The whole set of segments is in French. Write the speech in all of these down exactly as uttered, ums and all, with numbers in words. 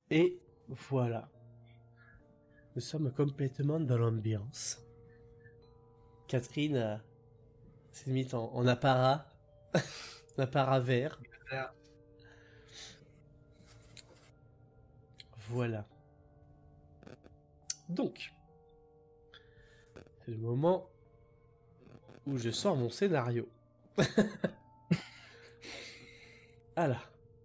Et voilà. Nous sommes complètement dans l'ambiance. Catherine euh, s'est mise en, en apparat. en apparat vert. Voilà. Donc, c'est le moment où je sors mon scénario. Alors.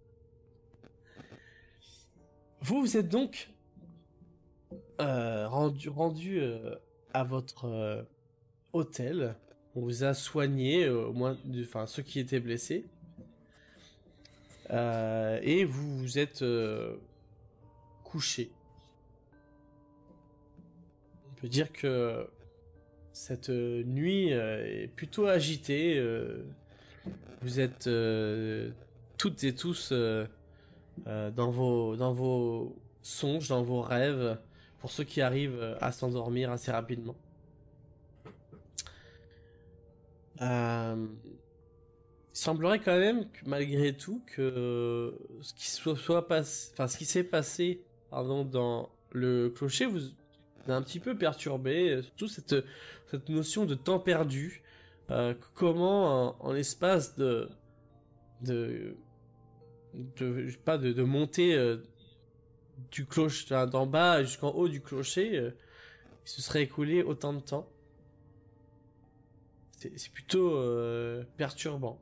Vous, vous êtes donc euh, rendu, rendu euh, à votre euh, hôtel. On vous a soigné, euh, au moins, enfin ceux qui étaient blessés. Euh, et vous vous êtes euh, couché. On peut dire que cette euh, nuit euh, est plutôt agitée. Euh, vous êtes euh, toutes et tous euh, euh, dans vos dans vos songes, dans vos rêves, pour ceux qui arrivent à s'endormir assez rapidement. Euh, il semblerait quand même que malgré tout que ce qui soit, soit passé, enfin ce qui s'est passé, pardon, dans le clocher vous a un petit peu perturbé, surtout cette cette notion de temps perdu. Euh, comment en, en l'espace de de de je sais pas de, de monter euh, du clocher enfin, d'en bas jusqu'en haut du clocher, euh, il se serait écoulé autant de temps. C'est, c'est plutôt euh, perturbant.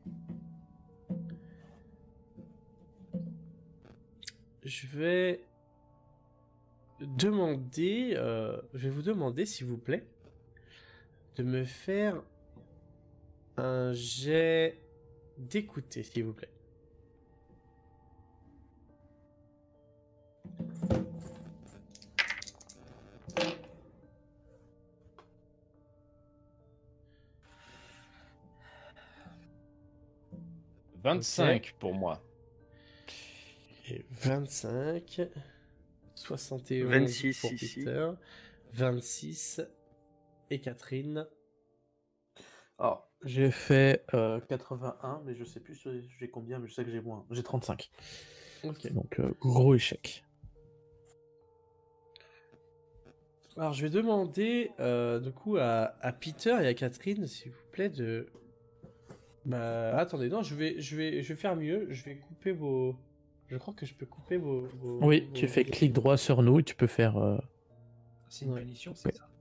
Je vais demander, euh, je vais vous demander, s'il vous plaît, de me faire un jet d'écouter, s'il vous plaît. vingt-cinq Okay. pour moi. Et vingt-cinq. soixante et onze vingt-six pour ici. Peter. vingt-six. Et Catherine. Alors, j'ai fait euh, quatre-vingt-un, mais je sais plus si j'ai combien, mais je sais que j'ai moins. J'ai trente-cinq. Ok. Donc, euh, gros échec. Alors, je vais demander, euh, du coup, à, à Peter et à Catherine, s'il vous plaît, de... Bah, attendez, non, je vais, je vais, je vais faire mieux. Je vais couper vos... Je crois que je peux couper vos... vos Oui, vos... tu fais clic droit sur nous et tu peux faire... Euh... C'est une Ouais. punition, c'est ça.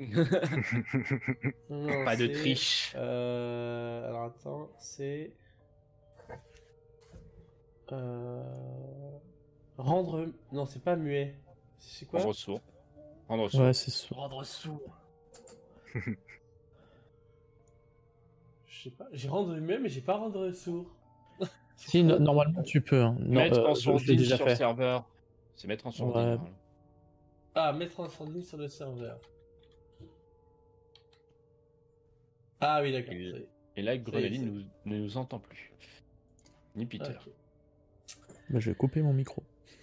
Non, Pas de c'est, triche. Euh... Alors, attends, c'est... Euh... Rendre... Non, c'est pas muet. C'est quoi? Rendre sourd. Rendre sourd. Ouais, c'est ça. Rendre sourd. Je sais pas. J'ai rendre muet, mais j'ai pas rendre sourd. Si, no- normalement tu peux. Hein. Non, Mettre euh, en je, je l'ai sourdine déjà sur fait. serveur. C'est mettre en sourdine. Ouais. Hein. Ah, mettre un sourdine sur le serveur. Ah oui, d'accord. Et, ça y est. et là, Ça y est, Grenaline ça y est. nous, ne nous entend plus. Ni Peter. Ok. Bah, je vais couper mon micro.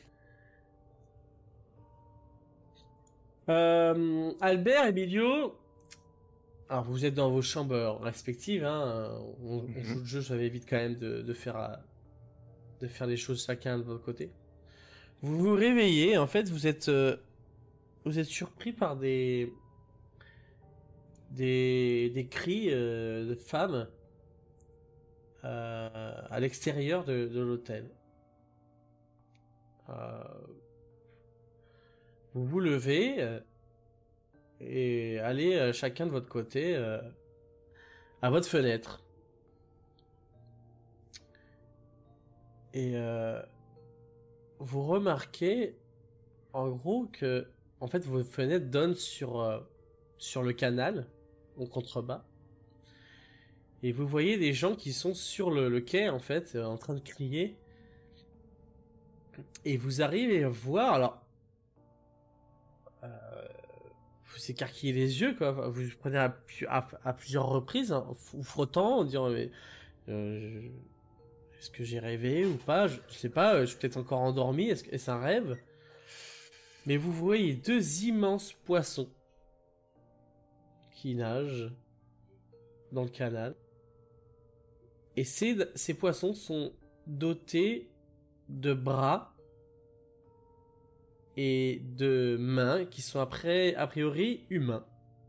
Euh, Albert, Emilio, alors vous êtes dans vos chambres respectives, hein. On, on joue le jeu, ça évite quand même de, de faire euh, de faire les choses chacun de votre côté. Vous vous réveillez, en fait, vous êtes euh, vous êtes surpris par des des des cris euh, de femmes euh, à l'extérieur de, de l'hôtel. Euh, vous vous levez. Euh, et allez euh, chacun de votre côté euh, à votre fenêtre. Et euh, vous remarquez en gros que en fait vos fenêtres donnent sur euh, sur le canal en contrebas. Et vous voyez des gens qui sont sur le, le quai en fait euh, en train de crier. Et vous arrivez à voir alors euh, vous écarquillez les yeux, quoi. Vous prenez à, à, à plusieurs reprises, hein, vous frottant, en disant mais, euh, je... est-ce que j'ai rêvé ou pas? Je, je sais pas, je suis peut-être encore endormi, est-ce que est-ce un rêve? Mais vous voyez deux immenses poissons qui nagent dans le canal. Et ces, ces poissons sont dotés de bras et de mains qui sont après, a priori, humains.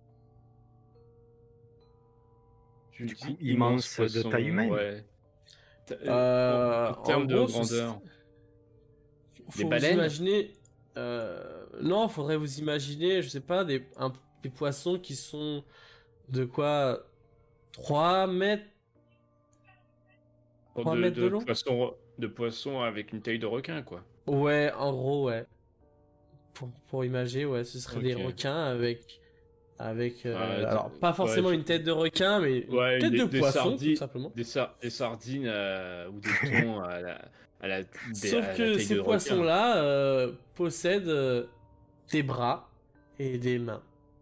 Tu Du dis coup, immense de poisson, taille humaine. Ouais. Ta- Euh, en, en en termes de gros, ce- grandeur. faut Des vous baleines imaginer. Euh, non, faudrait vous imaginer, je sais pas, des, un- des poissons qui sont de quoi trois mètres, trois de, mètres de de long. poissons de poissons avec une taille de requin, quoi. Ouais, en gros, ouais. Pour, pour imaginer, ouais, ce serait des Ok. requins avec. Avec. euh, Ouais, alors, t- pas forcément ouais, une tête de requin, mais une Ouais, tête des, de des poisson, tout sardines, simplement. des, sar- des sardines euh, ou des thons à la, à la, des- Sauf à la que taille ces de requin. poissons-là euh, possèdent euh, des bras et des mains.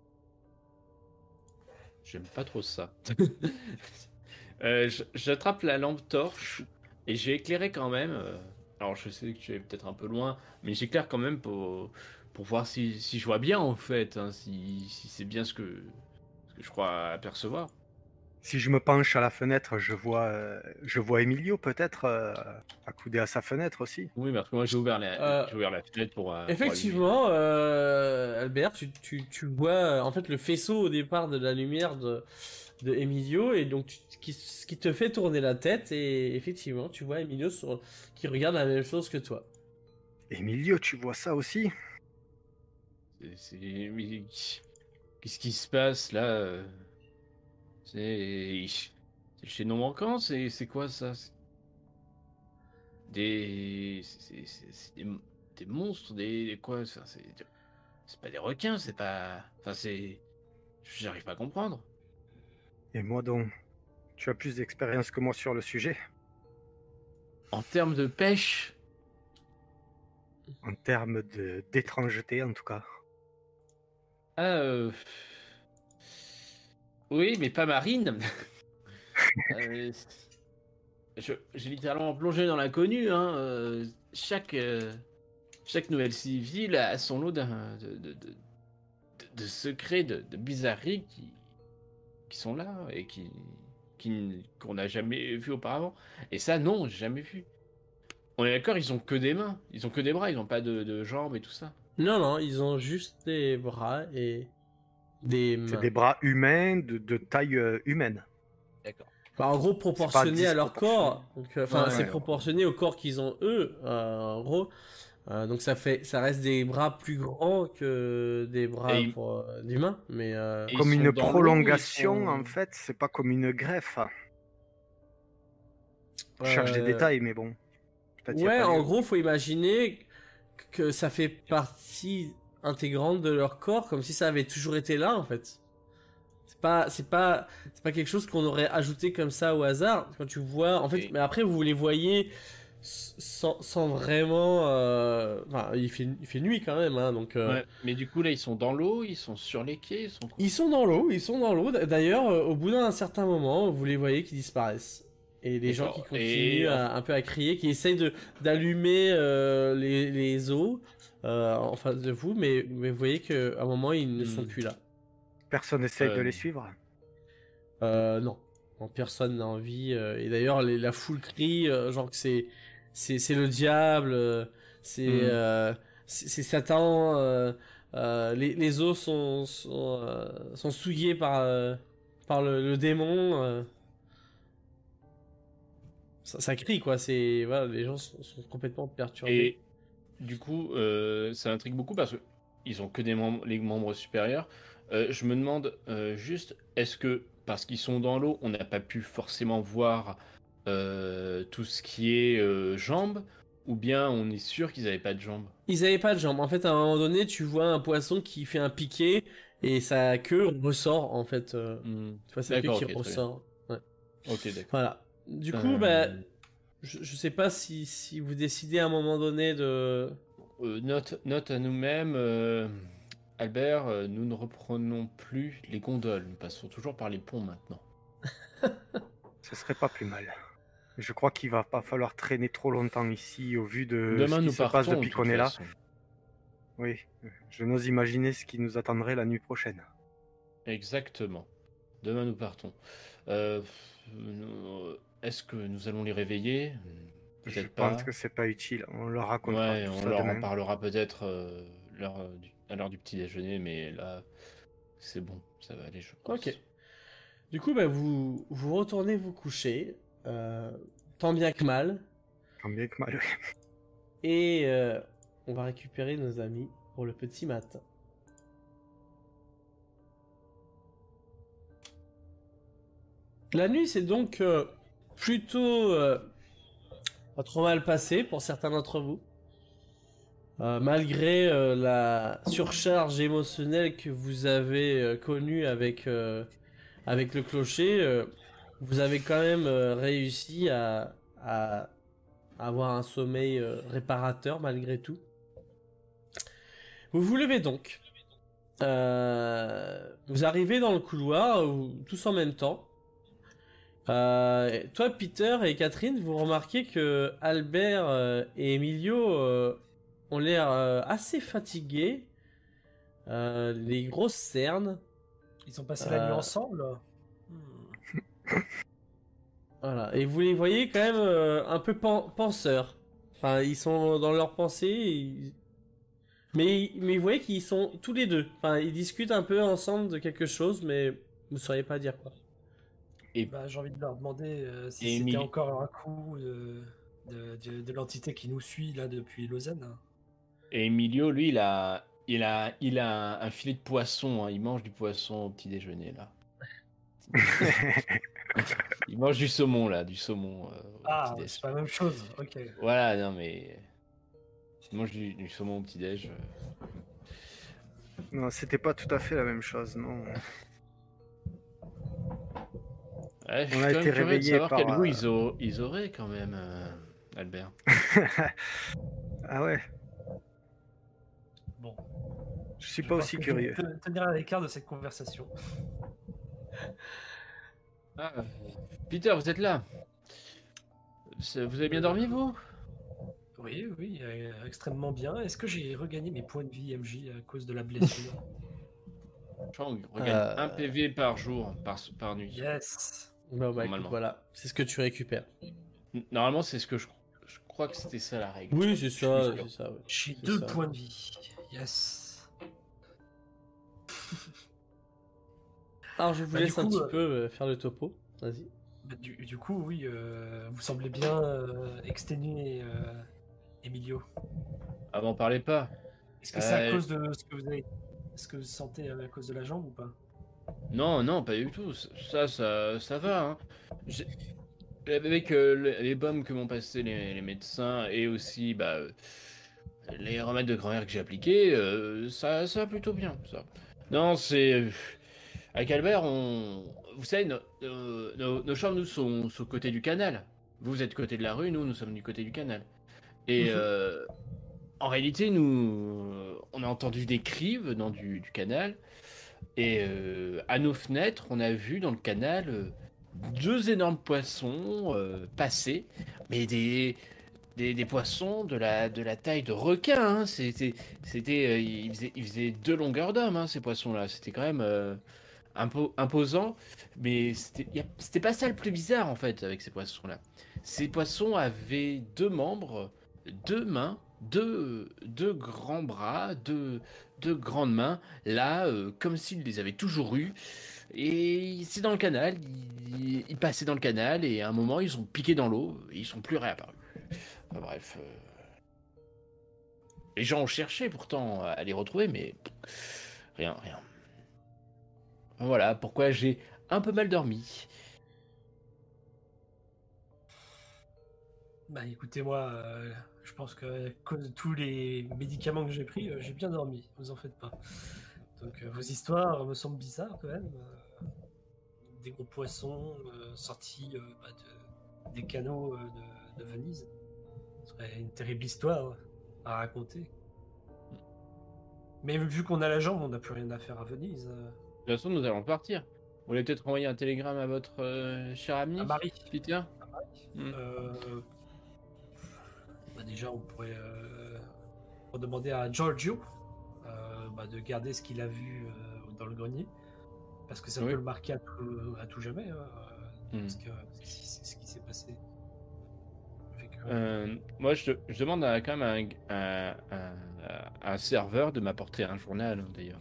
J'aime pas trop ça. Euh, j- J'attrape la lampe torche et j'ai éclairé quand même. euh, Alors je sais que tu es peut-être un peu loin, mais j'éclaire quand même pour, pour voir si, si je vois bien en fait, hein, si, si c'est bien ce que, ce que je crois apercevoir. Si je me penche à la fenêtre, je vois, euh, je vois Emilio peut-être euh, accoudé à sa fenêtre aussi. Oui, parce que moi j'ai ouvert la, Euh, j'ai ouvert la fenêtre pour, euh, pour Effectivement, euh, Albert, tu, tu, tu vois euh, en fait le faisceau au départ de la lumière de, de Emilio et donc tu- qui, ce qui te fait tourner la tête et effectivement tu vois Emilio sur, qui regarde la même chose que toi. Emilio, tu vois ça aussi? allumer. C'est- c'est- mais Qu'est-ce qui se passe là euh, C'est c'est le chaînon manquant, c'est c'est quoi ça? C'est Des c'est c'est- c'est des, des monstres, des, des quoi? Enfin, c'est c'est pas des requins, c'est pas. Enfin, c'est. J'arrive pas à comprendre. Et moi donc, tu as plus d'expérience que moi sur le sujet. En termes de pêche, En termes de d'étrangeté en tout cas. ah, euh, oui, mais pas marine. Euh, je- J'ai littéralement plongé dans l'inconnu. Hein. euh, chaque, euh, chaque nouvelle ville a son lot d'un- de, de, de, de- de secrets, de, de bizarreries qui, qui sont là et qui qui n- qu'on n'a jamais vu auparavant. Et ça, non, j'ai jamais vu. On est d'accord, ils ont que des mains, ils ont que des bras, ils ont pas de, de jambes et tout ça. Non, non, ils ont juste des bras et des C'est mains. des bras humains de, de taille euh, humaine. D'accord. Bah, en gros, proportionné à leur disproportionné. corps. Donc, euh, Enfin, Ouais, c'est ouais. proportionné au corps qu'ils ont eux, euh, en gros. Euh, donc ça fait, ça reste des bras plus grands que des bras Et ils- pour euh, d'humains, mais euh, Et ils Comme sont une dans l'eau, prolongation ils sont- en fait, c'est pas comme une greffe. Je cherche des euh, détails mais bon. Peut-être y a ouais, pas en lieu. gros, faut imaginer que ça fait partie intégrante de leur corps, comme si ça avait toujours été là, en fait. C'est pas, c'est pas, c'est pas quelque chose qu'on aurait ajouté comme ça au hasard. Quand tu vois, en fait, Et- mais après vous les voyez sans, sans vraiment. euh, Enfin, il fait, il fait nuit quand même, hein, donc. euh, Ouais, mais du coup là ils sont dans l'eau, ils sont sur les quais, ils sont. Ils sont dans l'eau, ils sont dans l'eau. D'ailleurs, euh, au bout d'un certain moment, vous les voyez qui disparaissent. Et les gens qui D'accord. continuent Et- à- un peu à crier, qui essayent de d'allumer euh, les, les eaux euh, en face de vous, mais, mais vous voyez qu'à un moment, ils ne sont Hmm. plus là. Personne n'essaye de Euh, les suivre. Euh, non. Non, personne n'a envie. euh, et d'ailleurs, les- la foule crie, euh, genre que c'est c'est c'est le diable, euh, c'est Hmm. euh, c'est c'est Satan. euh, euh, les, les eaux sont sont, euh, sont souillées par euh, par le, le démon. euh. Ça, ça crie quoi. C'est voilà, les gens sont, sont complètement perturbés. Et du coup, euh, ça intrigue beaucoup parce que ils ont que des membres, les membres supérieurs. Euh, je me demande euh, juste, est-ce que parce qu'ils sont dans l'eau, on n'a pas pu forcément voir euh, tout ce qui est euh, jambes, ou bien on est sûr qu'ils n'avaient pas de jambes? Ils avaient pas de jambes. En fait, à un moment donné, tu vois un poisson qui fait un piqué et sa queue ressort en fait. euh, Hmm. Tu vois sa queue D'accord, qui ok, très bien. ressort. Ouais. Ok, d'accord. Voilà. Du coup, Euh, bah, je, je sais pas si, si vous décidez à un moment donné de. euh, note, note à nous-mêmes, euh, Albert, euh, nous ne reprenons plus les gondoles, nous passons toujours par les ponts maintenant. Ce serait pas plus mal. Je crois qu'il va pas falloir traîner trop longtemps ici au vu de Demain ce qui nous se partons. passe depuis de qu'on toute est là. façon. Oui, je n'ose imaginer ce qui nous attendrait la nuit prochaine. Exactement. Demain nous partons. Euh, euh, Est-ce que nous allons les réveiller? Je peut-être pas. pense que c'est pas utile. On leur racontera Ouais, tout on ça leur en demain. parlera peut-être euh, l'heure du- à l'heure du petit déjeuner, mais là, c'est bon, ça va aller, je pense. Ok. Du coup, bah, vous, vous retournez vous coucher, euh, tant bien que mal, Tant bien que mal. et euh, on va récupérer nos amis pour le petit matin. La nuit s'est donc euh, plutôt euh, pas trop mal passée pour certains d'entre vous. Euh, malgré euh, la surcharge émotionnelle que vous avez euh, connue avec, euh, avec le clocher, euh, vous avez quand même euh, réussi à, à avoir un sommeil euh, réparateur malgré tout. Vous vous levez donc. Euh, vous arrivez dans le couloir, vous- tous en même temps. Euh, toi, Peter et Catherine, vous remarquez que Albert euh, et Emilio euh, ont l'air euh, assez fatigués, euh, les grosses cernes. Ils ont passé la nuit Euh, ensemble. Hmm. Voilà. Et vous les voyez quand même euh, un peu pen- penseurs. Enfin, ils sont dans leurs pensées. ils- Mais, mais vous voyez qu'ils sont tous les deux. Enfin, ils discutent un peu ensemble de quelque chose, mais vous ne sauriez pas dire quoi. Et, Bah, j'ai envie de leur demander euh, si Et c'était Emilio- encore un coup de, de, de- de l'entité qui nous suit là depuis Lausanne. et Emilio, lui, il a, il a, il a un, un filet de poisson, hein. Il mange du poisson au petit déjeuner, là. Il mange du saumon, là, du saumon euh, au Ah, petit-déj. c'est pas la même chose. Ok. Voilà, non, mais... Il mange du, du saumon au petit-déj. euh. Non, c'était pas tout à fait la même chose, non. Ouais, je On suis a quand été même curieux de réveillés savoir par, quel goût euh, ils, au- ils auraient, quand même, euh, Albert. Ah ouais, Bon. je suis Je pas pense aussi que je vais curieux. te- tenir à l'écart de cette conversation. Ah, euh, Peter, vous êtes là. C'est- Vous avez bien dormi, vous? Oui, oui, euh, extrêmement bien. Est-ce que j'ai regagné mes points de vie M J à cause de la blessure? Je crois qu'on regagne Euh, un P V par jour, par, par nuit. Yes. Bon, bah écoute, Normalement. voilà. C'est ce que tu récupères. N- Normalement, c'est ce que je... Je crois que c'était ça la règle. Oui, c'est ça, Je suis c'est ça. ouais. J'ai C'est deux ça. points de vie. Yes. Alors, je vous Bah, laisse du un coup, petit euh, peu euh, faire le topo. Vas-y. Bah, du, du coup, oui, euh, vous semblez bien euh, exténué, euh, Emilio. Ah, m'en parlez pas. Est-ce que c'est à Euh, cause de ce que vous avez, ce que vous sentez à cause de la jambe ou pas? Non, non, pas du tout. Ça, ça, ça va. Hein. J'ai- Avec euh, le- les baumes que m'ont passé les, les médecins et aussi bah, euh, les remèdes de grand-mère que j'ai appliqués, euh, ça, ça va plutôt bien. Ça. Non, c'est... euh, Avec Albert, on... Vous savez, no- no- nos, nos chambres, nous, sont, sont au côté du canal. Vous, vous êtes du côté de la rue, nous, nous sommes du côté du canal. Et Mhm. euh, en réalité, nous, euh, on a entendu des cris venant du, du canal. Et euh, à nos fenêtres, on a vu dans le canal euh, deux énormes poissons euh, passer. Mais des, des, des poissons de la, de la taille de requin. Hein. C'était, c'était, euh, ils, faisaient, ils faisaient deux longueurs d'homme, hein, ces poissons-là. C'était quand même euh, impo- imposant. Mais c'était, y a- c'était pas ça le plus bizarre, en fait, avec ces poissons-là. Ces poissons avaient deux membres, deux mains, deux, deux grands bras, deux, deux grandes mains, là, euh, comme s'ils les avaient toujours eus. Et c'est dans le canal, ils, ils passaient dans le canal, et à un moment, ils ont piqué dans l'eau, et ils sont plus réapparus. Enfin, bref. euh, Les gens ont cherché pourtant à les retrouver, mais rien, rien. Voilà pourquoi j'ai un peu mal dormi. Bah écoutez-moi, euh, je pense que à cause de tous les médicaments que j'ai pris, euh, j'ai bien dormi, vous en faites pas. Donc euh, vos histoires me semblent bizarres quand même. euh, des gros poissons euh, sortis euh, bah, de- des canaux euh, de, de Venise. Ce serait une terrible histoire à raconter. Mais vu qu'on a la jambe, on n'a plus rien à faire à Venise. euh. De toute façon, nous allons partir. Vous voulez peut-être envoyer un télégramme à votre euh, cher ami, À Marie. Peter. Hmm. Euh, bah déjà, on pourrait euh, demander à Giorgio euh, bah, de garder ce qu'il a vu euh, dans le grenier. Parce que ça Oui. peut le marquer à tout, à tout jamais. hein, euh, Hmm. Parce que c'est c'est ce qui s'est passé avec, euh, Euh, moi, je, je demande à, quand même à un, un- un- un serveur de m'apporter un journal, hein, d'ailleurs.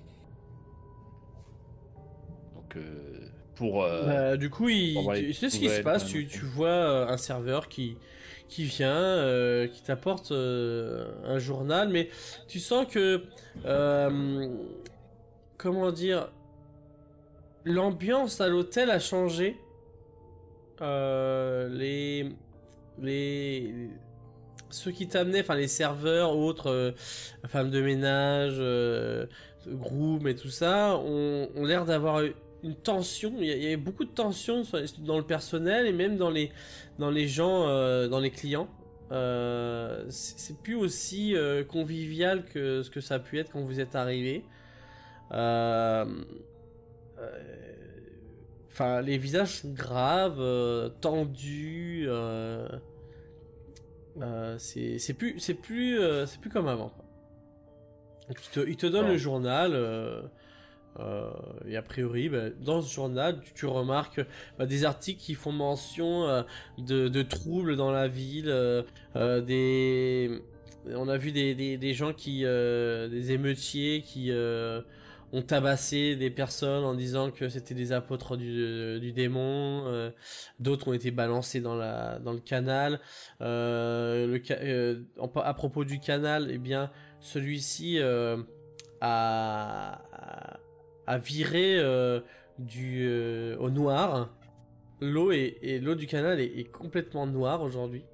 Donc, euh, pour, euh, Bah, du coup, pour il, avoir les tu sais ce qui se nouvelles, passe, quand tu, même, tu vois euh, un serveur qui, qui vient, euh, qui t'apporte euh, un journal, mais tu sens que, euh, comment dire, l'ambiance à l'hôtel a changé. Euh, les, les, ceux qui t'amenaient, enfin les serveurs, autres, euh, femmes de ménage, euh, groom et tout ça, ont, ont l'air d'avoir une tension. Il y, a, il y avait beaucoup de tension sur les- dans le personnel et même dans les, dans les gens, euh, dans les clients. Euh, c'est c'est plus aussi euh, convivial que ce que ça a pu être quand vous êtes arrivé. Euh, euh, Enfin, les visages sont graves, euh, tendus. Euh, euh, c'est c'est plus c'est plus euh, c'est plus comme avant, quoi. Donc, il te, il te donne Bon. le journal. Euh, euh, et a priori, bah, dans ce journal, tu, tu remarques bah, des articles qui font mention euh, de, de troubles dans la ville, euh, euh, des, on a vu des, des, des gens qui, euh, des émeutiers qui euh, ont tabassé des personnes en disant que c'était des apôtres du, du démon. Euh, d'autres ont été balancés dans la, dans le canal. Euh, le, ca- euh, en- à propos du canal, eh bien, celui-ci euh, a, a a viré euh, du euh, au noir. L'eau est, et l'eau du canal est, est complètement noire aujourd'hui.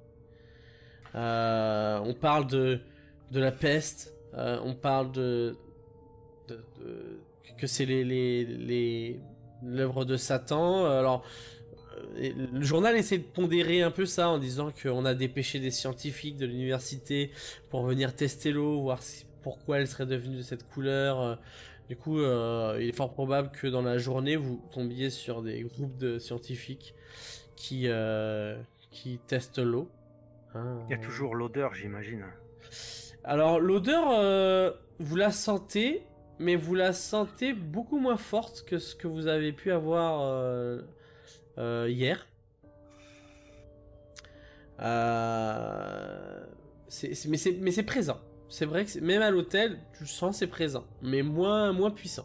Euh, on parle de de la peste. Euh, on parle de, de, de- que c'est les les les l'œuvre de Satan. Alors euh, le journal essaie de pondérer un peu ça en disant qu'on a dépêché des scientifiques de l'université pour venir tester l'eau, voir si, pourquoi elle serait devenue de cette couleur. Du coup, euh, il est fort probable que dans la journée, vous tombiez sur des groupes de scientifiques qui, euh, qui testent l'eau. Hein, Il y a euh. toujours l'odeur, j'imagine. Alors, l'odeur, euh, vous la sentez, mais vous la sentez beaucoup moins forte que ce que vous avez pu avoir euh, euh, hier. Euh, c'est- c'est- mais c'est mais c'est présent. C'est vrai que c'est- même à l'hôtel, tu le sens, c'est présent, mais moins moins puissant.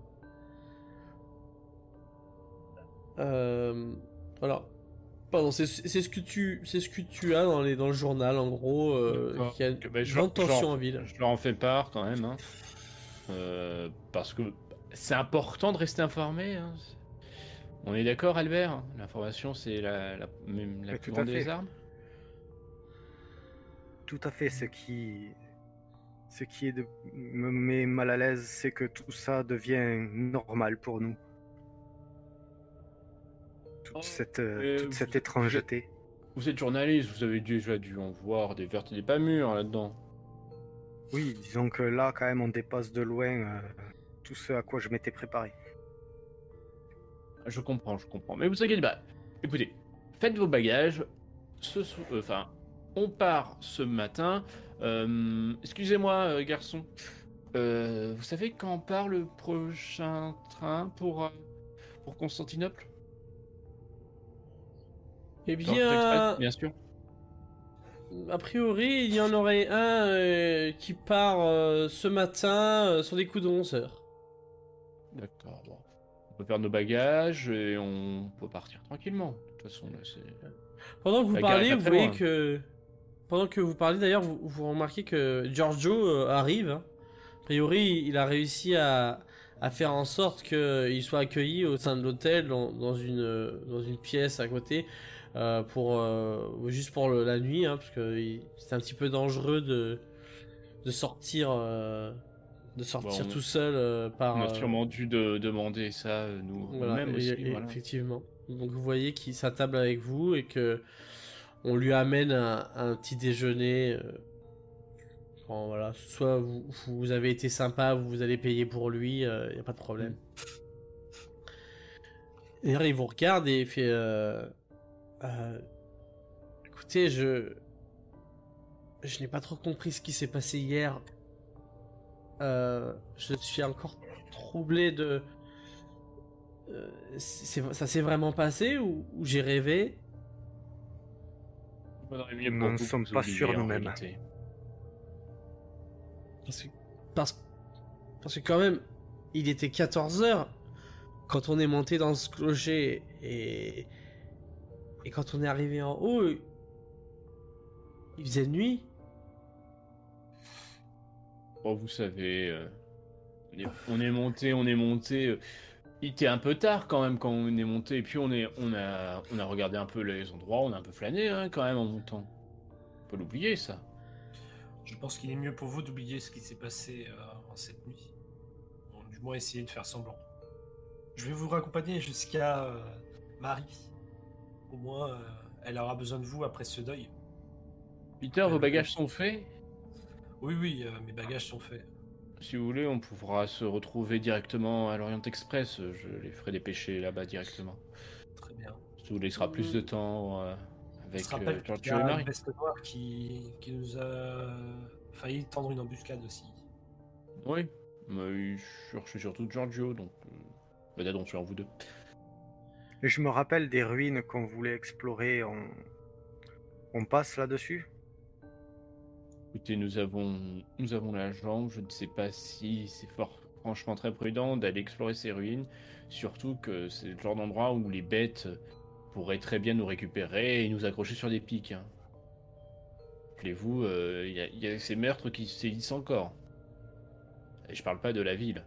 Euh, voilà. Pardon, c'est c'est ce que tu c'est ce que tu as dans les dans le journal en gros. Euh, D'accord. qu'il y a Ok, bah, une je, grande leur- je leur- tension en ville. je leur en fais part quand même, hein. Euh, parce que c'est important de rester informé, hein. On est d'accord, Albert? L'information, c'est la, la, même la Mais plus tout à grande des fait. armes. Tout à fait. Ce qui, ce qui est de... me met mal à l'aise, c'est que tout ça devient normal pour nous. Toute Oh, cette, euh, mais toute vous- cette vous êtes- étrangeté. Vous êtes journaliste, vous avez déjà dû en voir des vertes et des pas mûres là-dedans. Oui, disons que là, quand même, on dépasse de loin euh, tout ce à quoi je m'étais préparé. Je comprends, je comprends. Mais vous inquiétez pas. Écoutez, faites vos bagages. Ce sou- euh, Enfin, on part ce matin. Euh, Excusez-moi, euh, garçon. Euh, vous savez quand part le prochain train pour, euh, pour Constantinople? Eh Dans bien, l'Express, bien sûr. a priori, il y en aurait un euh, qui part euh, ce matin euh, sur des coups de onze heures. D'accord, bon. On peut faire nos bagages et on peut partir tranquillement. De toute façon, là, c'est... Pendant que vous La gare est parlez, pas vous très voyez loin. que pendant que vous parlez d'ailleurs, vous, vous remarquez que Giorgio euh, arrive. Hein. A priori, il a réussi à, à faire en sorte qu'il soit accueilli au sein de l'hôtel dans, dans une euh, dans une pièce à côté euh, pour euh, juste pour le- la nuit, hein, parce que il- c'est un petit peu dangereux de de sortir euh, de sortir Bon, tout seul euh, par. On a euh, sûrement dû de- demander ça, euh, nous, Voilà, nous-mêmes et- aussi. et- Voilà. effectivement. Donc vous voyez qu'il s'attable avec vous et que on lui amène un, un petit déjeuner. euh, bon, voilà, soit vous, vous avez été sympa, vous allez payer pour lui, il n'y a pas de problème. Et là, il vous regarde et il fait euh, euh, écoutez, je je n'ai pas trop compris ce qui s'est passé hier. Euh, je suis encore troublé de euh, c'est- ça s'est vraiment passé ou, ou j'ai rêvé? Faudrait mieux Nous pour ne vous sommes que vous pas oubliez, sûrs en nous-mêmes. réalité. Parce que, parce, parce que quand même, il était quatorze heures quand on est monté dans ce clocher et, et quand on est arrivé en haut, il faisait nuit. Bon, vous savez, euh, on, est, on est monté, on est monté. euh, il était un peu tard quand même quand on est monté. Et puis on, est, on, a, on a regardé un peu les endroits, on a un peu flâné hein, quand même en montant. Faut pas l'oublier ça. Je pense qu'il est mieux pour vous d'oublier ce qui s'est passé euh, en cette nuit. Bon, du moins essayer de faire semblant. Je vais vous raccompagner jusqu'à euh, Marie. Au moins, euh, elle aura besoin de vous après ce deuil. Peter, Ouais, vos le- bagages sont faits. Oui, oui, euh, mes bagages sont faits. Si vous voulez, on pourra se retrouver directement à l'Orient Express. Je les ferai dépêcher là-bas directement. Très bien. Ça vous laissera plus de temps euh, On avec se rappelle euh, qu'il Giorgio y et a Marie. une veste noire qui, qui nous a failli tendre une embuscade aussi. Oui, mais je cherchais surtout Giorgio, donc euh, bah, d'attention à vous deux. Et je me rappelle des ruines qu'on voulait explorer. On, on passe là-dessus? Écoutez, nous avons, nous avons la jambe. Je ne sais pas si c'est fort, franchement très prudent d'aller explorer ces ruines. Surtout que c'est le genre d'endroit où les bêtes pourraient très bien nous récupérer et nous accrocher sur des pics. Hein. Rappelez-vous, euh, il y, a- il y a ces meurtres qui se sévissent encore. Et je parle pas de la ville.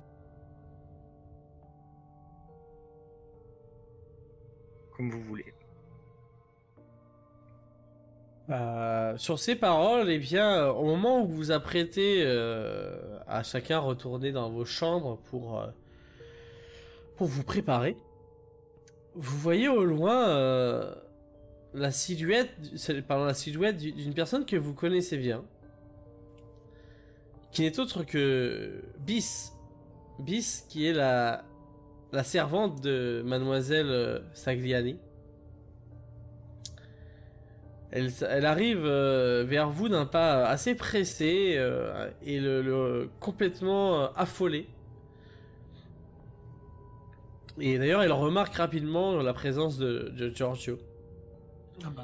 Comme vous voulez. Euh, sur ces paroles, eh bien, euh, au moment où vous vous apprêtez euh, à chacun retourner dans vos chambres pour, euh, pour vous préparer, vous voyez au loin euh, la silhouette, c'est- pardon, la silhouette du- d'une personne que vous connaissez bien, qui n'est autre que Bis. Bis, qui est la, la servante de Mademoiselle euh, Sagliani. Elle, elle arrive euh, vers vous d'un pas assez pressé euh, et le, le- complètement euh, affolée. Et d'ailleurs, elle remarque rapidement la présence de, de Giorgio. Ah bah,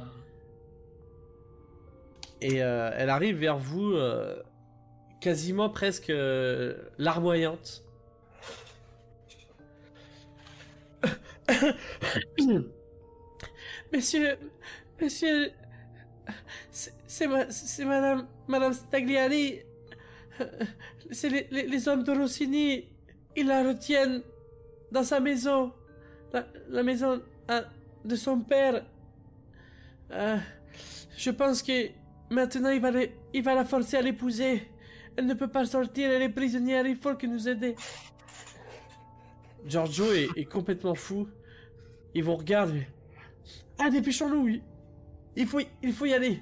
Et euh, elle arrive vers vous euh, quasiment presque euh, larmoyante. Monsieur, monsieur, c'est c'est ma, c'est madame, madame Stagliani. Euh, C'est les, les, les hommes de Rossini. Ils la retiennent dans sa maison. La, la maison ah, de son père. Euh, je pense que maintenant il va, les- il va la forcer à l'épouser. Elle ne peut pas sortir, elle est prisonnière, il faut que nous aider. Giorgio est, est complètement fou. Il vous regarde. mais- Ah, dépêchons-nous, oui. Il faut, y- il faut y aller.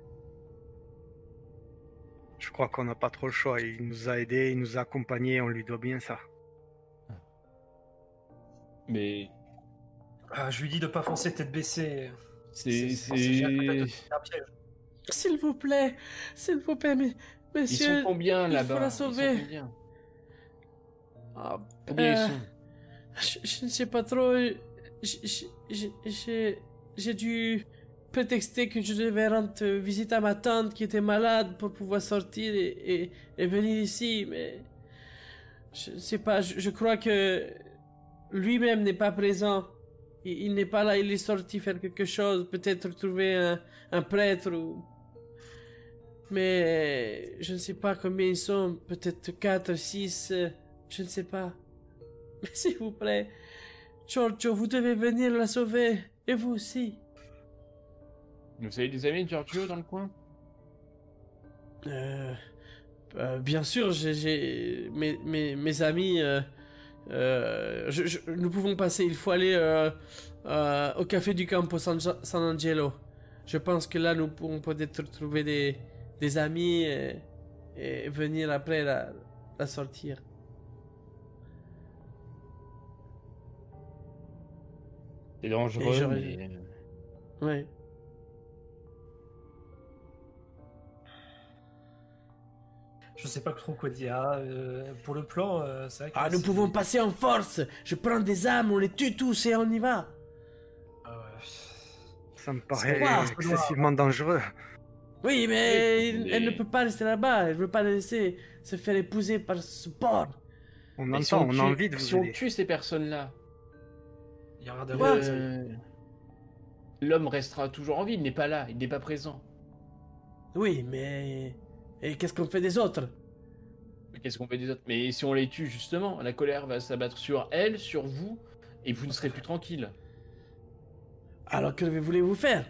Je crois qu'on n'a pas trop le choix. Il nous a aidés, il nous a accompagnés, on lui doit bien ça. Mais ah, je lui dis de pas foncer tête baissée. c'est... on sait jamais, c'est- peut-être un piège. S'il vous plaît, s'il vous plaît, mais, Ils monsieur. sont combien il là-bas faut la Ils sont sauver. combien Ah, Combien Euh, ils sont je, je ne sais pas trop. J'ai- j'ai- j'ai- J'ai j'ai dû prétexter que je devais rendre visite à ma tante qui était malade pour pouvoir sortir et, et, et venir ici, mais je ne sais pas. Je, je crois que lui-même n'est pas présent. Il, il n'est pas là. Il est sorti faire quelque chose, peut-être trouver un, un prêtre ou. Mais je ne sais pas combien ils sont. Peut-être quatre, six. euh, Je ne sais pas. Mais s'il vous plaît, Giorgio, vous devez venir la sauver. Et vous aussi. Vous avez des amis de Giorgio dans le coin Euh, euh, bien sûr, j'ai- j'ai mes, mes, mes amis. euh, euh, je- je- nous pouvons passer. Il faut aller euh, euh, au café du Campo San, San Angelo. Je pense que là, nous pourrons peut-être trouver des, des amis et, et venir après la, la sortir. C'est dangereux, Et j'aurais- mais... Ouais. Je sais pas trop quoi dire. hein, euh, pour le plan, euh, c'est vrai que. Ah, là, nous c'est- pouvons passer en force. Je prends des armes, on les tue tous et on y va. Ah ouais. Ça me C'est paraît quoi, excessivement dangereux. Oui, mais Oui, elle, elle ne mais- peut pas rester là-bas. Elle veut pas la laisser se faire épouser par ce porc. On Mais si entend, on tue- a envie de vous si on aider. tue ces personnes-là, Il y aura de Quoi représailles. euh, l'homme restera toujours en vie. Il n'est pas là, il n'est pas présent. Oui, mais... Et qu'est-ce qu'on fait des autres? Mais qu'est-ce qu'on fait des autres? Mais si on les tue, justement, la colère va s'abattre sur elle, sur vous, et vous ne serez plus tranquille. Alors que voulez-vous faire?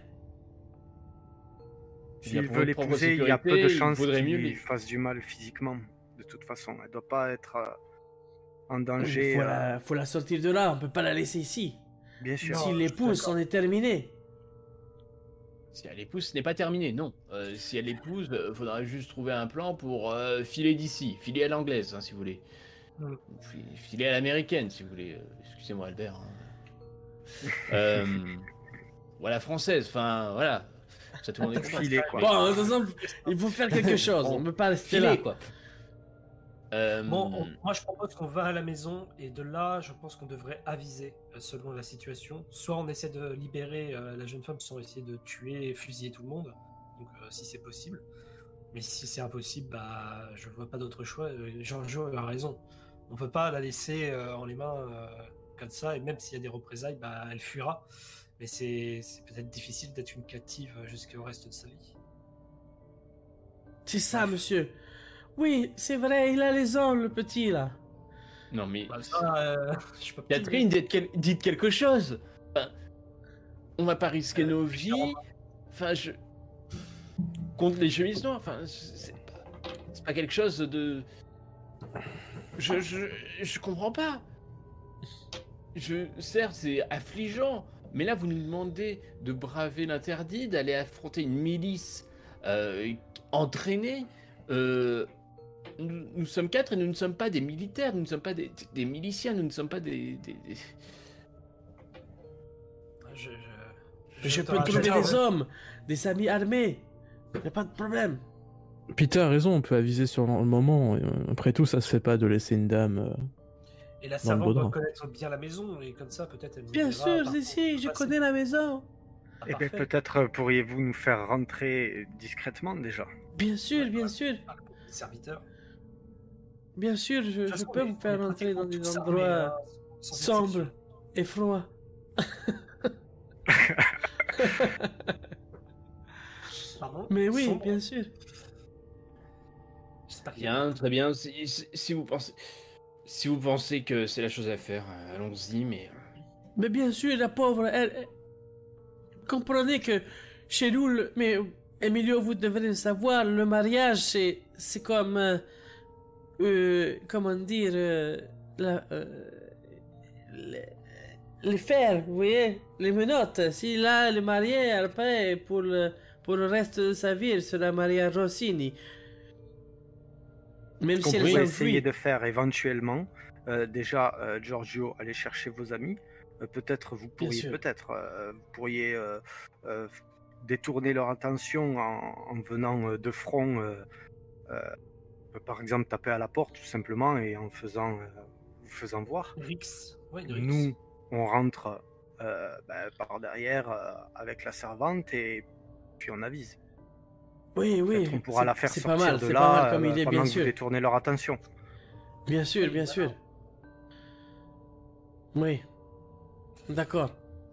Bien, S'il pour veut votre propre l'épouser, il y a peu de sécurité, il chances vaudrait qu'il mieux lui les- fasse du mal physiquement. De toute façon, elle doit pas être euh, en Il danger. faut, euh, la, faut la sortir de là, on peut pas la laisser ici. Bien sûr. Non, S'il je suis l'épouse, d'accord. on est terminé. Si elle épouse, ce n'est pas terminé, non. Euh, si elle épouse, il faudra juste trouver un plan pour euh, filer d'ici. Filer à l'anglaise, hein, si vous voulez. Mm. Ou fi- Filer à l'américaine, si vous voulez. Euh, Excusez-moi, Albert. hein. Euh, ou à la française, enfin, voilà. Ça, tout le monde est content. Filer, quoi. Bon, de toute façon, il faut faire quelque chose. On peut pas rester là. Filer, quoi. Euh, Bon, on- moi je propose qu'on va à la maison et de là, je pense qu'on devrait aviser euh, selon la situation. Soit on essaie de libérer euh, la jeune femme sans essayer de tuer et fusiller tout le monde, donc euh, si c'est possible. Mais si c'est impossible, bah je vois pas d'autre choix. Euh, Giorgio a raison. On peut pas la laisser euh, en les mains euh, comme ça et même s'il y a des représailles, bah elle fuira. Mais c'est c'est peut-être difficile d'être une captive euh, jusqu'au reste de sa vie. C'est ça, monsieur. Oui, c'est vrai, il a les hommes, le petit, là. Non, mais. Bah, ça, euh, je peux pas- Catherine, dites, quel- dites quelque chose. Enfin, on va pas risquer nos vies. Enfin, je. Contre les chemises noires. Enfin, c'est pas, c'est pas quelque chose de. Je, je, je comprends pas. Je, certes, c'est affligeant, mais là, vous nous demandez de braver l'interdit, d'aller affronter une milice euh, entraînée. Euh, nous, nous sommes quatre et nous ne sommes pas des militaires, nous ne sommes pas des, des miliciens, nous ne sommes pas des. des- des- Je, Je, je te peux trouver rajoute- des hommes, des amis armés. Y a pas de problème. Peter a raison, on peut aviser sur le moment. et, euh, Après tout, ça se fait pas de laisser une dame. euh, Et la Dans le servante doit beau drap. connaître bien la maison, et comme ça, peut-être elle nous Bien dira sûr, par si, contre, si, on je peut connais la maison. passer. Ah, Eh bien, parfait. peut-être pourriez-vous nous faire rentrer discrètement déjà. Bien sûr, bien sûr. Par le serviteur. Bien sûr, je, De toute je façon, peux on est- vous faire on est rentrer dans pratiquement des tous endroits armés, hein, sans sombres exception. et froids. Pardon Mais oui, Sombre. bien sûr. J'espère qu'il y a- Bien, très bien. Si, si- si vous pensez, si vous pensez que c'est la chose à faire, euh, allons-y. Mais euh, Mais bien sûr, la pauvre, elle, elle- comprenez que chez nous, le- mais Emilio, vous devrez le savoir, le mariage, c'est, c'est comme, euh, euh, comment dire, euh, la, euh, les, les fers, vous voyez, les menottes. Si là, le marié, après, pour le, pour le reste de sa vie, elle sera mariée à Rossini. Même Ce qu'on si elle pourrait s'enfuit. essayer de faire éventuellement, euh, déjà, euh, Giorgio, aller chercher vos amis. Euh, peut-être vous pourriez, sûr. peut-être, euh, vous pourriez euh, euh, détourner leur attention en, en venant euh, de front, euh, euh, par exemple, taper à la porte tout simplement et en faisant, euh, vous faisant voir. Rix. Ouais, une Rix. Nous, on rentre euh, ben, par derrière euh, avec la servante et puis on avise. Oui, oui. Peut-être on pourra c'est- la faire c'est sortir pas mal, de c'est là pas mal comme euh, idée, pendant bien que vous sûr. détournez leur attention. Bien sûr, bien sûr. Oui. D'accord.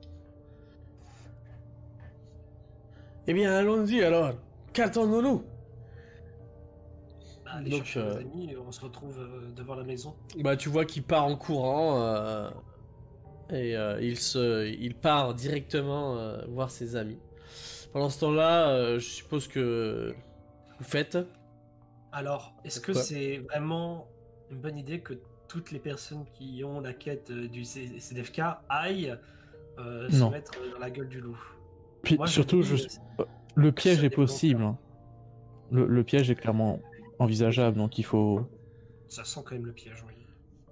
Eh bien, allons-y alors. Qu'attendons-nous? Bah, allez Donc, chercher euh, nos amis, et on se retrouve euh, devant la maison. Bah, tu vois qu'il part en courant euh, et euh, il se, il part directement euh, voir ses amis. Pendant ce temps-là, euh, je suppose que vous faites. Alors, est-ce que Quoi c'est vraiment une bonne idée que toutes les personnes qui ont la quête euh, du C- CDFK aillent euh, se Non. mettre dans la gueule du loup? Puis Moi, je surtout, dis, je... euh, le piège ça est dépend. possible. hein. Le, le piège est clairement envisageable, donc il faut. Ça sent quand même le piège, oui.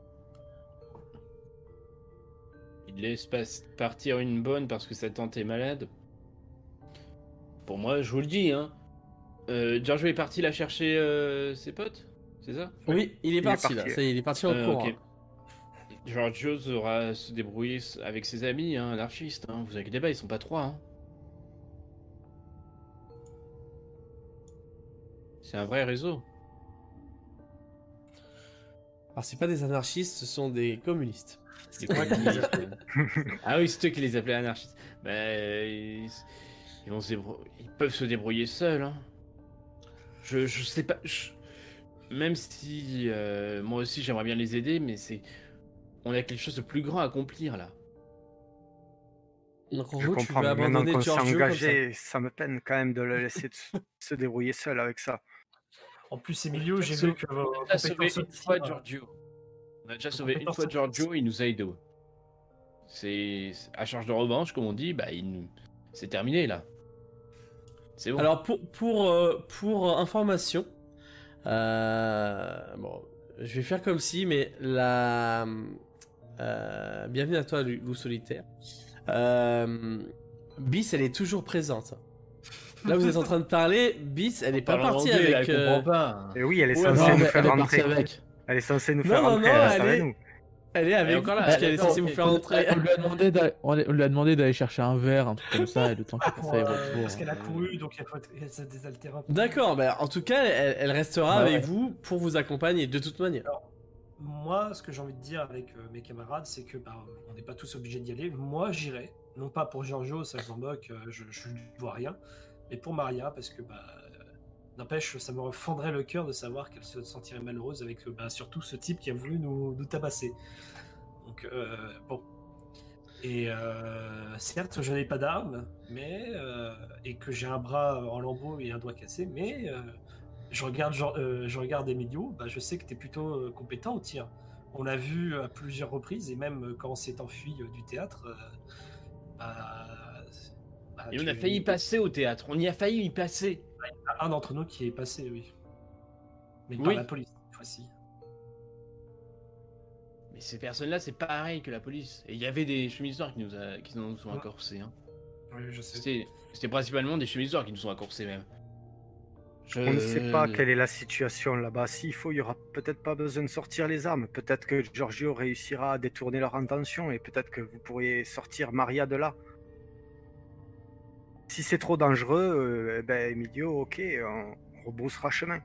il laisse pas partir une bonne parce que sa tante est malade. Pour moi, je vous le dis, hein. Euh, Giorgio est parti la chercher euh, ses potes, c'est ça? Oui, il est est parti, parti. là. Ça y est, il est parti en Euh, courant. ok. Giorgio saura se débrouiller avec ses amis, hein, anarchistes. Hein. Vous inquiétez pas, ils sont pas trois. Hein. C'est un vrai réseau. Alors c'est pas des anarchistes, ce sont des communistes. C'est moi qui les appelle. Ah oui, c'est toi qui les appelais anarchistes. Ben, ils... Ils, vont se débrou- ils peuvent se débrouiller seuls. Hein. Je, je sais pas. je- Même si euh, moi aussi j'aimerais bien les aider, mais c'est. On a quelque chose de plus grand à accomplir là. Donc en Je gros, tu comprends, veux mais maintenant abandonner qu'on s'est Giorgio comme ça. engagé, ça me peine quand même de le laisser de se- se débrouiller seul avec ça. En plus, Emilio, j'ai On a vu que vos On a déjà sauvé compétences une au fois tir, Giorgio. On a déjà Vos sauvé une compétences fois au- Giorgio, il nous a aidés. C'est à charge de revanche, comme on dit, bah il nous... c'est terminé là. C'est bon. Alors pour pour euh, pour information, euh, bon, je vais faire comme si, mais la euh, bienvenue à toi, Lou Solitaire. Euh, Bis, elle est toujours présente. Là, vous êtes en train de parler. Bis, elle est pas Parle partie anglais, là, avec. elle euh, comprend pas. Et oui, elle est Ouais, censée non, nous mais faire elle est partie rentrer. avec. Elle est censée nous Non, faire non, rentrer, non, elle reste elle avec est- nous. Elle est avec encore vous là, parce elle qu'elle est est d'accord, censée vous ok. faire entrer. On lui a demandé d'aller, on lui on lui a demandé d'aller chercher un verre, un truc comme ça, et le temps qu'il fasse pour, les euh, retours. parce qu'elle a couru, donc il faut être- elle se désaltère un peu. D'accord, bah, en tout cas, elle, elle restera Bah avec ouais. vous pour vous accompagner de toute manière. Moi, ce que j'ai envie de dire avec euh, mes camarades, c'est que bah, on n'est pas tous obligés d'y aller. Moi, j'irai. Non pas pour Giorgio, ça je m'en moque, euh, je, je lui vois rien. Mais pour Maria, parce que, bah, euh, n'empêche, ça me fendrait le cœur de savoir qu'elle se sentirait malheureuse avec euh, bah, surtout ce type qui a voulu nous, nous tabasser. Donc, euh, bon. Et euh, certes, je n'ai pas d'armes, mais euh, et que j'ai un bras en lambeaux et un doigt cassé, mais euh, je regarde, genre, euh, je regarde Emilio, bah, je sais que tu es plutôt euh, compétent au tir. On l'a vu à plusieurs reprises, et même euh, quand on s'est enfui euh, du théâtre, euh, bah, bah, Et on tu- a failli y passer au théâtre. On y a failli y passer. il y en a un d'entre nous qui est passé, oui. Mais Oui. par la police, cette fois-ci. Mais ces personnes-là, c'est pareil que la police. Et il y avait des chemises noires qui nous, a... qui nous ont Ouais. accorsés. Hein. Oui, je sais. C'était... C'était principalement des chemises noires qui nous ont accorsés même. Je... On ne sait pas quelle est la situation là-bas. S'il faut, il y aura peut-être pas besoin de sortir les armes. Peut-être que Giorgio réussira à détourner leur intention et peut-être que vous pourriez sortir Maria de là. Si c'est trop dangereux, euh, eh ben Emilio, ok, on rebroussera chemin.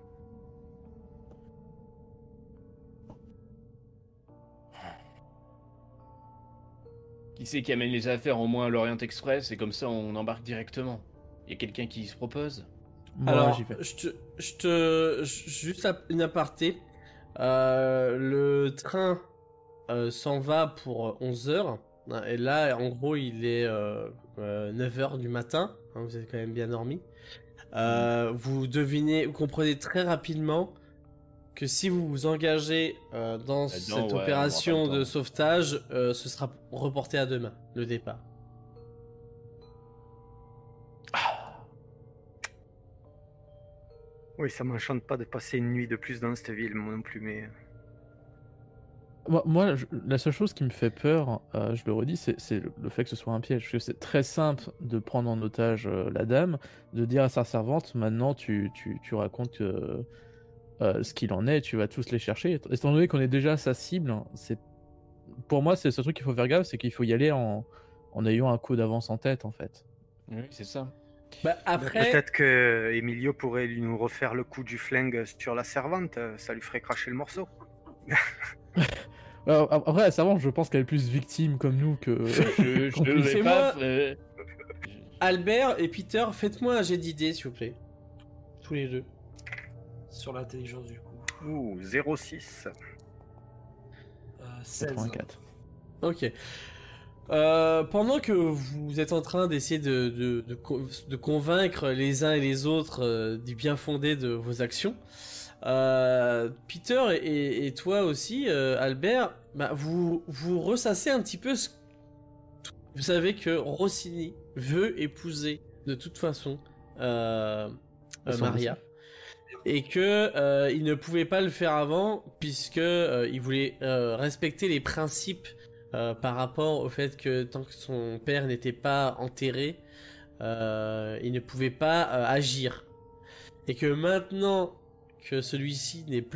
Qui c'est qui amène les affaires au moins à l'Orient Express et comme ça on embarque directement. Il y a quelqu'un qui se propose. Moi, Alors, j'y vais. je te, je te, juste ap- une aparté. Euh, le train euh, s'en va pour onze heures. Et là, en gros, il est euh, euh, neuf heures du matin. Hein, vous avez quand même bien dormi. Euh, vous devinez, vous comprenez très rapidement que si vous vous engagez euh, dans Là-dedans, cette ouais, on aura opération pas le de temps. sauvetage, euh, ce sera reporté à demain, le départ. Oui, ça m'enchante pas de passer une nuit de plus dans cette ville, moi non plus, mais... Moi, moi, je- la seule chose qui me fait peur, euh, je le redis, c'est c'est le, le fait que ce soit un piège. Parce que c'est très simple de prendre en otage euh, la dame, de dire à sa servante, maintenant tu, tu, tu racontes euh, euh, ce qu'il en est, tu vas tous les chercher. Étant donné qu'on est déjà sa cible, hein, c'est pour moi, c'est ce truc qu'il faut faire gaffe, c'est qu'il faut y aller en, en ayant un coup d'avance en tête, en fait. Oui, c'est ça. Bah, après, Peut-être que Emilio pourrait lui nous refaire le coup du flingue sur la servante, ça lui ferait cracher le morceau. Alors, ap- après, la servante, je pense qu'elle est plus victime comme nous que. Je, je Qu'on ne puisse- vais pas. Fais-moi- euh, Albert et Peter, faites-moi un jet d'idées, s'il vous plaît. Tous les deux. Sur l'intelligence, du coup. Ouh, zéro six. Euh, seize. quatre-vingt-quatre. Ok. Euh, pendant que vous êtes en train d'essayer de, de, de, co- de convaincre les uns et les autres euh, du bien fondé de vos actions, euh, Peter et, et toi aussi, euh, Albert, bah, vous, vous ressassez un petit peu ce... Vous savez que Rossini veut épouser de toute façon euh, euh, Son Maria. Et que euh, il ne pouvait pas le faire avant puisque euh, il voulait euh, respecter les principes euh, par rapport au fait que tant que son père n'était pas enterré, euh, il ne pouvait pas euh, agir. Et que maintenant que celui-ci n'est plus,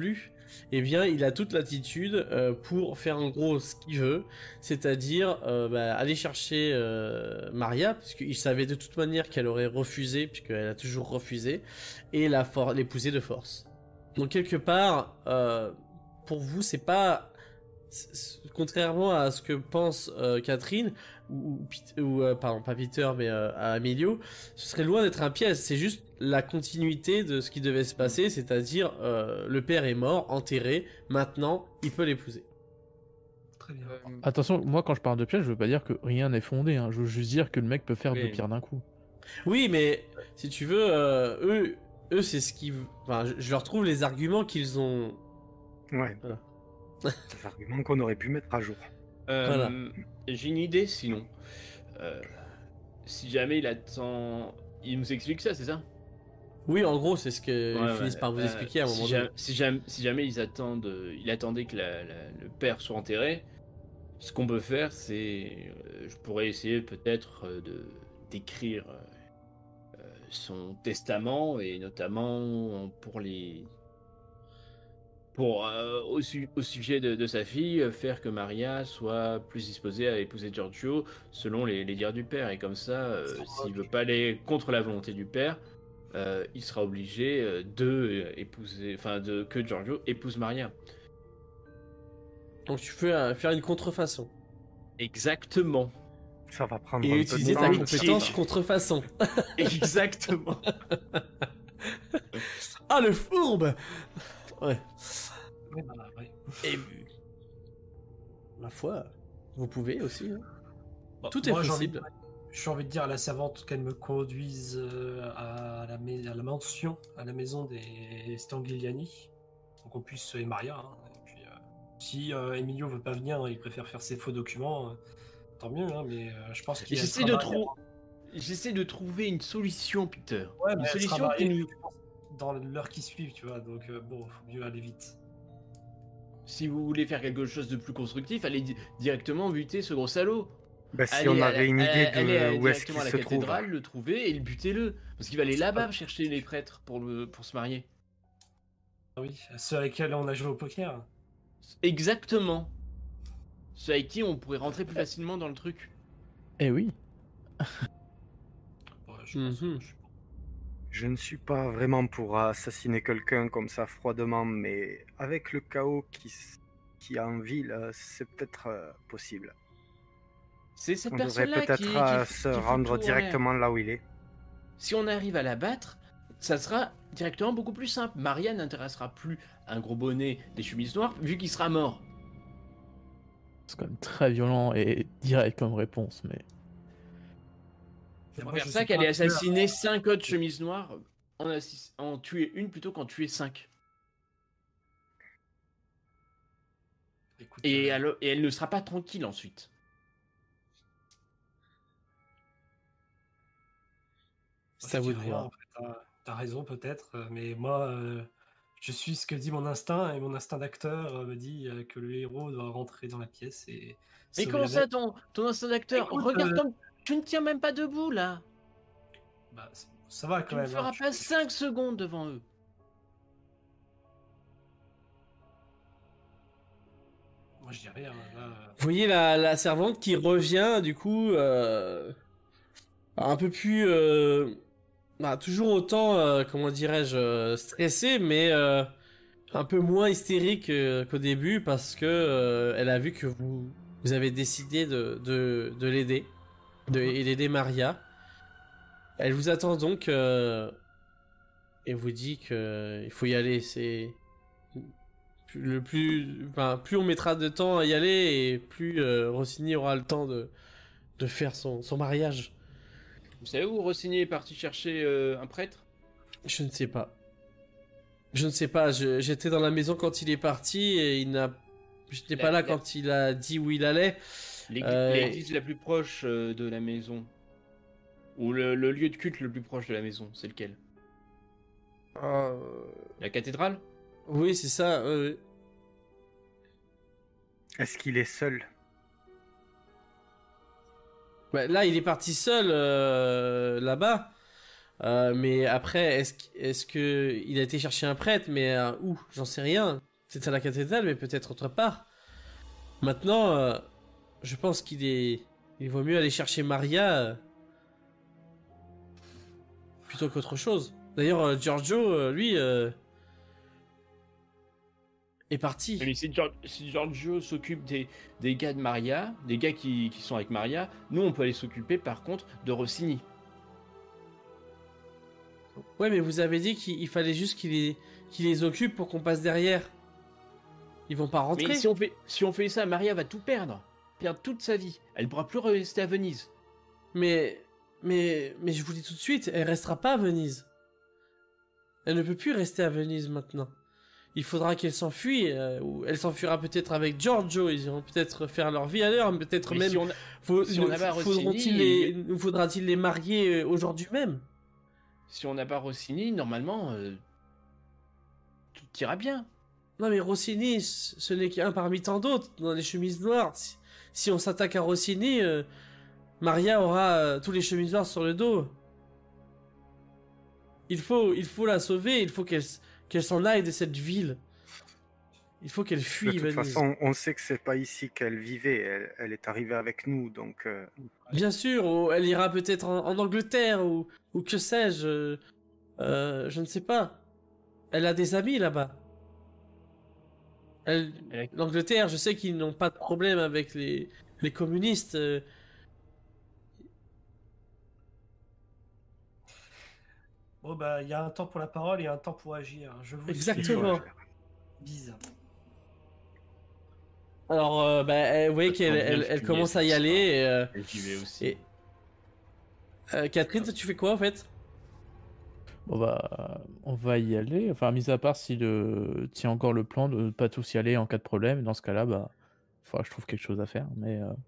eh bien, il a toute l'attitude euh, pour faire en gros ce qu'il veut, c'est-à-dire euh, bah, aller chercher euh, Maria, puisqu'il savait de toute manière qu'elle aurait refusé, puisqu'elle a toujours refusé, et la for- l'épouser de force. Donc quelque part, euh, pour vous, c'est pas... c'est- c'est- contrairement à ce que pense euh, Catherine, ou, ou, Pete- ou, euh, pardon, pas Peter, mais euh, à Emilio, ce serait loin d'être un piège, c'est juste la continuité de ce qui devait se passer, c'est-à-dire euh, le père est mort, enterré, maintenant il peut l'épouser. Très bien. Euh, Attention, moi quand je parle de piège, je veux pas dire que rien n'est fondé, hein. Je veux juste dire que le mec peut faire Oui. deux pierres d'un coup. Oui, mais si tu veux, euh, eux, eux c'est ce qui... Enfin, je, je leur trouve les arguments qu'ils ont... Ouais. Voilà. Des arguments qu'on aurait pu mettre à jour. euh, Voilà. J'ai une idée sinon. Euh, si jamais il attend. Il nous explique ça, c'est ça? Oui, en gros, c'est ce qu'ils Ouais, finissent ouais. par vous Euh, expliquer à un si moment ja- donné. Si jamais, si jamais ils attendent, euh, il attendait que la- la- le père soit enterré, ce qu'on peut faire, c'est, euh, je pourrais essayer peut-être euh, de d'écrire euh, euh, son testament et notamment pour les, pour euh, au, su- au sujet de, de sa fille, euh, faire que Maria soit plus disposée à épouser Giorgio selon les, les dires du père et comme ça, euh, s'il veut pas aller contre la volonté du père. Euh, il sera obligé euh, de euh, épouser, enfin de que Giorgio épouse Maria. Donc tu peux euh, faire une contrefaçon. Exactement. Ça va prendre Et un peu utiliser de ta temps. compétence contrefaçon. Exactement. Ah, le fourbe. Ouais. Ouais, bah, ouais. Et... Ma foi, vous pouvez aussi. Hein. Bon, Tout est moi, j'ai envie possible. de- J'ai envie de dire à la servante qu'elle me conduise euh, à la, mais- à la mansion, à la maison des Stangliani, pour qu'on puisse et Maria. Hein, et puis, euh, si euh, Emilio veut pas venir, il préfère faire ses faux documents, euh, tant mieux. Hein, mais euh, je pense qu'il y a J'essaie le de travail trouver, j'essaie de trouver une solution, Peter. Ouais, une mais elle sera solution qui mariée, nous. je pense, dans l'heure qui suit, tu vois. Donc euh, bon, faut mieux aller vite. Si vous voulez faire quelque chose de plus constructif, allez di- directement buter ce gros salaud. Bah, si Allez on à avait la- une à- idée allez à- de où est-ce directement qu'il à se la trouve. cathédrale, le trouver et le butez-le. Parce qu'il va aller là-bas chercher les prêtres pour, le, pour se marier. Ah oui, ceux avec qui on a joué au poker. Exactement. Ceux avec qui on pourrait rentrer plus facilement dans le truc. Eh oui. Ouais, je pense Mhm. que je- Je ne suis pas vraiment pour assassiner quelqu'un comme ça froidement, mais avec le chaos qui, s- qui est en ville, euh, c'est peut-être euh, possible. C'est cette On devrait personne-là peut-être qui, qui, euh, qui se fout rendre tout en l'air. directement là où il est. Si on arrive à la battre, ça sera directement beaucoup plus simple. Maria n'intéressera plus un gros bonnet des chemises noires vu qu'il sera mort. C'est quand même très violent et direct comme réponse, mais. C'est Moi, pour faire je ça suis qu'elle pas ait un tueur. assassiné cinq autres chemises noires, en, assis- en tuer une plutôt qu'en tuer cinq. Écoute, Et, euh, alors- et elle ne sera pas tranquille ensuite. C'est à je vous dis de rien, voir. en fait, T'as t'as raison peut-être, euh, mais moi, euh, je suis ce que dit mon instinct, et mon instinct d'acteur euh, me dit euh, que le héros doit rentrer dans la pièce et... Mais sauver comment la ça, bête. ton, ton instinct d'acteur? Écoute, Regarde euh, comme tu ne tiens même pas debout là. Bah, c- ça va quand Tu ne même. feras hein, pas je- cinq secondes devant eux. Moi je dis rien. Là, euh, Vous voyez la, la servante qui revient, du coup, euh, un peu plus... euh, bah, toujours autant, euh, comment dirais-je, euh, stressée, mais euh, un peu moins hystérique euh, qu'au début, parce que euh, elle a vu que vous, vous avez décidé de, de, de l'aider, de et d'aider Maria. Elle vous attend donc euh, et vous dit que il faut y aller. C'est le plus, enfin, plus on mettra de temps à y aller et plus euh, Rossini aura le temps de de faire son, son mariage. Vous savez où Rossini est parti chercher euh, un prêtre? Je ne sais pas. Je ne sais pas. je- J'étais dans la maison quand il est parti et il n'a. J'étais La- pas là la- quand il a dit où il allait. L'église Euh, l'église la plus proche euh, de la maison. Ou le, le lieu de culte le plus proche de la maison, c'est lequel? Euh, La cathédrale? Oui, c'est ça. euh, Est-ce qu'il est seul? Bah, là, il est parti seul euh, là-bas. Euh, mais après, est-ce qu'- est-ce que il a été chercher un prêtre? Mais euh, où? J'en sais rien. peut-être à la cathédrale, mais peut-être autre part. Maintenant, euh, je pense qu'il est, il vaut mieux aller chercher Maria euh, plutôt qu'autre chose. D'ailleurs, euh, Giorgio, euh, lui, euh, est parti. Mais si, Gior- si Giorgio s'occupe des, des gars de Maria, des gars qui, qui sont avec Maria, nous on peut aller s'occuper par contre de Rossini. Ouais, mais vous avez dit qu'il il fallait juste qu'il les, qu'il les occupe pour qu'on passe derrière. Ils vont pas rentrer. Mais si on fait, si on fait ça, Maria va tout perdre. Perdre toute sa vie. Elle ne pourra plus rester à Venise. Mais, mais, mais je vous dis tout de suite, elle restera pas à Venise. Elle ne peut plus rester à Venise maintenant. Il faudra qu'elle s'enfuit, euh, ou elle s'enfuira peut-être avec Giorgio. Ils iront peut-être faire leur vie ailleurs, peut-être Mais même. si on a- Faut- si on ne- avait à faudront-ils Rossini, les, il- nous faudra-t-il les marier euh, aujourd'hui même? Si on n'a pas Rossini, normalement, euh, tout ira bien. Non mais Rossini, c- ce n'est qu'un parmi tant d'autres dans les chemises noires. Si, si on s'attaque à Rossini, euh, Maria aura euh, tous les chemises noires sur le dos. Il faut, il faut la sauver, il faut qu'elle s- qu'elle s'en aille de cette ville. Il faut qu'elle De fuit toute Venise. façon, on sait que c'est pas ici qu'elle vivait. Elle, elle est arrivée avec nous, donc euh, Bien sûr, ou elle ira peut-être en, en Angleterre, ou, ou que sais-je. euh, euh, je ne sais pas. Elle a des amis là-bas. Elle- Elle a- L'Angleterre, je sais qu'ils n'ont pas de problème avec les, les communistes. euh, Bon, bah, il y a un temps pour la parole et un temps pour agir. Je vous Exactement. suis. Bizarre. Alors, euh, bah, elle- vous voyez Ça qu'elle sent bien elle, le elle fumier, commence à y ça. aller. Et, euh, Et j'y vais aussi. et- euh, Catherine, toi, tu fais quoi en fait? Bon bah, on va y aller. Enfin, mis à part si le tient encore le plan de ne pas tous y aller en cas de problème. Dans ce cas-là, bah, faudra que je trouve quelque chose à faire. Mais euh,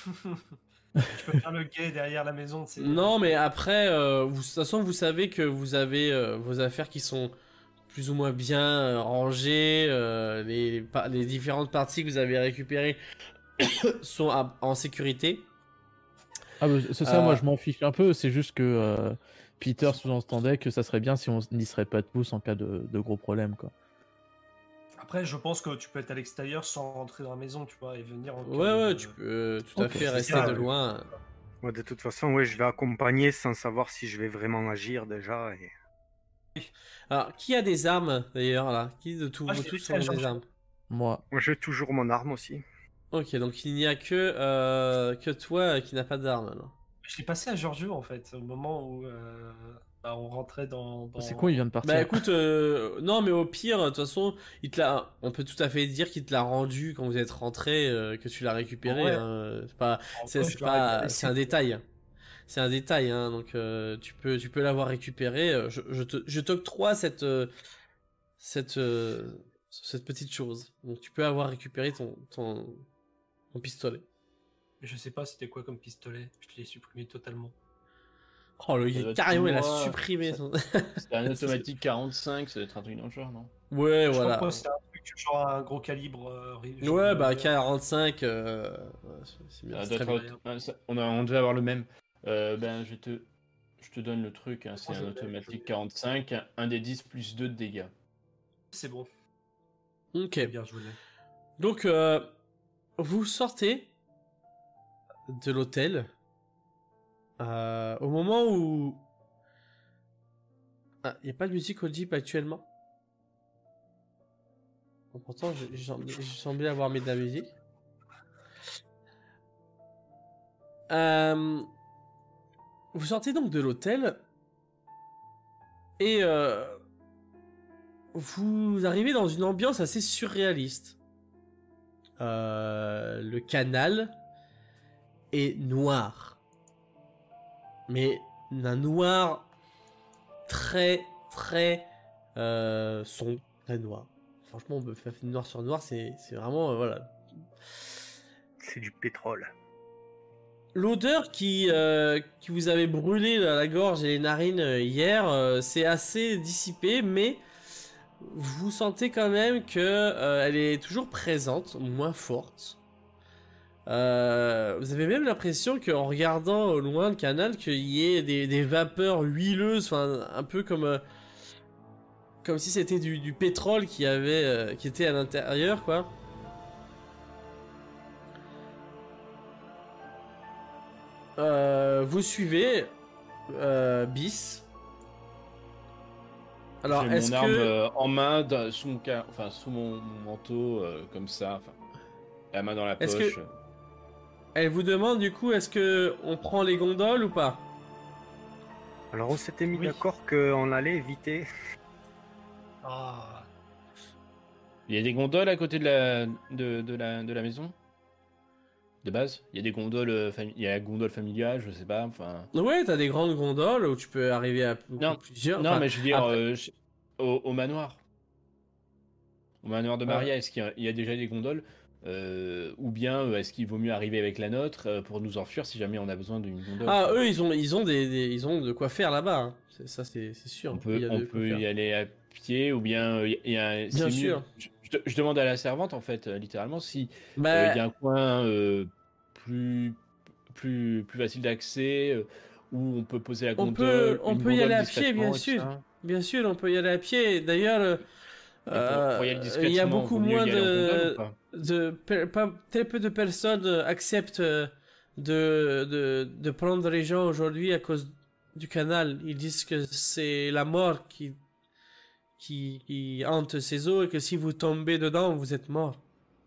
Je peux faire le guet derrière la maison. C'est Non, mais après, euh, vous- de toute façon, vous savez que vous avez euh, vos affaires qui sont plus ou moins bien euh, rangées. euh, les, pa- les différentes parties que vous avez récupérées sont à- en sécurité. ah bah, c'est ça. Euh, Moi, je m'en fiche un peu. C'est juste que euh, Peter sous-entendait que ça serait bien si on n'y serait pas tous en cas de, de gros problèmes, quoi. Après, je pense que tu peux être à l'extérieur sans rentrer dans la maison, tu vois, et venir en cas Ouais, de- ouais, tu peux euh, tout à Ok, fait c'est rester ça, de ouais. loin. moi, de toute façon, ouais, je vais accompagner sans savoir si je vais vraiment agir déjà. Et... Alors, qui a des armes d'ailleurs là? Qui de tous Moi, vous j'ai tous laissé ont à des Georges. armes? Moi, Moi, j'ai toujours mon arme aussi. Ok, donc il n'y a que, euh, que toi euh, qui n'a pas d'arme. alors. Je l'ai passé à Giorgio, en fait, au moment où euh, bah, on rentrait dans... dans- c'est con, il vient de partir. Bah écoute, euh, non mais au pire, de toute façon, il te l'a, on peut tout à fait dire qu'il te l'a rendu quand vous êtes rentré, euh, que tu l'as récupéré. Ouais. hein. C'est pas, En c'est vrai, c'est je l'aurais pas, laissé. c'est un détail. C'est un détail, hein, donc euh, tu peux, tu peux l'avoir récupéré. euh, Je, je te, je t'octroie cette, euh, cette, euh, cette petite chose. Donc tu peux avoir récupéré ton, ton, ton pistolet. Mais je sais pas c'était quoi comme pistolet, je te l'ai supprimé totalement. Oh le, Ça doit il, être carrément, il a moi, supprimé. ça- son- C'est un automatique quarante-cinq, ça doit être un truc dans le genre, non? Ouais, Je voilà. crois que c'est un truc genre un gros calibre. euh, ri- genre Ouais, de- bah quarante-cinq, euh, ouais, c'est- c'est bien. Ça c'est doit très être bien. auto- ah, ça- on, a- on devait avoir le même. Euh, ben, je te, je te donne le truc, hein, c'est Moi, je un l'ai, automatique je l'ai. quarante-cinq, un des dix plus deux de dégâts. C'est bon, Ok. c'est bien, je voulais. Donc, euh, vous sortez de l'hôtel euh, au moment où... Ah, il n'y a pas de musique au Jeep actuellement. Bon, pourtant, j'ai- j'ai j'ai semblé avoir mis de la musique. Euh, vous sortez donc de l'hôtel et euh, vous arrivez dans une ambiance assez surréaliste. Euh, le canal est noir. Mais un noir très très euh, sombre, très noir. Franchement, on peut faire noir sur noir, c'est c'est vraiment euh, voilà. C'est du pétrole. L'odeur qui euh, qui vous avait brûlé la, la gorge et les narines euh, hier, euh, c'est assez dissipé, mais vous sentez quand même que euh, elle est toujours présente, moins forte. Euh, vous avez même l'impression qu'en regardant au loin le canal, qu'il y ait des, des vapeurs huileuses, enfin un peu comme euh, comme si c'était du, du pétrole qui avait, euh, qui était à l'intérieur, quoi. Euh, vous suivez euh, Bis. Alors, J'ai est-ce mon arme que euh, en main, dans- sous mon, ca- enfin, sous mon, mon manteau, euh, comme ça, enfin, la main dans la Est-ce poche. que- elle vous demande du coup, est-ce que on prend les gondoles ou pas? Alors on s'était mis Oui. d'accord qu'on allait éviter. Ah, Il y a des gondoles à côté de la, de, de la, de la maison de base. Il y a des gondoles, euh, fami- il y a la gondole familiale, je sais pas, enfin. Ouais, t'as des grandes gondoles où tu peux arriver à beaucoup Non, plusieurs. Non, enfin, mais je veux dire, après- euh, je- au, au manoir. Au manoir de Maria, est-ce qu'il y, a- il y a déjà des gondoles euh, ou bien euh, est-ce qu'il vaut mieux arriver avec la nôtre euh, pour nous enfuir si jamais on a besoin d'une gondole Ah, quoi. eux, ils ont, ils ont des, des- ils ont de quoi faire là-bas. Hein. C'est- Ça, c'est c'est sûr. On Il peut, y a on de quoi peut faire. y aller à pied ou bien euh, il y a, c'est Bien mieux- sûr. Je, je- je demande à la servante en fait, euh, littéralement, si euh, Bah, il y a un coin euh, plus, plus, plus facile d'accès euh, où on peut poser la On gondole. peut- on une peut y gondole aller à pied, bien discrètement et tout sûr. ça. bien sûr, on peut y aller à pied. D'ailleurs, euh, Et pour- pour y aller euh, discrètement, il y a beaucoup vaut mieux moins y aller en gondole ou de, pas de per- pas, très peu de personnes euh, acceptent euh, de, de, de prendre les gens aujourd'hui à cause du canal. Ils disent que c'est la mort qui, qui, qui hante ces eaux et que si vous tombez dedans, vous êtes mort.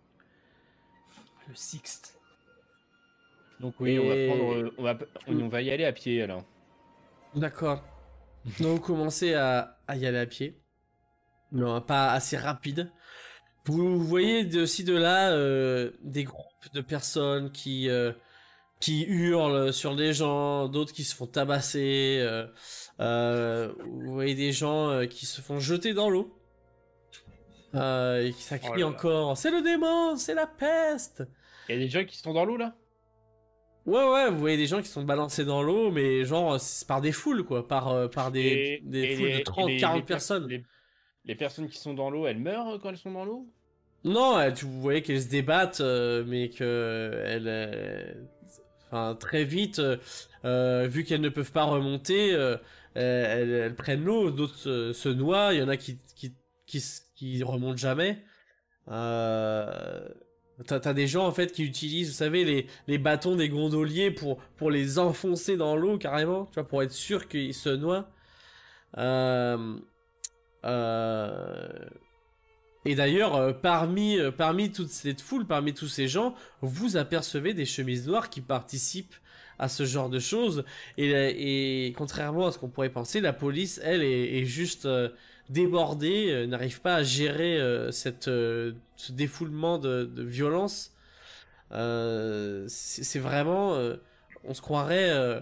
le Sixte. Donc oui, on va Et- prendre, euh, on va, on, on va y aller à pied alors. D'accord. Donc vous commencez à, à y aller à pied. Non, pas assez rapide. Vous voyez de ci de là euh, des groupes de personnes qui euh, qui hurlent sur des gens, d'autres qui se font tabasser. euh, euh, vous voyez des gens euh, qui se font jeter dans l'eau. Euh, et qui ça crie Oh là là. encore. C'est le démon, c'est la peste. Il y a des gens qui sont dans l'eau là. Ouais, ouais, vous voyez des gens qui sont balancés dans l'eau, mais genre c'est par des foules quoi, par euh, par des Et- des et foules les- de et trente, les- quarante les per- personnes. Les, les personnes qui sont dans l'eau, elles meurent quand elles sont dans l'eau. Non, elles- tu vous voyez qu'elles se débattent, euh, mais que elles, euh, enfin très vite, euh, euh, vu qu'elles ne peuvent pas remonter, euh, elles, elles prennent l'eau, d'autres euh, se noient, il y en a qui qui qui, s- qui remontent jamais. Euh, t'as, t'as des gens en fait qui utilisent, vous savez, les les bâtons des gondoliers pour pour les enfoncer dans l'eau carrément, tu vois, pour être sûr qu'ils se noient. Euh, euh, Et d'ailleurs, euh, parmi, euh, parmi toute cette foule, parmi tous ces gens, vous apercevez des chemises noires qui participent à ce genre de choses. Et, la- et contrairement à ce qu'on pourrait penser, la police, elle, est, est juste euh, débordée, euh, n'arrive pas à gérer euh, cette, euh, ce défoulement de, de violence. Euh, c'est c'est vraiment... euh, on se croirait... euh,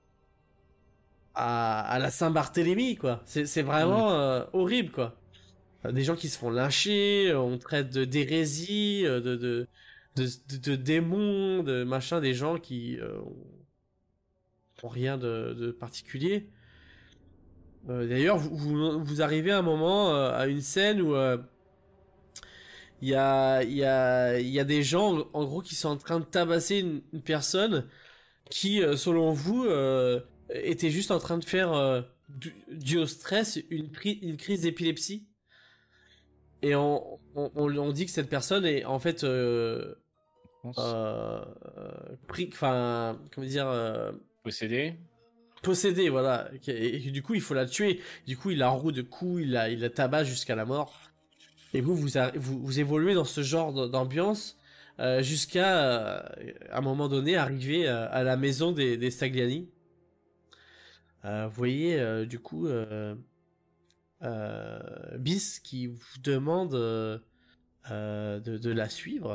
à, à la Saint-Barthélemy, quoi. C'est c'est vraiment euh, horrible, quoi. Euh, Des gens qui se font lyncher, euh, on traite de d'hérésie, euh, de, de, de, de, de démons, de machin, des gens qui euh, ont rien de, de particulier. Euh, D'ailleurs, vous, vous, vous arrivez à un moment, euh, à une scène où euh, il y, a, il y, a, il y a des gens, en gros, qui sont en train de tabasser une, une personne qui, euh, selon vous, euh, était juste en train de faire, euh, du, dû au stress, une, pri- une crise d'épilepsie. Et on, on, on, on dit que cette personne est en fait euh, Je pense. euh, pris, enfin, comment dire, euh, Possédé. possédée, voilà. Et, et du coup, il faut la tuer. Du coup, il la enroue de coups, il la, il la tabasse jusqu'à la mort. Et vous, vous, arri- vous, vous évoluez dans ce genre de- d'ambiance euh, jusqu'à, euh, à un moment donné, arriver euh, à la maison des, des Stagliani. Euh, vous voyez, euh, du coup, euh, euh, Bis qui vous demande euh, euh, de, de la suivre.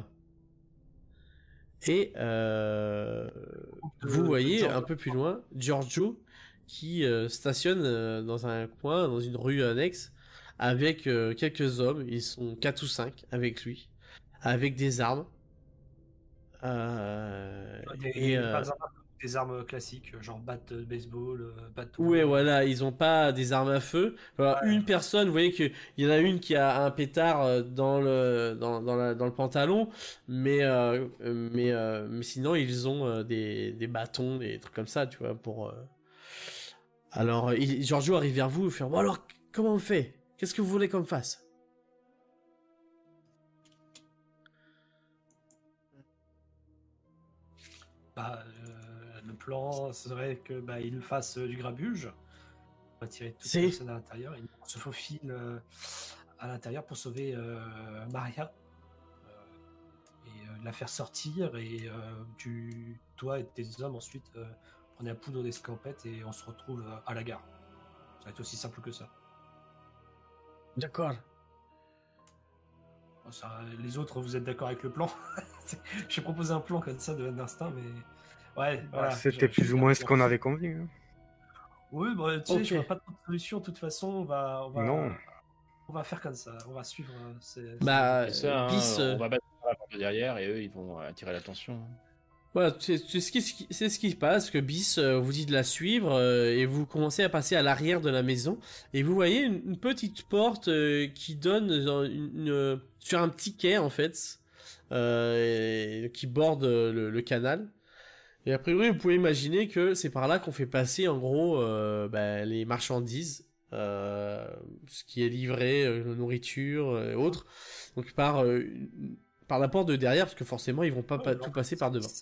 Et euh, De- vous de voyez Giorgio. un peu plus loin Giorgio qui euh, stationne euh, dans un coin, dans une rue annexe, avec euh, quelques hommes. Ils sont quatre ou cinq avec lui, avec des armes. Euh, Des, et, euh, pas des armes, des armes classiques, genre batte de baseball, euh, bâton. ouais, voilà, ils ont pas des armes à feu. Voilà, Ouais. une personne, vous voyez que il y en a une qui a un pétard euh, dans le dans, dans, la- dans le pantalon, mais euh, euh, mais euh, mais sinon ils ont euh, des des bâtons, des trucs comme ça, tu vois, pour. euh. Alors, il, Giorgio arrive vers vous, et fait bon alors comment on fait? Qu'est-ce que vous voulez qu'on fasse? Bah, euh, le plan serait que bah, il fasse euh, du grabuge. On va tirer toutes C'est- les personnes à l'intérieur. Il se faufile euh, à l'intérieur pour sauver euh, Maria euh, et euh, la faire sortir. Et euh, tu, toi et tes hommes ensuite euh, prenez la poudre d'escampette et on se retrouve euh, à la gare. Ça va être aussi simple que ça. D'accord. Bon, ça, les autres, vous êtes d'accord avec le plan? C'est- J'ai proposé un plan comme ça de d'instinct, mais ouais, voilà. C'était je- plus je- ou moins ce qu'on avait convenu. hein. Oui, bah, tu sais, je Ok. vois pas trop de solution. De toute façon, on va, on va, Non. on va faire comme ça. On va suivre. euh, ces- Bah, ces- C'est ça, hein, Bis, euh, on va battre la porte de derrière et eux, ils vont euh, attirer l'attention. voilà, c'est c'est ce qui, c'est ce qui se passe, que Bis euh, vous dit de la suivre euh, et vous commencez à passer à l'arrière de la maison et vous voyez une, une petite porte euh, qui donne dans une, une- sur un petit quai en fait, euh, et- qui borde euh, le, le canal. Et a priori, vous pouvez imaginer que c'est par là qu'on fait passer en gros euh, bah, les marchandises, euh, ce qui est livré, euh, la nourriture euh, et autres, donc par, euh, une- par la porte de derrière, parce que forcément ils vont pas, Ouais, pas alors, tout passer par devant.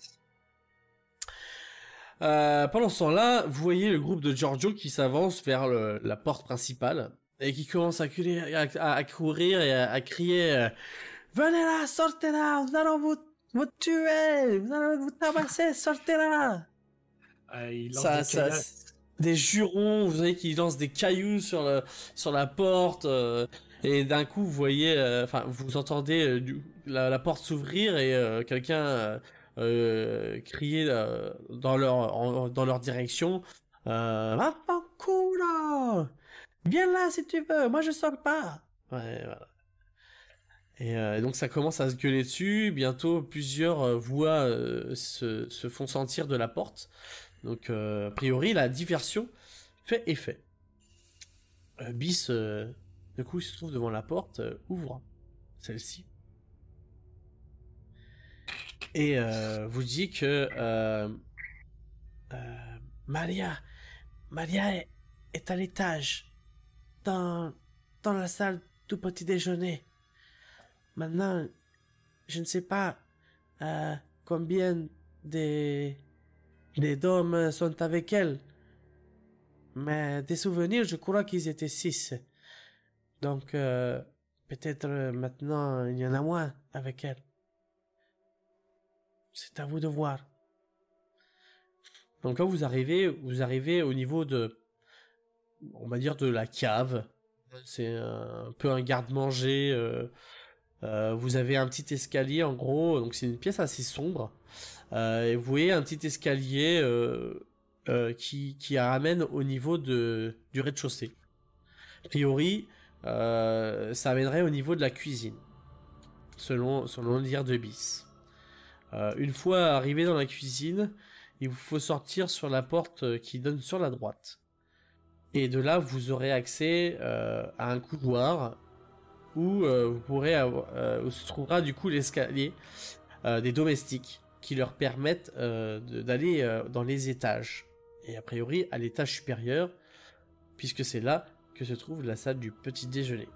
Euh, pendant ce temps-là, vous voyez le groupe de Giorgio qui s'avance vers le- la porte principale et qui commence à, culer- à, à- à courir et à, à crier euh, venez là, sortez là, nous allons vous, vous tuer, nous allons vous tabasser, sortez là. Euh, il lance Ça, des ça, caillasses. des jurons, vous voyez qu'ils lancent des cailloux sur, le, sur la porte, euh, et d'un coup, vous voyez, euh, enfin, vous entendez euh, du- la, la porte s'ouvrir et euh, quelqu'un euh, euh, crier euh, dans, leur, en- dans leur direction euh, Va pas culo, viens là si tu veux, moi je sors pas. Ouais, voilà. Et euh, donc ça commence à se gueuler dessus. Bientôt, plusieurs euh, voix euh, se, se font sentir de la porte. Donc, euh, a priori, la diversion fait effet. Euh, Bis, euh, du coup, il se trouve devant la porte, euh, ouvre celle-ci. Et euh, vous dit que euh, euh, Maria, Maria est, est à l'étage, dans, dans la salle du petit déjeuner. Maintenant, je ne sais pas euh, combien des, des hommes sont avec elle. Mais des souvenirs, je crois qu'ils étaient six. Donc, euh, peut-être euh, maintenant, il y en a moins avec elle. C'est à vous de voir. Donc, quand vous arrivez, vous arrivez au niveau de, on va dire, de la cave. C'est un peu un garde-manger. Euh, euh, vous avez un petit escalier, en gros. Donc, c'est une pièce assez sombre. Euh, et vous voyez un petit escalier euh, euh, qui, qui ramène au niveau de, du rez-de-chaussée. A priori, euh, ça amènerait au niveau de la cuisine, selon, selon le dire de Bis. Euh, une fois arrivé dans la cuisine, il vous faut sortir sur la porte qui donne sur la droite. Et de là, vous aurez accès euh, à un couloir où euh, vous pourrez avoir, euh, où se trouvera du coup l'escalier euh, des domestiques qui leur permettent euh, de- d'aller euh, dans les étages. Et a priori, à l'étage supérieur, puisque c'est là que se trouve la salle du petit déjeuner.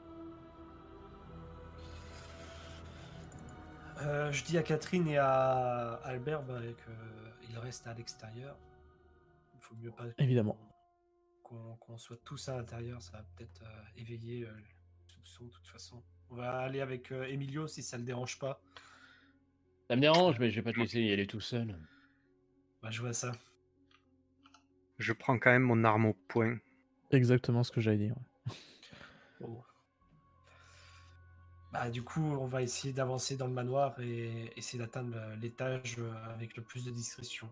Euh, je dis à Catherine et à Albert bah, qu'ils restent à l'extérieur. Il faut mieux pas Évidemment. qu'on qu'on soit tous à l'intérieur. Ça va peut-être euh, éveiller euh, le soupçon de toute façon. On va aller avec euh, Emilio si ça le dérange pas. Ça me dérange, mais je vais pas te laisser y aller tout seul. Bah, je vois ça. Je prends quand même mon arme au poing. Exactement ce que j'allais dire. Bon. Bah, du coup, on va essayer d'avancer dans le manoir et essayer d'atteindre euh, l'étage euh, avec le plus de discrétion.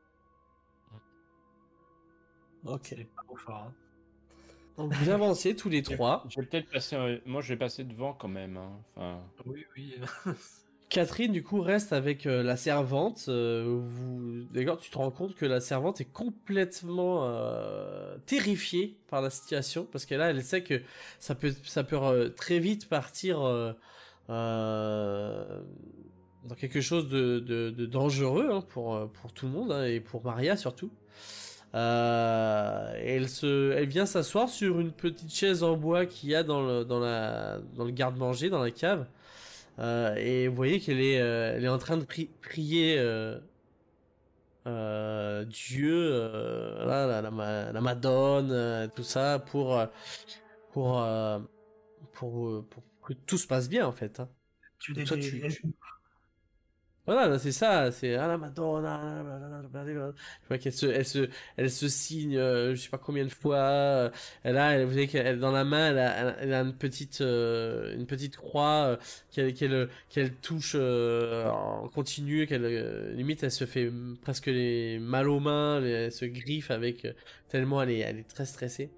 Ok. C'est pas trop fort. Hein. Donc vous avancez tous les trois. Je vais peut-être passer. euh, Moi, je vais passer devant quand même. hein. Enfin, Oui, oui. Catherine, du coup, reste avec euh, la servante. Euh, vous... D'ailleurs, tu te rends compte que la servante est complètement euh, terrifiée par la situation, parce que là, elle sait que ça peut, ça peut euh, très vite partir euh, euh, dans quelque chose de, de, de dangereux hein, pour, euh, pour tout le monde, hein, et pour Maria surtout. Euh, et elle, se, elle vient s'asseoir sur une petite chaise en bois qu'il y a dans le, dans la, dans le garde-manger, dans la cave. Euh, et vous voyez qu'elle est, euh, elle est en train de pri- prier euh, euh, Dieu, euh, là, la, la, ma- la Madone, euh, tout ça, pour, euh, pour, euh, pour, euh, pour que tout se passe bien en fait. Hein. Tu Donc des, toi, des- tu- des- tu- Voilà, là, c'est ça, c'est ah la Madonna. Je vois qu'elle se, elle se, elle se signe, euh, je sais pas combien de fois. euh, Elle a, elle, vous savez qu'elle dans la main, elle a, elle a- elle a une petite, euh, une petite croix euh, qu'elle, qu'elle, qu'elle touche euh, en continu, qu'elle euh, limite, elle se fait mm, presque les mal aux mains, elle, elle se griffe avec euh, tellement elle est, elle est très stressée.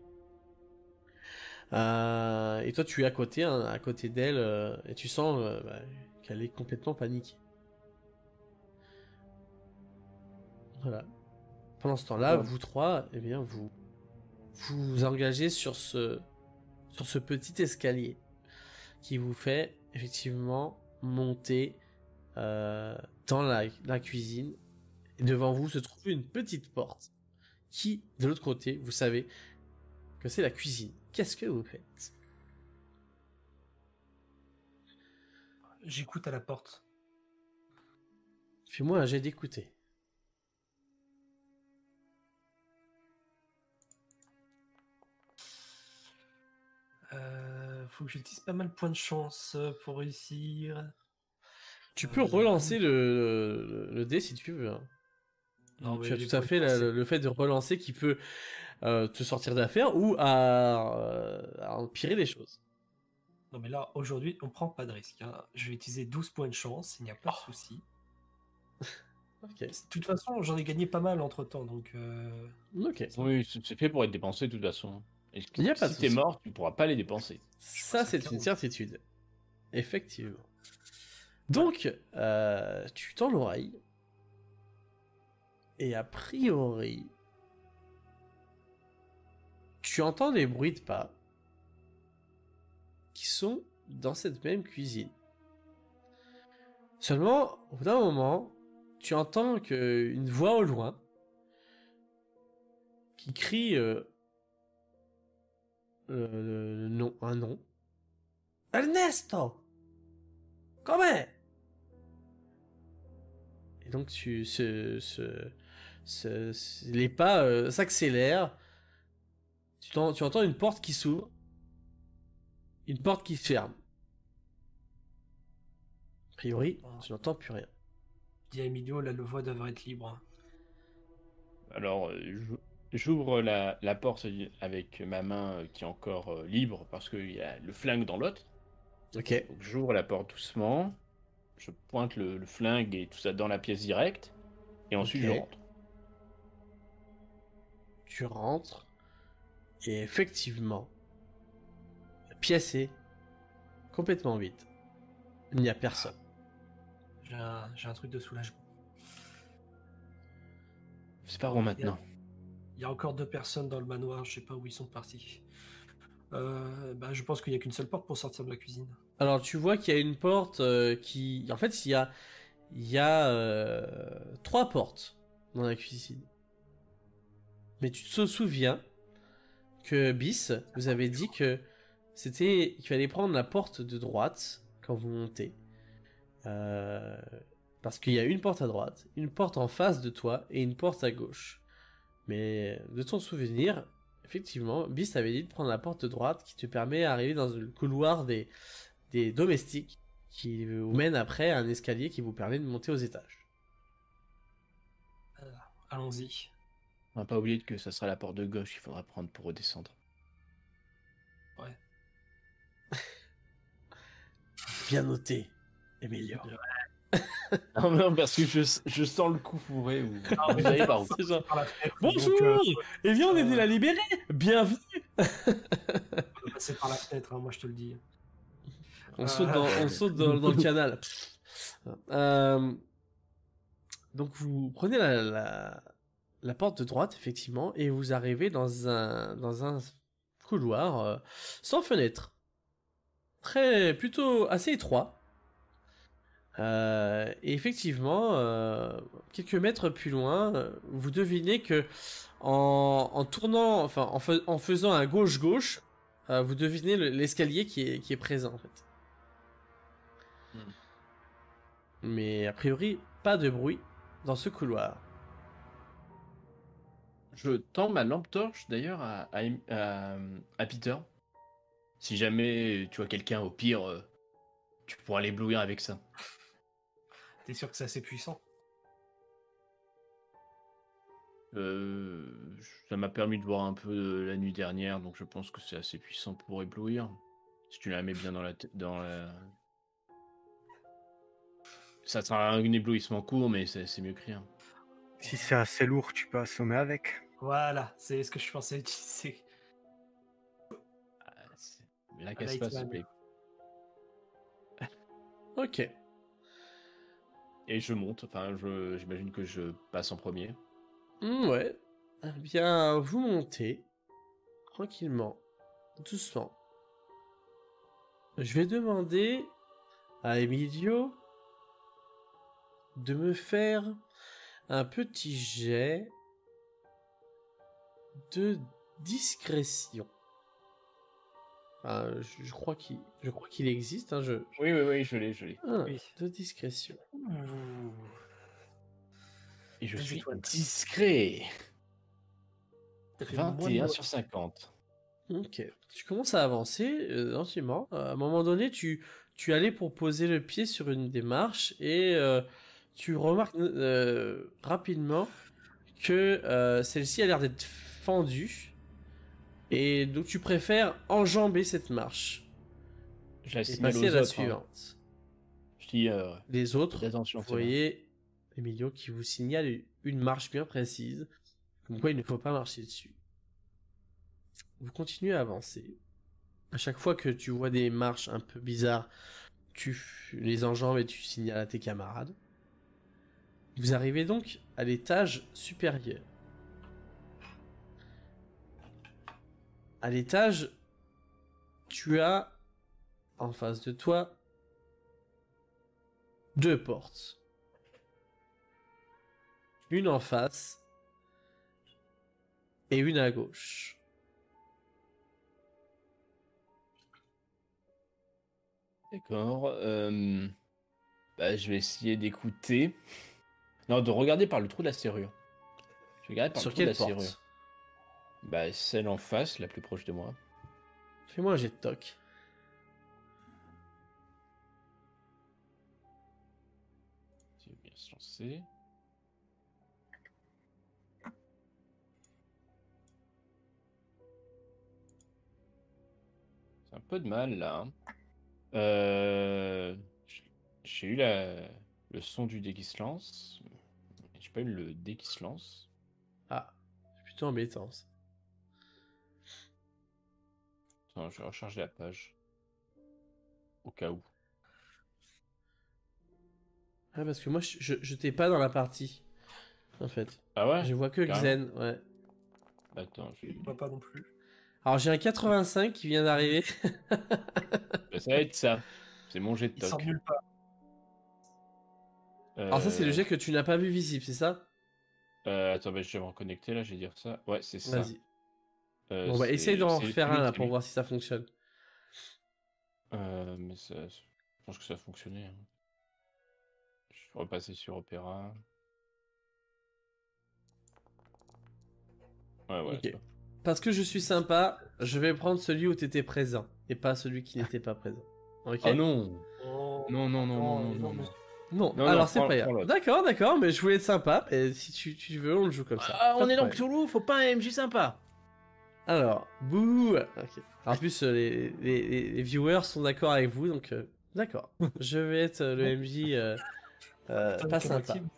Euh, et toi, tu es à côté, hein, à côté d'elle, euh, et tu sens euh, bah, qu'elle est complètement paniquée. Voilà. Pendant ce temps-là, Ouais. vous trois, eh bien, vous vous vous engagez sur ce sur ce petit escalier qui vous fait effectivement monter euh, dans la, la cuisine. Et devant vous se trouve une petite porte qui, de l'autre côté, vous savez que c'est la cuisine. Qu'est-ce que vous faites? J'écoute à la porte. Fais-moi un jet d'écouter. Euh, faut que j'utilise pas mal de points de chance euh, pour réussir. Tu peux Euh, relancer le, le, le dé si tu veux. Hein. Non, tu mais as les tout à points de fait chance, la- c'est- le, le fait de relancer qui peut euh, te sortir d'affaire ou à, euh, à empirer les choses. Non, mais là, aujourd'hui, on prend pas de risque. Hein. Je vais utiliser douze points de chance, il n'y a pas de souci. Ok. De toute façon, j'en ai gagné pas mal entre temps, donc. euh, Ok. Oui, c'est c'est fait pour être dépensé de toute façon. Et Il y a pas de si t'es souci. mort, tu pourras pas les dépenser. Ça, c'est une certitude. Effectivement. Donc, euh, tu tends l'oreille. Et a priori, tu entends des bruits de pas qui sont dans cette même cuisine. Seulement, au bout d'un moment, tu entends que une voix au loin qui crie euh, le, le- le nom, un nom. Ernesto! Comment? Et donc tu, ce, ce, ce- ce- les pas euh, s'accélèrent. Tu, t'en- tu entends une porte qui s'ouvre, une porte qui se ferme. A priori, tu n'entends plus rien. Dis à Emilio, là, le voie devrait être libre. hein. Alors, euh, j'ou- j'ouvre la, la porte avec ma main euh, qui est encore euh, libre parce qu'il y a le flingue dans l'autre. Ok. Donc j'ouvre la porte doucement, je pointe le, le flingue et tout ça dans la pièce directe, et ensuite Ok. je rentre. Tu rentres. Et effectivement, la pièce est complètement vide. Il n'y a personne. J'ai un, j'ai un truc de soulagement. C'est par où maintenant? Il y a encore deux personnes dans le manoir, je sais pas où ils sont partis. Euh, bah, je pense qu'il n'y a qu'une seule porte pour sortir de la cuisine. Alors tu vois qu'il y a une porte euh, qui... En fait, il y a, il y a euh, trois portes dans la cuisine. Mais tu te souviens que Bis vous avait dit que c'était qu'il fallait prendre la porte de droite quand vous montez. Euh, parce qu'il y a une porte à droite, une porte en face de toi et une porte à gauche. Mais de ton souvenir, effectivement, Bis avait dit de prendre la porte de droite qui te permet d'arriver dans le couloir des, des domestiques qui vous mène après à un escalier qui vous permet de monter aux étages. Euh, Allons-y. On va pas oublier que ça sera la porte de gauche qu'il faudra prendre pour redescendre. Ouais. Bien noté, Emilio. Non, non, parce que je, je sens le coup fourré. Ou... Ah, Vous savez par où. C'est genre, Par la fenêtre, bonjour, donc, euh, eh bien on est venu euh, la libérer, bienvenue. on va passer par la fenêtre, hein, moi je te le dis. On saute dans, on saute dans, dans le canal. Euh, donc vous prenez la, la, la porte de droite, effectivement, et vous arrivez dans un, dans un couloir euh, sans fenêtre. Très, plutôt assez étroit. Euh, et effectivement, euh, quelques mètres plus loin, euh, vous devinez que en, en tournant, enfin en, fais- en faisant un gauche-gauche, euh, vous devinez le- l'escalier qui est, qui est présent en fait. Hmm. Mais a priori, pas de bruit dans ce couloir. Je tends ma lampe torche d'ailleurs à, à, à- à Peter. Si jamais tu vois quelqu'un, au pire, euh, tu pourras l'éblouir avec ça. T'es sûr que c'est assez puissant? Euh, ça m'a permis de voir un peu euh, la nuit dernière, donc je pense que c'est assez puissant pour éblouir. Si tu la mets bien dans la... t- Dans la... Ça sera un éblouissement court, mais c'est c'est mieux que rien. Si c'est assez lourd, tu peux assommer avec. Voilà, c'est ce que je pensais utiliser. Ah, c'est- La Un casse pas, s'il te Lightman. plaît. Ok. Et je monte, enfin, je- j'imagine que je passe en premier. Hmm, ouais. Eh bien, vous montez tranquillement, doucement. Je vais demander à Emilio de me faire un petit jet de discrétion. Enfin, je, je crois qu'il, je crois qu'il existe. Hein, je, je- Oui, oui, oui, je l'ai, je l'ai. Ah, Oui. de discrétion. Ouh. Et je Des suis étoiles. discret. T'as fait moins de vingt et un moi. sur cinquante. Ok. Tu commences à avancer euh, gentiment. À un moment donné, tu, tu allais pour poser le pied sur une des marches et euh, tu remarques euh, rapidement que euh, celle-ci a l'air d'être fendue. Et donc tu préfères enjamber cette marche Je la et signale passer aux à la autres, hein. suivante. Je dis, euh, Les autres, attention, vous c'est là. voyez Emilio qui vous signale une marche bien précise, comme quoi il ne faut pas marcher dessus. Vous continuez à avancer. À chaque fois que tu vois des marches un peu bizarres, tu f- les enjambes et tu signales à tes camarades. Vous arrivez donc à l'étage supérieur. À l'étage, tu as en face de toi deux portes. Une en face et une à gauche. D'accord. euh, bah, je vais essayer d'écouter. Non, de regarder par le trou de la serrure. Je vais regarder par Sur le trou de la quelle porte? serrure. Bah, celle en face, la plus proche de moi. Fais-moi un jet de toc. Si bien se lancer. C'est un peu de mal là. hein. Euh... J'ai eu la... le son du dé qui se lance. J'ai pas eu le dé qui se lance. Ah, c'est plutôt embêtant ça. Attends, je vais recharger la page. Au cas où. Ah, parce que moi je, je, je t'ai pas dans la partie. En fait. Ah ouais Je vois que carrément. Xen, ouais. Attends, je... Je vois pas non plus. Alors j'ai un quatre-vingt-cinq qui vient d'arriver. bah, ça va être ça. C'est mon jet de Il sort toc. nulle part. Alors ça c'est le Euh, jet que tu n'as pas vu visible, c'est ça? euh, attends, bah, je vais me reconnecter là, je vais dire ça. Ouais, c'est ça. Vas-y. Euh, Bon bah c'est- essaye d'en c'est refaire lui, un là c'est pour lui. voir si ça fonctionne. Euh, mais ça, je pense que ça a fonctionné. hein. Je vais repasser sur Opéra. Ouais, ouais. Ok. c'est bon. Parce que je suis sympa, je vais prendre celui où t'étais présent et pas celui qui n'était pas présent. Ok? Oh non Oh, Non, non, non, non, non, non, mais- non. Non, Non, alors non, c'est prends- pas prends grave. l'autre. D'accord, d'accord, mais je voulais être sympa. Et si tu, tu veux, on le joue comme ça. Ah, Pas on de est dans problème. Cthulhu, faut pas un M J sympa. Alors, bouh. Ok. En plus, euh, les, les, les- les viewers sont d'accord avec vous, donc euh, d'accord. Je vais être euh, le M J euh, euh, Putain, pas quel sympa. team.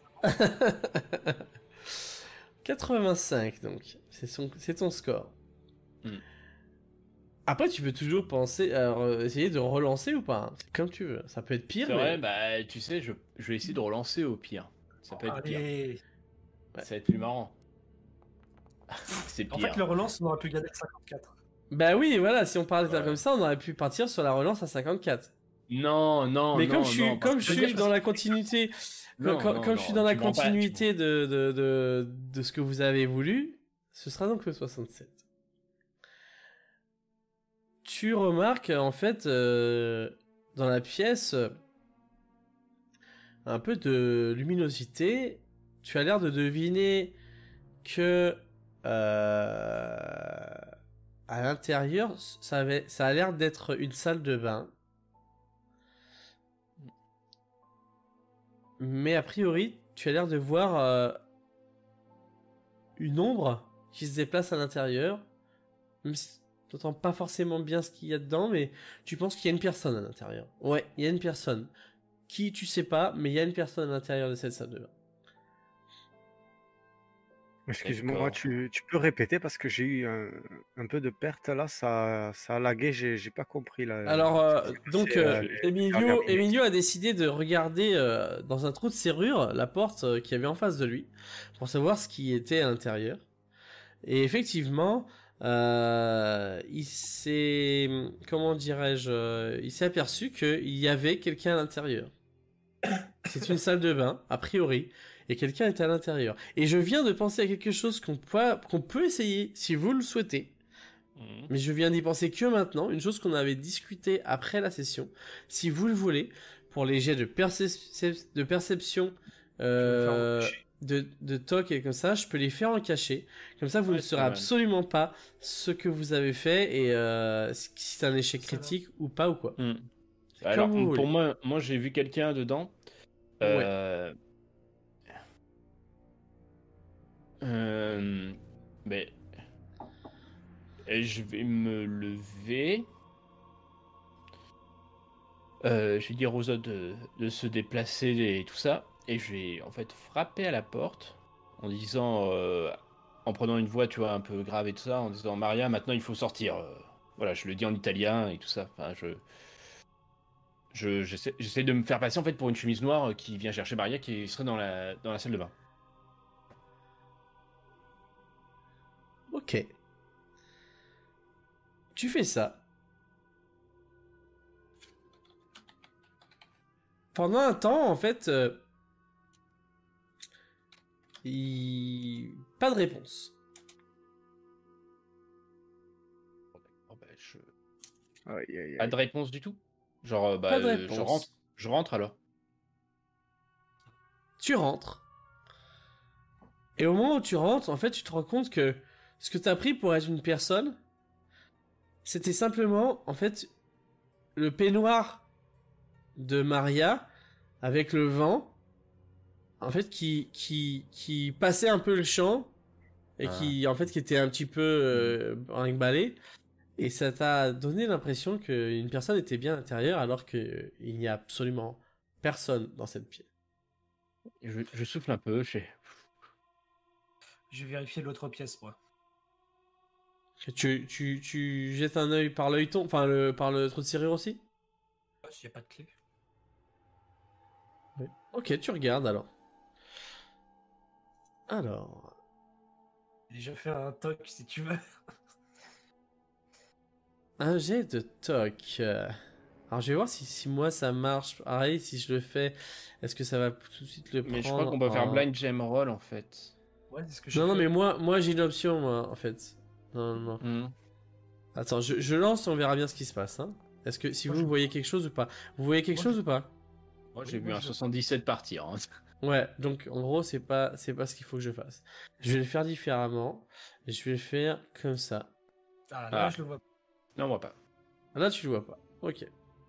quatre-vingt-cinq, donc. C'est son, c'est ton score. Hmm. Après, tu peux toujours penser à re- essayer de relancer ou pas. hein. C'est comme tu veux. Ça peut être pire, C'est mais... vrai, bah tu sais, je, je vais essayer de relancer au pire. Ça peut être pire. Allez. Ouais. Ça va être plus marrant. C'est En pire. fait, le relance, on aurait pu gagner cinquante-quatre. Bah oui, voilà, si on parlait Ouais. comme ça, on aurait pu partir sur la relance à cinquante-quatre. Non, non, Mais non, comme je suis, non, parce comme que je veux suis dire, dans parce la que- continuité, Non, comme, comme- non, comme je suis dans non, la tu mens pas, tu continuité de, de, de, de ce que vous avez voulu, ce sera donc le soixante-sept. Tu remarques en fait euh, dans la pièce euh, un peu de luminosité. Tu as l'air de deviner que euh, à l'intérieur, ça, avait, ça a l'air d'être une salle de bain. Mais a priori, tu as l'air de voir euh, une ombre qui se déplace à l'intérieur. Même si tu n'entends pas forcément bien ce qu'il y a dedans, mais tu penses qu'il y a une personne à l'intérieur. Ouais, il y a une personne. Qui, tu sais pas, mais il y a une personne à l'intérieur de cette salle de bain. Excuse-moi, D'accord. tu, tu peux répéter parce que j'ai eu un, un peu de perte là, ça, ça a lagué, j'ai j'ai pas compris là. Alors, euh, donc, C'est, euh, euh, Emilio, j'ai- Emilio a décidé de regarder euh, dans un trou de serrure la porte euh, qu'il y avait en face de lui pour savoir ce qui était à l'intérieur. Et effectivement, euh, il s'est, comment dirais-je, euh, il s'est aperçu qu'il y avait quelqu'un à l'intérieur. C'est une salle de bain, a priori, et quelqu'un est à l'intérieur. Et je viens de penser à quelque chose qu'on peut, qu'on peut essayer si vous le souhaitez. Mhm. Mais je viens d'y penser que maintenant, une chose qu'on avait discutée après la session. Si vous le voulez, pour les jets de, percep- de perception, euh, de, de toc et comme ça, je peux les faire en cachet. Comme ça, vous Ouais, ne c'est saurez pas mal. absolument pas ce que vous avez fait et euh, si c'est un échec Ça va. critique ou pas ou quoi. Hmm. C'est Alors, comme vous pour voulez. moi, moi j'ai vu quelqu'un dedans. Ouais. Euh... euh, Mais et je vais me lever. Euh, je vais dire aux autres de, de se déplacer et tout ça. Et je vais en fait frapper à la porte en disant, euh, en prenant une voix, tu vois, un peu grave et tout ça, en disant Maria, maintenant il faut sortir. Euh, Voilà, je le dis en italien et tout ça. Enfin, je, je, j'essaie, j'essaie de me faire passer en fait pour une chemise noire qui vient chercher Maria qui serait dans la, dans la salle de bain. Ok. Tu fais ça. Pendant un temps, en fait, euh, il... pas de réponse. Oh, bah, je... Aïe, aïe, Pas aïe. de réponse du tout. Genre, euh, bah, Pas de euh, réponse. je rentre, je rentre alors. Tu rentres. Et au moment où tu rentres, en fait, tu te rends compte que ce que t'as pris pour être une personne, c'était simplement, en fait, le peignoir de Maria avec le vent, en fait, qui, qui, qui passait un peu le champ et Ah. qui, en fait, qui était un petit peu euh, emballé. Et ça t'a donné l'impression qu'une personne était bien à l'intérieur alors qu'il n'y a absolument personne dans cette pièce. Je, je souffle un peu. Je... Je vais vérifier l'autre pièce, moi. Tu, tu, tu jettes un œil par l'œilleton, enfin le, par le trou de serrure aussi? Ah, s'il n'y a pas de clé. Ok, tu regardes alors. Alors. J'ai déjà fait un toc si tu veux. Un jet de toc. Euh, Alors je vais voir si, si moi ça marche. Pareil, si je le fais, est-ce que ça va tout de suite le prendre? Mais je crois qu'on peut faire en- blind gem roll en fait. Ouais, c'est ce que j'ai Non, non, fait. mais moi, moi j'ai une option, moi, en fait. Non, non, non. Hmm. Attends, je, je lance et on verra bien ce qui se passe. Hein. Est-ce que si Moi, vous je- voyez quelque chose ou pas? Vous voyez quelque Moi, chose je- ou pas? Moi Oui, j'ai vu moi, un je- soixante-dix-sept partir. Hein. Ouais, donc en gros, c'est pas, c'est pas ce qu'il faut que je fasse. Je vais le faire différemment. Et je vais le faire comme ça. Ah, là, Ah. je le vois. Non, moi pas. Là, tu le vois pas. Ok.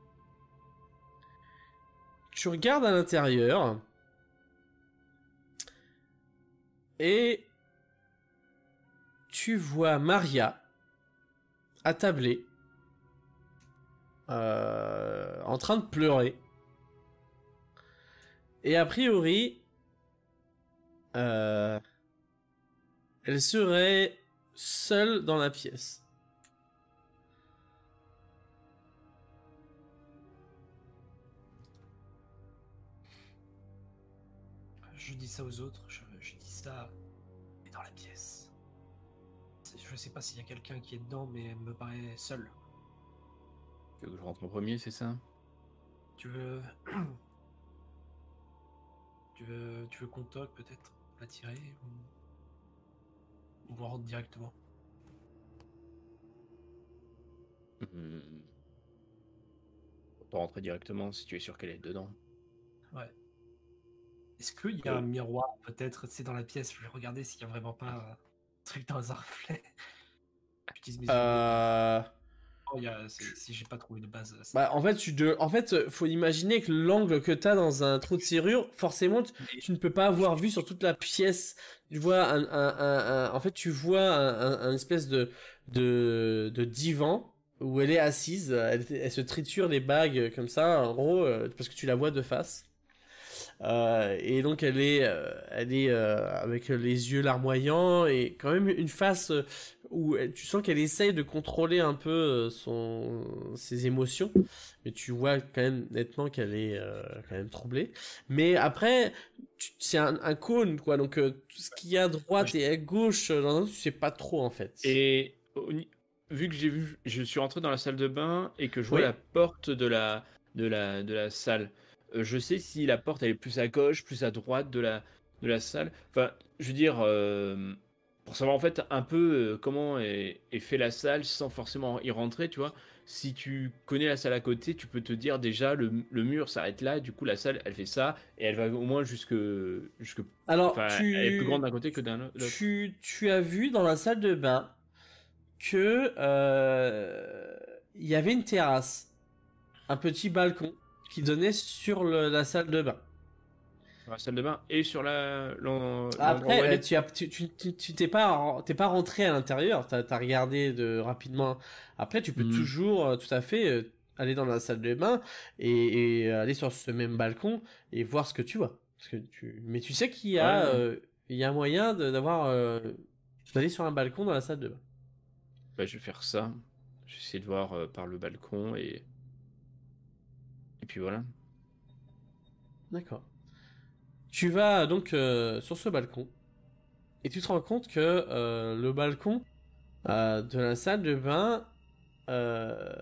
Tu regardes à l'intérieur. Et tu vois Maria attablée. Euh, en train de pleurer. Et a priori, euh, elle serait seule dans la pièce. Je dis ça aux autres, je, je dis ça et dans la pièce. Je sais pas s'il y a quelqu'un qui est dedans, mais elle me paraît seule. Tu veux que je rentre en premier, c'est ça? Tu veux... tu veux, tu veux qu'on toque peut-être, la tirer ou... ou voir directement. Hmm. On peut rentrer directement si tu es sûr qu'elle est dedans. Ouais. Est-ce qu'il y a Euh. un miroir peut-être, c'est dans la pièce, je vais regarder s'il y a vraiment pas un truc dans un reflet. J'utilise mes yeux. Euh... Oh, il y a- c'est- si j'ai pas trouvé de base. c'est- Bah, en fait, tu de... en fait, faut imaginer que l'angle que t'as dans un trou de serrure, forcément, tu, Mais- tu ne peux pas avoir vu sur toute la pièce. Tu vois un, un, un, un- en fait, tu vois un, un, un espèce de, de, de divan où elle est assise. Elle, elle se triture les bagues comme ça, en gros, euh, parce que tu la vois de face. Euh, et donc elle est, euh, elle est euh, avec les yeux larmoyants et quand même une face euh, où elle- tu sens qu'elle essaye de contrôler un peu euh, son, ses émotions, mais tu vois quand même nettement qu'elle est euh, quand même troublée. Mais après, tu- c'est un, un cône quoi, donc euh, tout ce qu'il y a à droite et à gauche, euh, dans un, tu sais pas trop en fait. Et au ni- vu que j'ai vu, je suis rentré dans la salle de bain et que je vois Oui. la porte de la, de la, de la salle. Euh, je sais si la porte elle est plus à gauche, plus à droite de la, de la salle. Enfin, je veux dire, euh, pour savoir en fait un peu euh, comment est, est fait la salle sans forcément y rentrer, tu vois. Si tu connais la salle à côté, tu peux te dire déjà le, le mur s'arrête là, du coup la salle elle fait ça et elle va au moins jusque, jusque Alors enfin, tu, elle est plus grande d'un côté que d'un autre. tu, tu as vu dans la salle de bain que euh, il y avait une terrasse, un petit balcon qui donnait sur le- la salle de bain. Sur la salle de bain et sur la, l'en- l'endroit où Après, elle euh, est. tu as, tu, tu, tu- tu t'es pas, t'es pas rentré à l'intérieur, t'as, t'as regardé de rapidement. Après, tu peux Hmm. toujours, euh, tout à fait, euh, aller dans la salle de bain et, et aller sur ce même balcon et voir ce que tu vois. Parce que tu, mais tu sais qu'il y a, Ouais. euh, il y a moyen de- d'avoir, euh, d'aller sur un balcon dans la salle de bain. Bah, je vais faire ça. Je vais essayer de voir euh, par le balcon et. Et puis voilà. D'accord. Tu vas donc euh, sur ce balcon et tu te rends compte que euh, le balcon euh, de la salle de bain, euh,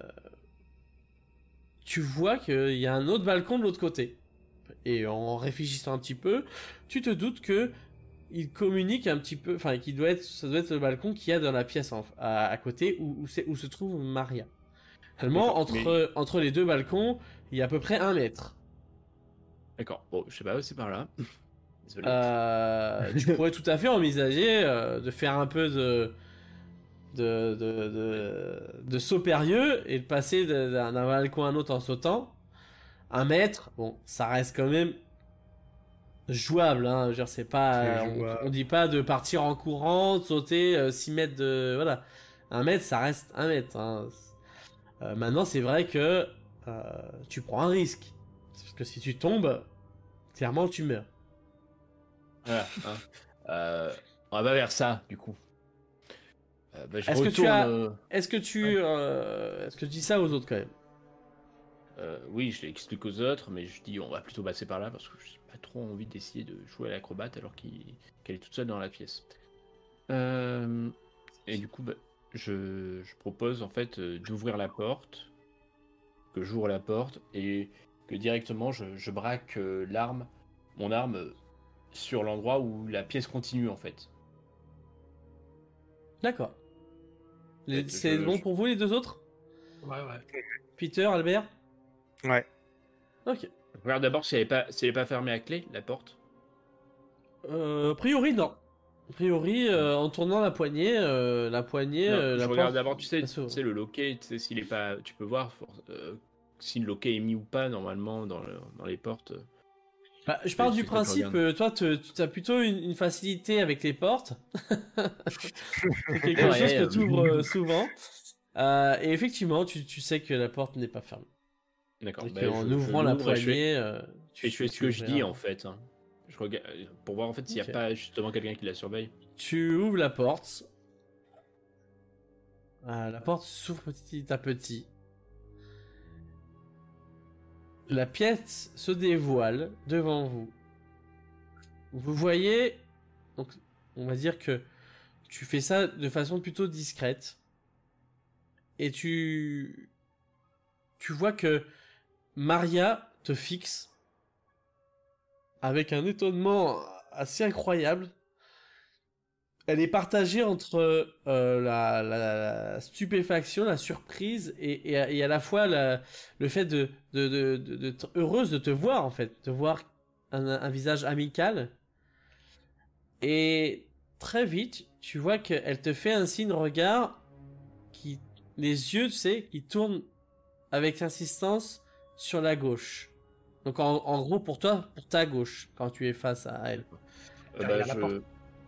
tu vois qu'il y a un autre balcon de l'autre côté. Et en réfléchissant un petit peu, tu te doutes que il communique un petit peu, enfin qu'il doit être, ça doit être le balcon qu'il y a dans la pièce en- à, à côté où, où, c'est- où se trouve Maria. Seulement D'accord, entre mais- entre les deux balcons, il y a à peu près un mètre. D'accord. Bon, je sais pas, c'est par là. Désolé. Euh, tu pourrais tout à fait envisager euh, de faire un peu de de, de, de, de saut périlleux et de passer de- d'un d'un balcon à un autre en sautant. Un mètre, bon, ça reste quand même jouable, hein. Je veux dire, c'est pas, C'est on, jouable. on dit pas de partir en courant, de sauter euh, six mètres de, voilà. Un mètre, ça reste un mètre, hein. Euh, maintenant, c'est vrai que euh, tu prends un risque. Parce que si tu tombes, clairement, tu meurs. Voilà, hein. Euh, on va pas vers ça, du coup. Euh, bah, je Est-ce que tu retourne. as- euh, Est-ce que tu, euh, est-ce que tu dis ça aux autres quand même? euh, oui, je l'explique aux autres, mais je dis on va plutôt passer par là parce que je n'ai pas trop envie d'essayer de jouer à l'acrobate alors qu'il- qu'elle est toute seule dans la pièce. Euh, et du coup, bah, je, je propose en fait euh, d'ouvrir la porte, que j'ouvre la porte et que directement je, je braque euh, l'arme, mon arme, euh, sur l'endroit où la pièce continue en fait. D'accord. Les- Je- C'est je- bon pour vous les deux autres? Ouais, ouais. Peter, Albert? Ouais. Ok. Je regarde d'abord si elle n'est pas, si elle est pas fermée à clé, la porte. Euh, a priori, non. A priori, euh, en tournant la poignée, euh, la poignée, Non, euh, je la regarde porte- d'abord, tu sais, elle s'ouvre. tu sais, le loquet, tu sais, s'il est pas, tu peux voir euh, si le loquet est mis ou pas normalement dans, le- dans les portes. Bah, je pars c'est du ça que je principe, regarde. euh, toi, tu as plutôt une, une facilité avec les portes. C'est quelque Ouais, chose euh, que tu ouvres souvent. Euh, et effectivement, tu, tu sais que la porte n'est pas fermée. D'accord. Et bah, qu'en je- je ouvrant la l'ouvre et je fais- poignée, euh, tu, Et je fais tu ce que je dis ouvriras. en fait. hein. Je regarde pour voir en fait s'il n'y Ok. a pas justement quelqu'un qui la surveille. Tu ouvres la porte. Ah, la porte s'ouvre petit à petit. La pièce se dévoile devant vous. Vous voyez, donc on va dire que tu fais ça de façon plutôt discrète. Et tu tu vois que Maria te fixe avec un étonnement assez incroyable. Elle est partagée entre euh, la, la, la stupéfaction, la surprise et, et, et à la fois la, le fait de, de, de, de, de, de heureuse de te voir en fait, de voir un, un visage amical. Et très vite, tu vois qu'elle te fait un signe de regard qui, les yeux, tu sais, qui tournent avec insistance sur la gauche. Donc en, en gros pour toi, pour ta gauche, quand tu es face à elle. Euh, bah, Derrière la je... porte.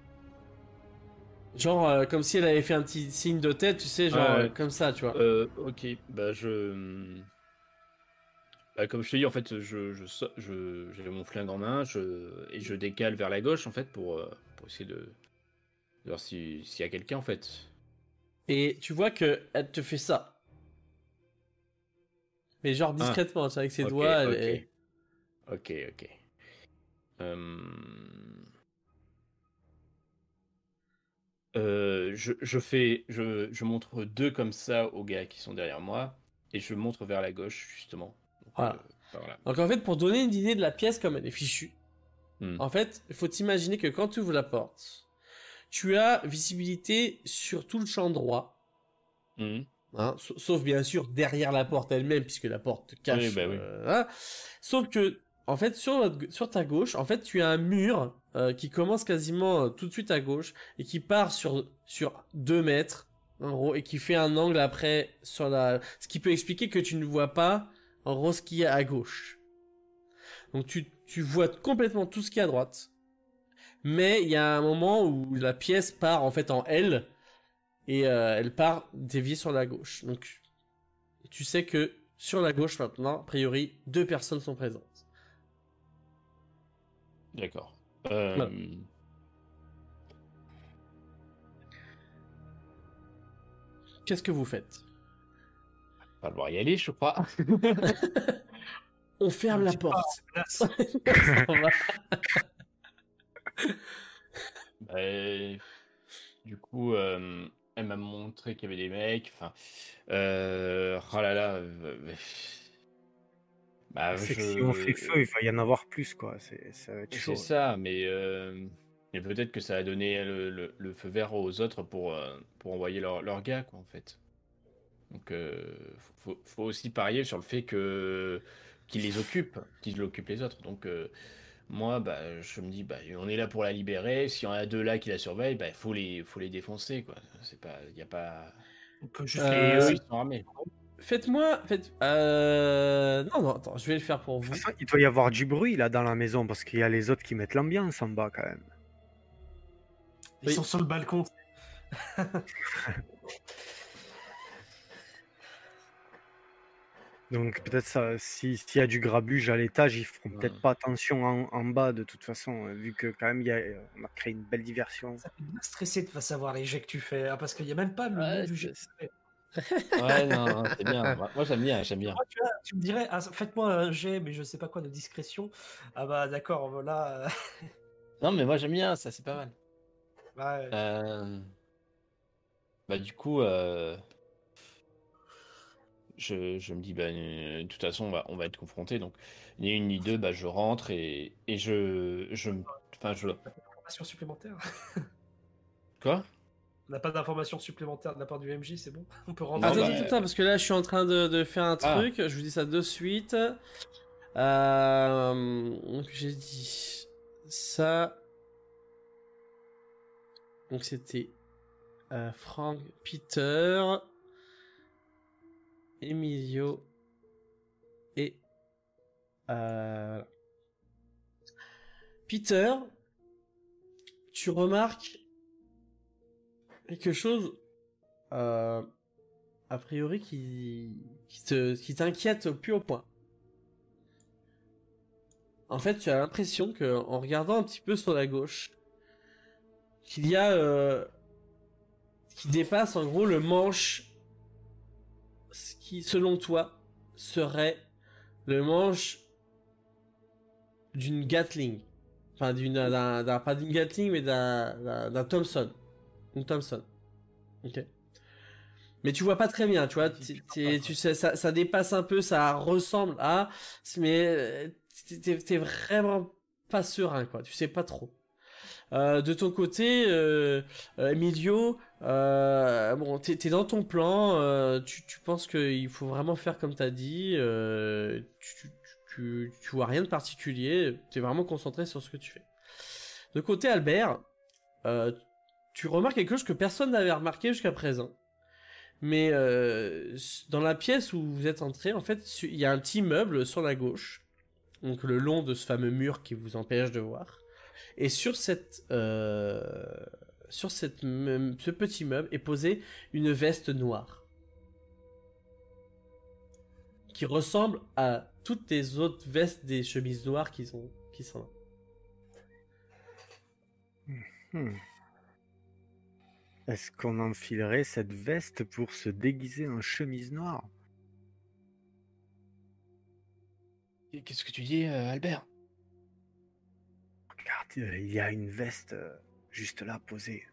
Genre euh, comme si elle avait fait un petit signe de tête, tu sais, genre Ouais, ouais. euh, comme ça, tu vois. Euh, ok, bah je... Bah, comme je te dis, en fait, je, je, so- je, j'ai mon flingue en main je, et je décale vers la gauche, en fait, pour, euh, pour essayer de, de voir si- s'il y a quelqu'un, en fait. Et tu vois que elle te fait ça. Mais genre Ah, discrètement, tu sais, avec ses ok, doigts. Elle ok. est- Ok, ok. Euh, euh, je, je fais... Je, je montre deux comme ça aux gars qui sont derrière moi, et je montre vers la gauche, justement. Donc, Voilà. euh, par là. Donc en fait, pour donner une idée de la pièce comme elle est fichue, Hmm. en fait, il faut t'imaginer que quand tu ouvres la porte, tu as visibilité sur tout le champ droit. Hmm. Hein, sa- sauf bien sûr derrière la porte elle-même, puisque la porte te cache. Oui, bah oui. euh, hein. Sauf que, en fait, sur, votre- sur ta gauche, en fait, tu as un mur euh, qui commence quasiment euh, tout de suite à gauche et qui part sur, sur deux mètres, en gros, et qui fait un angle après sur la. Ce qui peut expliquer que tu ne vois pas, en gros, ce qu'il y a à gauche. Donc, tu, tu vois complètement tout ce qu'il y a à droite. Mais il y a un moment où la pièce part en fait en L et euh, elle part déviée sur la gauche. Donc tu sais que sur la gauche maintenant, a priori, deux personnes sont présentes. D'accord. Euh, Voilà. Qu'est-ce que vous faites? Pas devoir y aller, je crois. On ferme la Dis pas, porte. là, Ça va. Bah, du coup, euh, elle m'a montré qu'il y avait des mecs. Enfin, euh, oh là là. euh, bah, C'est que je... si on fait feu, il va y en avoir plus, quoi. C'est, ça va être chaud. C'est ça, mais, euh, mais peut-être que ça a donné le, le- le feu vert aux autres pour, euh, pour envoyer leur, leur gars, quoi, en fait. Donc, euh, faut, faut aussi parier sur le fait que qu'ils les occupent, qu'ils occupent les autres. Donc, euh, moi, bah, je me dis, bah, on est là pour la libérer. S'il y en a deux là qui la surveillent, bah, faut les, faut les défoncer, quoi. C'est pas, il y a pas. on peut juste Euh, Et les- eux, ils sont armés. Faites-moi, faites. Euh... Non, non, attends, je vais le faire pour De vous. toute façon, il doit y avoir du bruit là dans la maison parce qu'il y a les autres qui mettent l'ambiance en bas quand même. Ils Oui. sont sur le balcon. Donc peut-être ça, si- s'il y a du grabuge à l'étage, ils feront Ouais. peut-être pas attention en, en bas de toute façon, euh, vu que quand même il y a, euh, on a créé une belle diversion. Ça fait bien stressé de pas savoir les jets que tu fais, hein, parce qu'il n'y a même pas le Ouais, nom du jet. c'est- Ouais, non, non, c'est bien. Moi, j'aime bien, j'aime bien. Moi, tu, vois, tu me dirais, ah, faites-moi un jet, mais je sais pas quoi, de discrétion. Ah bah d'accord, voilà. euh, Non, mais moi, j'aime bien, ça, c'est pas mal. ouais. Euh, Bah, du coup, euh, je, je me dis, bah, euh, de toute façon, on va, on va être confrontés. Donc, ni une ni deux, bah, je rentre et, et je, je, me- enfin, je, Information supplémentaire. quoi? On n'a pas d'informations supplémentaires de la part du M J, c'est bon. On peut rentrer. Non, Attends, bah, attends, attends, parce que là, je suis en train de, de faire un Ah. truc. Je vous dis ça de suite. Euh... Donc, j'ai dit ça. Donc, c'était euh, Frank, Peter, Emilio et. Euh... voilà. Peter, tu remarques quelque chose. Euh, a priori qui, qui te, qui t'inquiète au plus haut point. En fait, tu as l'impression que, en regardant un petit peu sur la gauche, qu'il y a, euh, qui dépasse en gros le manche, ce qui, selon toi, serait le manche d'une Gatling. Enfin, d'une, d'un, d'un- pas d'une Gatling, mais d'un, d'un, d'un Thompson. Une Thompson. Ok. Mais tu vois pas très bien, tu vois. T'es- t'es- t'es- tu sais, ça, ça dépasse un peu, ça ressemble à, mais euh, t'es- t'es t'es vraiment pas serein, quoi. Tu sais pas trop. Euh, de ton côté, euh, euh, Emilio, euh, bon, t'es t'es dans ton plan. euh, tu, tu penses qu'il faut vraiment faire comme t'as dit. euh, tu, tu, tu, tu vois rien de particulier. T'es vraiment concentré sur ce que tu fais. De côté Albert, euh, tu remarques quelque chose que personne n'avait remarqué jusqu'à présent. Mais euh, dans la pièce où vous êtes entré, en fait, il y a un petit meuble sur la gauche, donc le long de ce fameux mur qui vous empêche de voir. Et sur cette, euh, sur cette, me- ce petit meuble est posée une veste noire qui ressemble à toutes les autres vestes des chemises noires qui sont, qui sont là. Hmm. Est-ce qu'on enfilerait cette veste pour se déguiser en chemise noire? Qu'est-ce que tu dis, euh, Albert? Regarde, euh, il y a une veste euh, juste là, posée.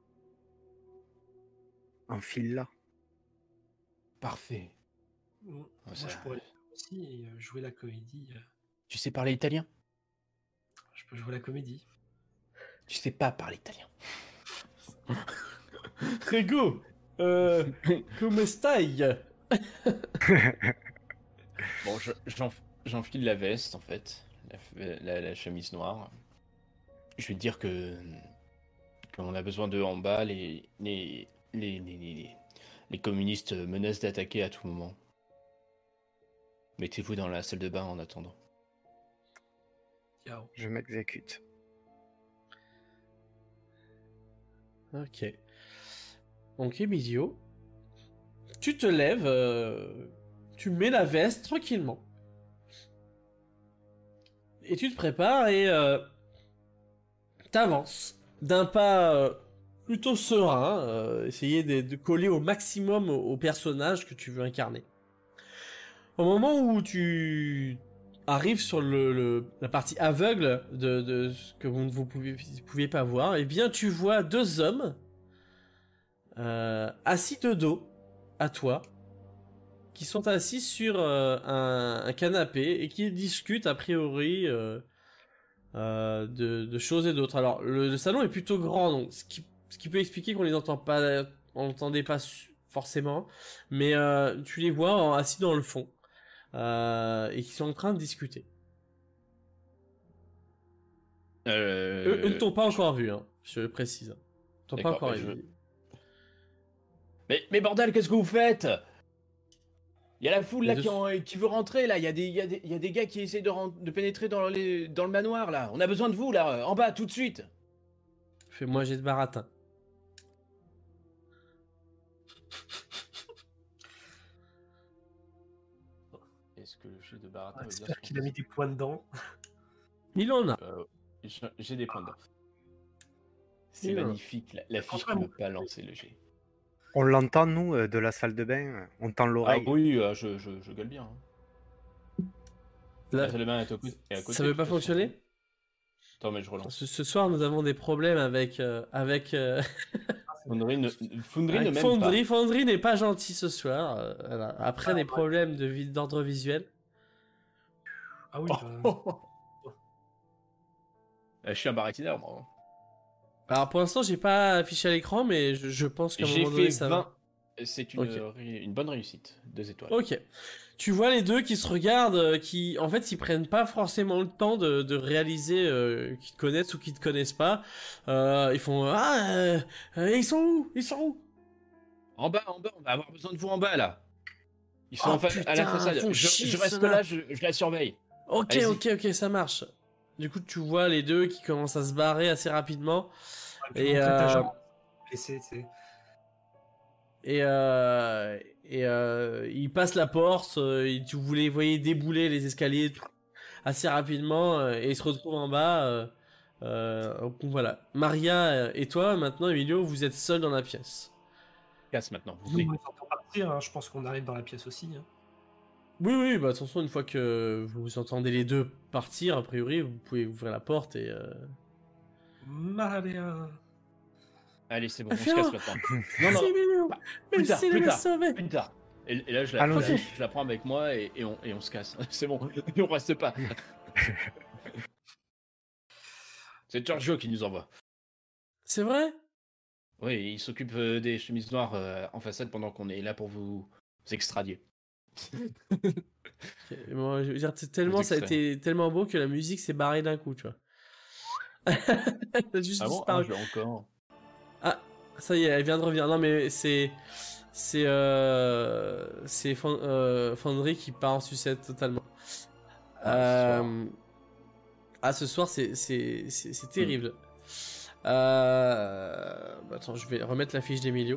Enfile-la. Parfait. Moi, Oh, ça- je pourrais le faire aussi et euh, jouer la comédie. euh, Tu sais parler italien? Je peux jouer la comédie. Tu sais pas parler italien. Prego, euh, come stai? Bon, je- j'enf- j'enfile la veste, en fait. La, la- la chemise noire. Je vais te dire que... qu'on a besoin d'eux en bas. Les, les, les, les, les, les communistes menacent d'attaquer à tout moment. Mettez-vous dans la salle de bain en attendant. Yao. Je m'exécute. Ok. Donc Emilio, tu te lèves, euh, tu mets la veste tranquillement. Et tu te prépares et euh, t'avances d'un pas euh, plutôt serein, euh, essayer de, de coller au maximum au, au personnage que tu veux incarner. Au moment où tu arrives sur le, le- la partie aveugle de, de ce que vous ne vous pouviez, pouviez pas voir, eh bien tu vois deux hommes euh, assis de dos à toi, qui sont assis sur euh, un, un canapé et qui discutent a priori euh, euh, de, de choses et d'autres. Alors le, le salon est plutôt grand, donc ce qui, ce qui peut expliquer qu'on les entend pas, on l'entendait pas su- forcément, mais euh, tu les vois en- assis dans le fond euh, et qui sont en train de discuter. Euh... Eux, eux ne t'ont pas encore vu, hein, je précise. Ils t'ont pas D'accord, encore bah, je- vu. Mais, mais bordel, qu'est-ce que vous faites? Il y a la foule là Les qui, deux- en- qui veut rentrer là. Il y, a des- il y, a des- il y a des gars qui essaient de, ren- de pénétrer dans, les, dans le manoir là. On a besoin de vous là, en bas, tout de suite. Fais-moi jet de baratin. Est-ce que le jeu de baratin veut dire J'espère son- qu'il a mis des points dedans. Il en a. Euh, je- J'ai des points dedans. C'est Il en a. magnifique, la, la fiche qui ne veut pas lancer le jet. On l'entend, nous, euh, de la salle de bain. On tend Ah l'oreille. oui, euh, je, je, je gueule bien. hein. Là, La salle de bain est, au côté- est à côté. ça veut de pas toute façon. fonctionner? Attends, mais je relance. Ce, ce soir, nous avons des problèmes avec euh, avec, euh, Fonderie ne, Fonderie ne avec m'aime Fonderie. Fonderie n'est pas gentil ce soir. euh, voilà. Après Ah, des ouais. problèmes de vi- d'ordre visuel. Ah oui, pas. bah, Euh, je suis un baratineur, moi. Alors pour l'instant, j'ai pas affiché à l'écran, mais je, je pense qu'à un J'ai moment donné, fait ça va. vingt. C'est une, Ok. ré- une bonne réussite. Deux étoiles. Ok. Tu vois les deux qui se regardent, euh, qui en fait ils prennent pas forcément le temps de, de réaliser euh, qu'ils te connaissent ou qu'ils te connaissent pas. Euh, ils font ah euh, euh, ils sont où? Ils sont où? En bas, en bas, on va avoir besoin de vous en bas là. Ils sont Oh, en fa- à la putain, façade. font Je, chier, je reste ceux-là. là, je, je la surveille. Ok, Allez-y. ok, ok, ça marche. Du coup, tu vois les deux qui commencent à se barrer assez rapidement. puis Et, montrer ta euh, jambe, blessée, tu sais. Et, euh, et euh, ils passent la porte. euh, et tu vous les voyez débouler les escaliers assez rapidement. euh, et ils se retrouvent en bas. euh, euh, donc voilà. Maria et toi, maintenant, Emilio, vous êtes seuls dans la pièce. Casse maintenant, vous Nous, voulez. on est en train de partir, hein, je pense qu'on arrive dans la pièce aussi. hein. Oui, oui, bah attention, une fois que vous entendez les deux partir, a priori, vous pouvez ouvrir la porte et... euh, Maria. Allez, c'est bon, on se Fiora. casse maintenant. Non, non, C'est mignon. bah, plus tard, Merci de plus me tard. sauver. plus tard. Et, et là, je la, Allons-y. je la prends avec moi et, et, on, et on se casse. C'est bon, et on reste pas. C'est Giorgio qui nous envoie. C'est vrai? Oui, il s'occupe euh, des chemises noires euh, en façade pendant qu'on est là pour vous extradier. Bon, je veux dire, c'est tellement, ça a extraits. été tellement beau que la musique s'est barrée d'un coup, tu vois. Elle a juste Ah bon? disparu. Ah, je l'ai encore. Ah, ça y est, elle vient de revenir. Non, mais c'est. C'est. Euh, c'est Fon- euh, Fondry qui part en sucette totalement. Ah, ce Euh, Ah, ce soir, c'est, c'est, c'est, c'est terrible. Euh, bah, attends, je vais remettre la fiche d'Emilio.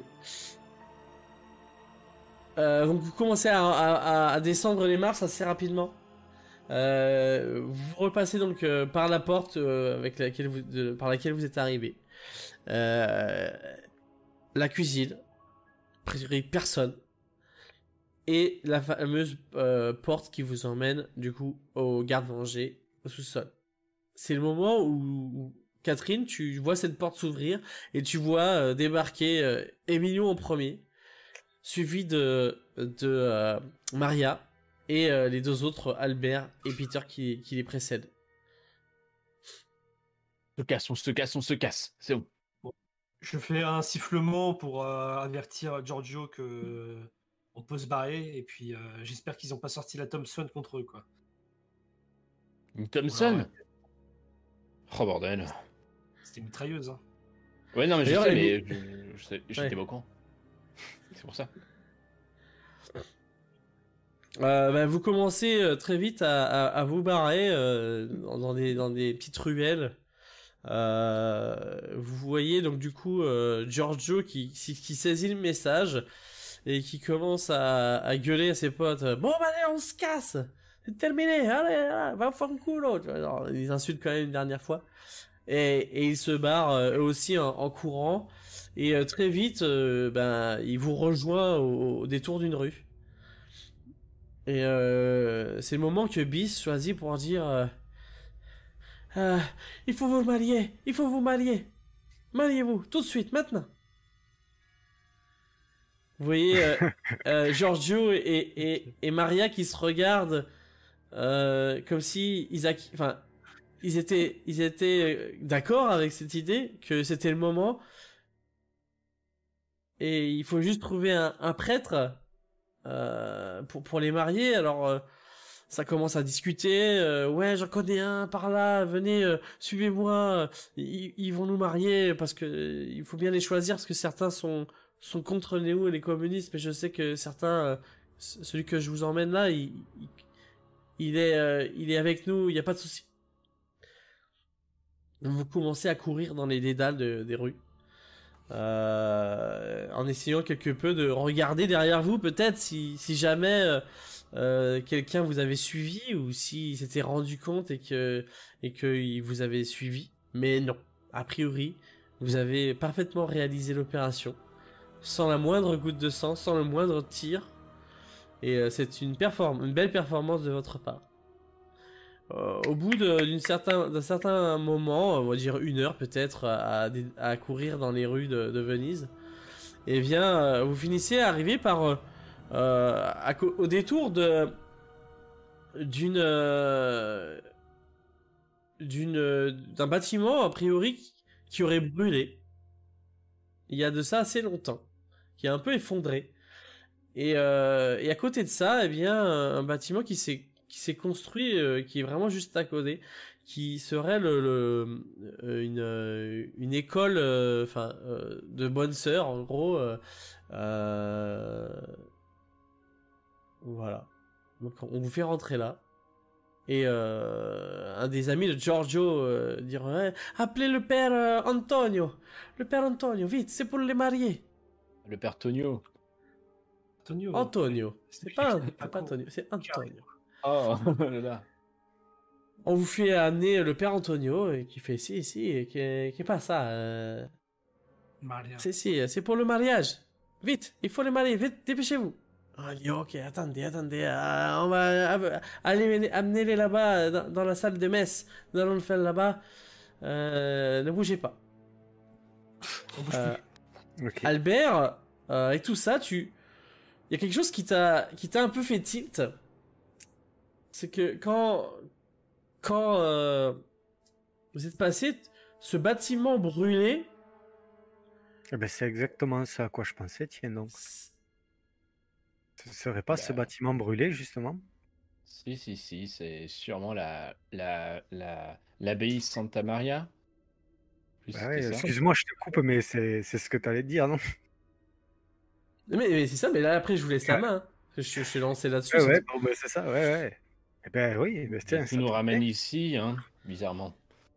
Euh, donc, vous commencez à, à- à descendre les marches assez rapidement. Euh, vous repassez donc euh, par la porte euh, avec laquelle vous, de- par laquelle vous êtes arrivé. Euh, la cuisine, a priori personne, et la fameuse euh, porte qui vous emmène du coup au garde-manger au sous-sol. C'est le moment où, où, Catherine, tu vois cette porte s'ouvrir et tu vois euh, débarquer euh, Emilio en premier, suivi de, de euh, Maria et euh, les deux autres, Albert et Peter, qui, qui les précèdent. On se casse, on se casse, on se casse. C'est bon. Je fais un sifflement pour euh, avertir Giorgio que euh, on peut se barrer et puis euh, j'espère qu'ils n'ont pas sorti la Thompson contre eux quoi. Une Thompson? Voilà, ouais. Oh bordel. C'était une mitrailleuse. Hein. Ouais, non, mais je D'ailleurs, sais, Emi- mais je, je sais- j'étais Ouais. pas au courant. C'est pour ça. Euh, bah, vous commencez euh, très vite à, à, à vous barrer euh, dans, dans des, dans des petites ruelles. Euh, vous voyez donc du coup euh, Giorgio qui, qui, qui saisit le message et qui commence à, à gueuler à ses potes. Bon bah allez, on se casse, c'est terminé, allez, allez va faire un culo. Tu vois, genre, ils insultent quand même une dernière fois et, et ils se barrent euh, eux aussi en, en courant et euh, très vite euh, ben il vous rejoint au, au détour d'une rue. Et euh, c'est le moment que Bis choisit pour dire euh, euh, il faut vous marier, il faut vous marier. Mariez-vous, tout de suite, maintenant. Vous voyez euh, euh, Giorgio et, et, et Maria qui se regardent euh, comme si ils, acqu- enfin, ils étaient, ils étaient d'accord avec cette idée que c'était le moment. Et il faut juste trouver un, un prêtre euh, pour, pour les marier. Alors, euh, ça commence à discuter. Euh, ouais, j'en connais un par là. Venez, euh, suivez-moi. Ils, ils vont nous marier parce que euh, il faut bien les choisir parce que certains sont sont contre Néo et les communistes. Mais je sais que certains, euh, c- celui que je vous emmène là, il il, il est euh, il est avec nous. Il y a pas de souci. Vous commencez à courir dans les dédales de- des rues. Euh, en essayant quelque peu de regarder derrière vous peut-être si, si jamais euh, euh, quelqu'un vous avait suivi ou s'il s'était rendu compte et que et que il vous avait suivi, mais non, a priori vous avez parfaitement réalisé l'opération sans la moindre goutte de sang, sans le moindre tir, et euh, c'est une perform- une belle performance de votre part. Euh, au bout de- d'une certain, d'un certain moment, on va dire une heure peut-être, à, à- à courir dans les rues de, de Venise, et bien, euh, vous finissez à arriver par euh, euh, à co- au détour de d'une euh, d'une euh, d'un bâtiment a priori qui, qui aurait brûlé. Il y a de ça assez longtemps, qui est un peu effondré. Et, euh, et à côté de ça, eh bien, un bâtiment qui s'est qui s'est construit, euh, qui est vraiment juste à côté, qui serait le, le euh, une euh, une école, euh, enfin, euh, de bonnes sœurs, en gros. Euh, euh, voilà. Donc on vous fait rentrer là. Et euh, un des amis de Giorgio euh, dirait appelez le père euh, Antonio, le père Antonio, vite, c'est pour les marier. Le père Tonio. Antonio. Antonio, c'est pas, C'est c'est pas Antonio, c'est Antonio. Oh là là. On vous fait amener le père Antonio et qui fait si si qui qui pas ça euh, Maria. si si c'est pour le mariage. Vite, il faut les marier, vite, dépêchez-vous. On dit ok, attendez, attendez, euh, on va euh, aller amener-les là-bas dans, dans la salle de messe. Nous allons le faire là-bas. Euh, ne bougez pas. On bouge Euh, plus. Ok. Albert, euh, et tout ça, tu, il y a quelque chose qui t'a, qui t'a un peu fait tilt. C'est que quand, quand euh, vous êtes passé, ce bâtiment brûlé. Eh ben, c'est exactement ça à quoi je pensais, tiens donc. c- Ce serait pas ce Bah, bâtiment brûlé, justement? si, si, si, c'est sûrement la, la, la, l'abbaye Santa Maria. Plus Bah c'était ouais, ça. excuse-moi, je te coupe, mais c'est c'est ce que t'allais dire, non? Mais, mais c'est ça, mais là après je vous laisse la main. hein. Je, je suis lancé là-dessus. Ouais, c'est ouais, tout. bon, bah, c'est ça, ouais, ouais. Eh ben oui, ben, Et tiens, tout ça nous tombe ramène bien. ici, hein, bizarrement.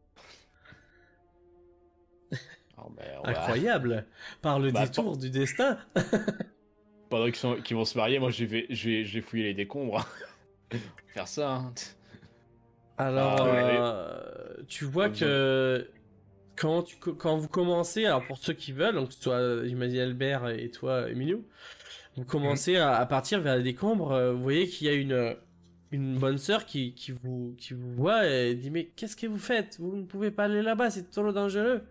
Alors, ben, on va... Incroyable. Par le Bah, détour du destin. Pendant qu'ils sont... qu'ils vont se marier, moi je vais, je vais, je vais fouiller les décombres. Faire ça, hein. Alors, Ah, ouais. euh, tu vois Pas besoin. que quand, tu, quand vous commencez, alors pour ceux qui veulent, donc toi, j'imagine Albert et toi, Emilio, vous commencez à, à partir vers les décombres. euh, Vous voyez qu'il y a une, une bonne sœur qui, qui, vous, qui vous voit et dit mais qu'est-ce que vous faites? Vous ne pouvez pas aller là-bas, c'est trop dangereux.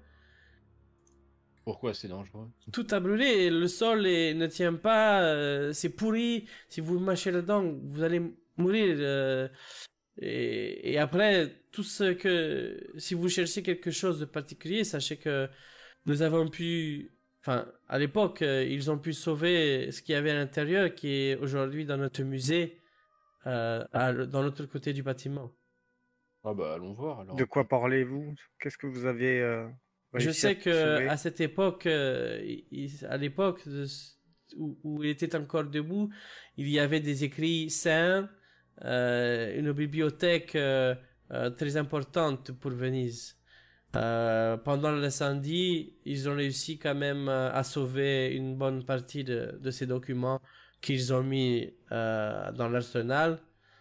Pourquoi c'est dangereux? Tout a brûlé, et le sol est- ne tient pas, euh, c'est pourri. Si vous mâchez dedans, vous allez mourir. euh, et, et après, tout ce que, si vous cherchez quelque chose de particulier, sachez que nous avons pu, enfin, à l'époque, euh, ils ont pu sauver ce qu'il y avait à l'intérieur, qui est aujourd'hui dans notre musée, euh, à- dans l'autre côté du bâtiment. Ah bah allons voir alors. De quoi parlez-vous? Qu'est-ce que vous avez euh, Je réussi à sais que sauver? à cette époque, euh, il- à l'époque de ce- où, où il était encore debout, il y avait des écrits saints, euh, une bibliothèque euh, euh, très importante pour Venise. Euh, pendant l'incendie, ils ont réussi quand même euh, à sauver une bonne partie de, de ces documents qu'ils ont mis euh, dans l'arsenal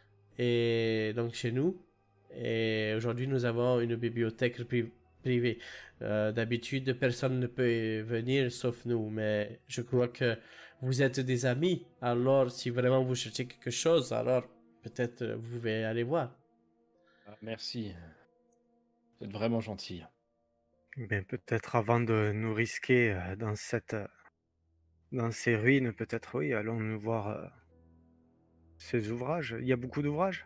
et donc chez nous. Et aujourd'hui, nous avons une bibliothèque pri- privée. Euh, d'habitude, personne ne peut venir sauf nous, mais je crois que vous êtes des amis. Alors, si vraiment vous cherchez quelque chose, alors peut-être euh, vous pouvez aller voir. Ah, merci. Vous êtes vraiment gentil. Ben, peut-être avant de nous risquer euh, dans cette, euh, dans ces ruines, peut-être oui, allons nous voir euh, ces ouvrages. Il y a beaucoup d'ouvrages?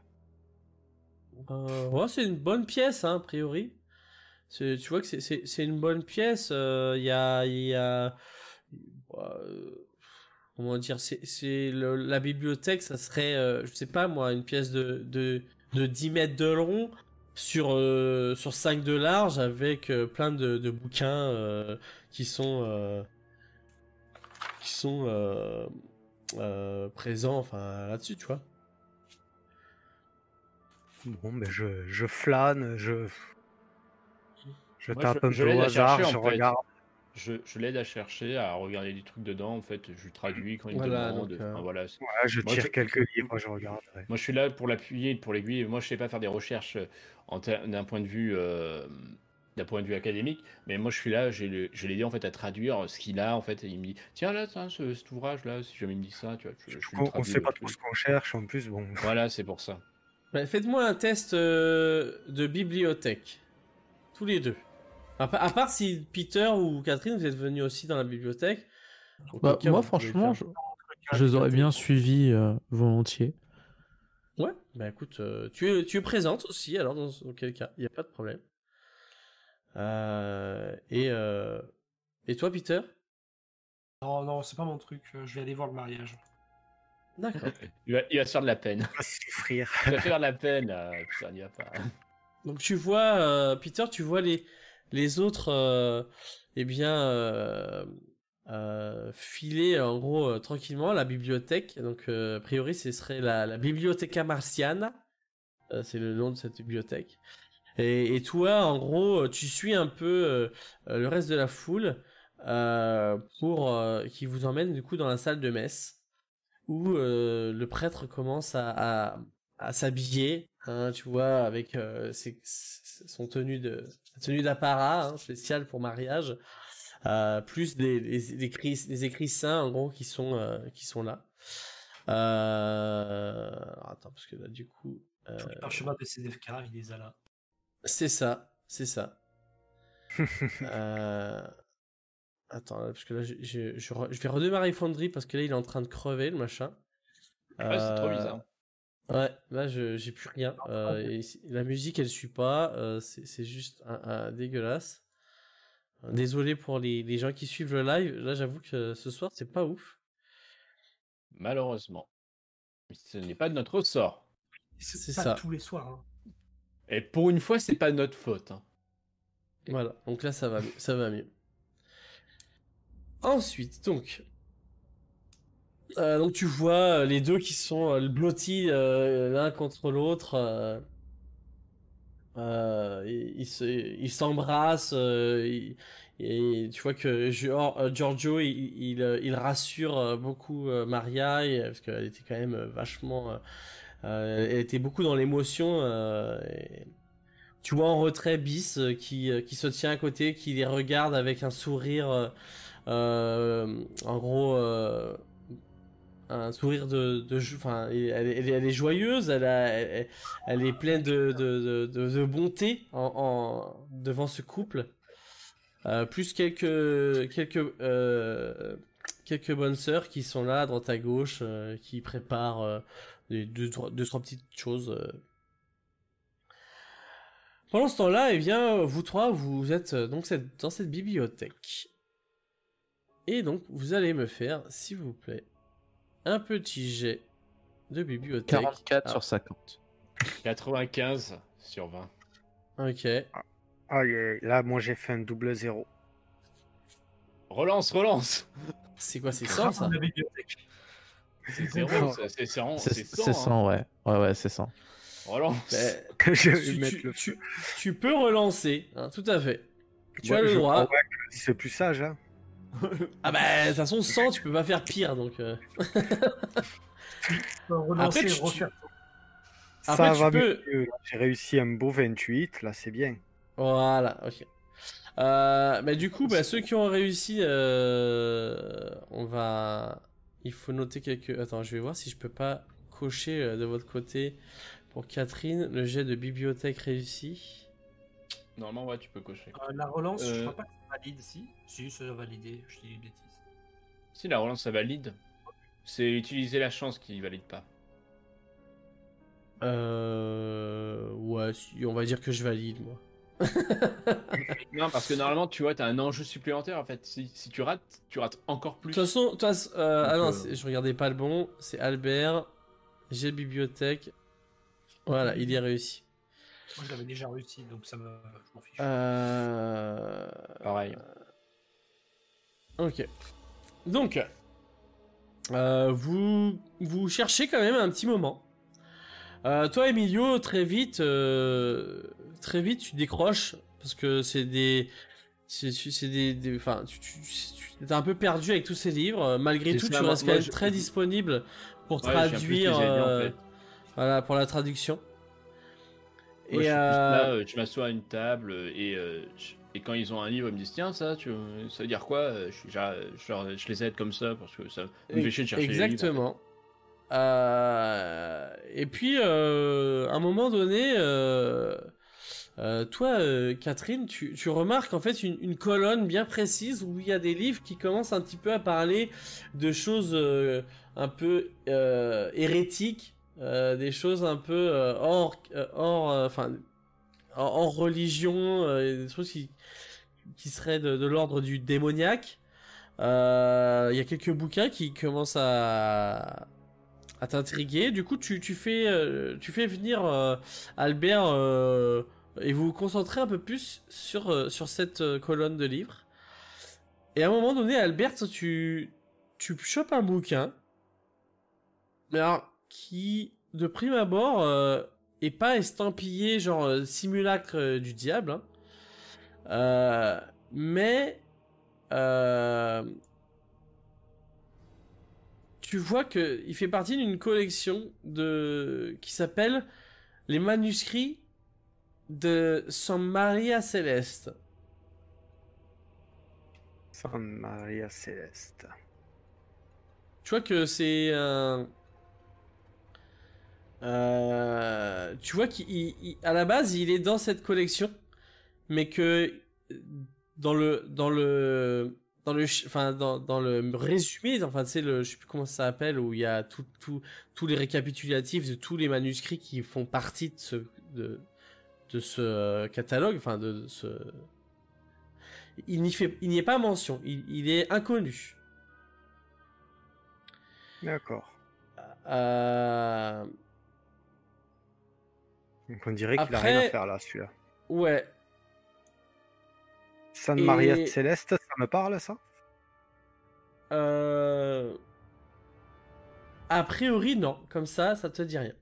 Euh, ouais, c'est une bonne pièce, hein, a priori. C'est- Tu vois que c'est- c'est c'est une bonne pièce. euh, Il y a, il y a, euh, comment dire, c'est c'est le- la bibliothèque, ça serait, euh, je sais pas moi, une pièce de de de dix mètres de long sur euh, sur cinq de large avec euh, plein de, de bouquins euh, qui sont euh, qui sont euh, euh, présents, enfin là-dessus, tu vois. Bon, ben je, je flâne, je, je Moi je, tape un je peu l'aide au à chercher hasard, en je fait. regarde. Je, je l'aide à chercher, à regarder des trucs dedans, en fait. Je lui traduis quand il Voilà, demande. donc, euh, Enfin, voilà. c'est- Ouais, je Moi je, tire quelques livres, je regarde. Ouais. moi je suis là pour l'appuyer, pour l'aiguiller. Moi je sais pas faire des recherches euh, en ter- d'un point de vue euh, d'un point de vue académique, mais moi je suis là, j'ai le- je l'ai aidé en fait à traduire ce qu'il a en fait. Et il me dit tiens là, tiens, ce- cet ouvrage là, si jamais il me dit ça, tu vois, je, je lui On, on traduis sait le pas trop truc. ce qu'on cherche en plus, bon. Voilà, c'est pour ça. bah, faites-moi un test euh, de bibliothèque, tous les deux. À, pa- à part si Peter ou Catherine, vous êtes venus aussi dans la bibliothèque. Auquel Bah, cas, moi, vous pouvez franchement, faire- je, je les aurais bien suivis euh, volontiers. Ouais, bah écoute, euh, tu, es, tu es présente aussi, alors dans auquel cas, il n'y a pas de problème. Euh, et, euh, et toi, Peter? Non, non, c'est pas mon truc. euh, Je vais aller voir le mariage. D'accord. Il va, il va se faire de la peine. On va souffrir. Il va faire de la peine. Là. Putain, il n'y va pas. Donc tu vois, euh, Peter, tu vois les, les autres, euh, eh bien, euh, euh, filer en gros euh, tranquillement à la bibliothèque. Donc euh, a priori, ce serait la, la Bibliotheca Marciana. Euh, c'est le nom de cette bibliothèque. Et, et toi, en gros, tu suis un peu euh, euh, le reste de la foule euh, pour euh, qui vous emmène du coup dans la salle de messe où euh, le prêtre commence à, à, à s'habiller, hein, tu vois, avec euh, ses, ses- son tenue de sa tenue d'apparat hein, spéciale pour mariage, euh, plus des, des, des, écrits, des écrits saints en gros qui sont euh, qui sont là. Euh... alors, attends, parce que là du coup. Euh... Tous les parchemins de C D F K, il les a là. C'est ça, c'est ça. euh... Attends, là, parce que là, j'ai- j'ai- je, re- je vais redémarrer Foundry parce que là, il est en train de crever, le machin. Ouais, c'est trop Euh, bizarre. Ouais, là, je j'ai plus rien. Euh, et ici- la musique, elle suit pas. euh, c'est c'est juste un, un dégueulasse. Désolé pour les, les gens qui suivent le live. Là, j'avoue que ce soir, c'est pas ouf. Malheureusement. Mais ce n'est pas de notre ressort. C'est C'est pas ça. tous les soirs. Hein. Et pour une fois, c'est pas de notre faute. hein. Voilà, donc là, ça va mieux. Ça va mieux. Ensuite, donc, euh, donc tu vois euh, les deux qui sont euh, blottis euh, l'un contre l'autre. euh, euh, ils ils se- ils s'embrassent. euh, ils- et tu vois que Gior- euh, Giorgio, il, il, euh, il rassure euh, beaucoup euh, Maria, et- parce qu'elle était quand même euh, vachement... euh, euh, elle était beaucoup dans l'émotion. euh, et Tu vois en retrait Bis euh, qui, euh, qui se tient à côté, qui les regarde avec un sourire... euh, euh, en gros... euh, un sourire de, de jo- enfin elle, elle est- elle est joyeuse, elle, a- elle, elle est pleine de, de, de, de bonté en, en- devant ce couple. Euh, plus quelques quelques euh, quelques bonnes sœurs qui sont là à droite à gauche, euh, qui préparent euh, des- deux, trois, deux trois petites choses. euh. Pendant ce temps-là, eh bien vous trois vous êtes euh, donc cette- dans cette bibliothèque, et donc vous allez me faire s'il vous plaît un petit jet de bibliothèque. quarante-quatre Ah. sur cinquante. quatre-vingt-quinze sur vingt. Ok. Ah, et là, moi, j'ai fait un double zéro. Relance, relance. C'est quoi, c'est cent Grâce ça à la bibliothèque. C'est zéro, ça, c'est cent. C'est C'est c'est cent. hein. cent, ouais. Ouais, ouais, c'est cent. Relance. Ben, Je vais tu, mettre tu- le tu- feu. tu peux relancer, hein, tout à fait. Tu Moi, as le je droit. crois que c'est plus sage, hein. Ah bah, de toute façon, cent, tu peux pas faire pire, donc... euh. On va relancer Après, et tu- tu- refaire. Après, Ça tu va peux- mieux. Là, j'ai réussi un beau vingt-huit, là, c'est bien. Voilà, ok. Euh, bah, du coup, bah, ceux qui ont réussi, euh, on va... Il faut noter quelques... Attends, je vais voir si je peux pas cocher euh, de votre côté pour Catherine le jet de bibliothèque réussi. Normalement, ouais, tu peux cocher. Euh, la relance, je Euh. crois pas que c'est valide, si. Si, c'est validé, je dis une bêtise. Si la relance, ça valide. C'est utiliser la chance qui valide pas. Euh... Ouais, si, on va dire que je valide, moi. Non, parce que normalement, tu vois, t'as un enjeu supplémentaire en fait. Si, si tu rates, tu rates encore plus. De toute façon, de toute façon, euh, ah Donc, non, euh, c'est- je regardais pas le bon. C'est Albert. J'ai bibliothèque. Voilà, il y a réussi. Moi, j'avais déjà réussi, donc ça me... je m'en fiche. Euh... Pareil. Ok. Donc, euh, vous vous cherchez quand même un petit moment. Euh, toi, Emilio, très vite, euh, très vite, tu décroches parce que c'est des, c'est c'est des, des- enfin, tu, tu, tu t'es un peu perdu avec tous ces livres. Euh, Malgré C'est tout, ça, tu moi- restes moi, quand même je- très disponible pour Ouais, je viens plus traduire, les aider, en euh, fait. voilà, pour la traduction. Moi, je suis plus euh, là, euh, je m'assois à une table euh, et, euh, je- et quand ils ont un livre, ils me disent tiens ça, tu, ça veut dire quoi Euh, je, suis déjà- je, leur- je les aide comme ça parce que ça me fait chier de chercher les livres, en fait. Exactement. Euh, et puis, euh, à un moment donné, euh, euh, toi, euh, Catherine, tu, tu remarques en fait une, une colonne bien précise où il y a des livres qui commencent un petit peu à parler de choses euh, un peu euh, hérétiques, euh, des choses un peu euh, hors, euh, hors, euh, enfin, hors, hors religion, euh, des choses qui, qui seraient de, de l'ordre du démoniaque. Euh, Il y a quelques bouquins qui commencent à à t'intriguer. Du coup, tu, tu fais euh, tu fais venir euh, Albert euh, et vous vous concentrez un peu plus sur euh, sur cette euh, colonne de livres. Et à un moment donné, Albert, tu tu chopes un bouquin, mais alors qui de prime abord euh, est pas estampillé genre euh, simulacre euh, du diable, hein. Euh, mais euh, tu vois que il fait partie d'une collection de qui s'appelle les manuscrits de San Maria Céleste. San Maria Céleste. Tu vois que c'est un euh, tu vois qu'à la base il est dans cette collection, mais que dans le dans le dans le, ch- enfin, dans, dans le résumé, enfin, tu sais, le, je sais plus comment ça s'appelle, où il y a tout, tout, tous les récapitulatifs de tous les manuscrits qui font partie de ce, de, de ce euh, catalogue, enfin, de, de ce. Il n'y fait, il n'y est pas mention. Il, il est inconnu. D'accord. Euh... Donc on dirait qu'il a Après- rien à faire là, celui-là. Ouais. San Et- Maria Céleste, ça me parle ça? Euh... A priori, non. Comme ça, ça te dit rien.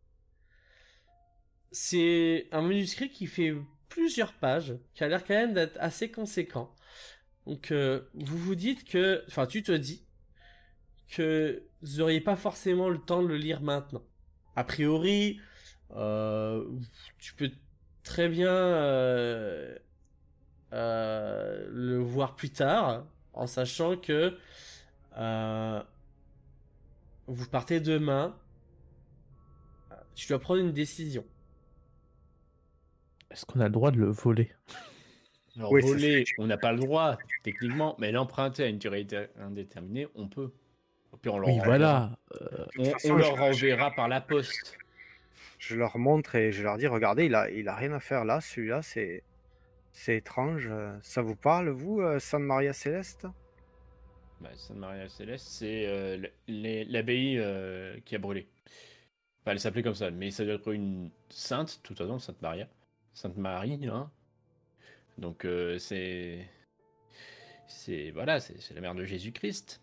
C'est un manuscrit qui fait plusieurs pages, qui a l'air quand même d'être assez conséquent. Donc, euh, vous vous dites que... Enfin, tu te dis que vous n'auriez pas forcément le temps de le lire maintenant. A priori, euh, tu peux très bien euh, euh, le voir plus tard, en sachant que euh, vous partez demain. Tu dois prendre une décision. Est-ce qu'on a le droit de le voler? Alors, Oui, c'est voler, ce on n'a pas le droit, techniquement, mais l'emprunter à une durée indé- indéterminée, on peut. Au pire, on leur Oui, renverra. voilà. De toute On, façon, on je- leur renverra par la poste. Je leur montre et je leur dis, regardez, il a, il a rien à faire là, celui-là, c'est, c'est étrange. Euh, Ça vous parle, vous, euh, San Maria Céleste? Bah, Sainte Maria Céleste, c'est euh, l- les- l'abbaye euh, qui a brûlé. Enfin, elle s'appelait comme ça, mais ça doit être une sainte, de toute façon, Sainte Maria. Sainte Marie, hein. Donc, euh, c'est. C'est. Voilà, c'est c'est la mère de Jésus-Christ.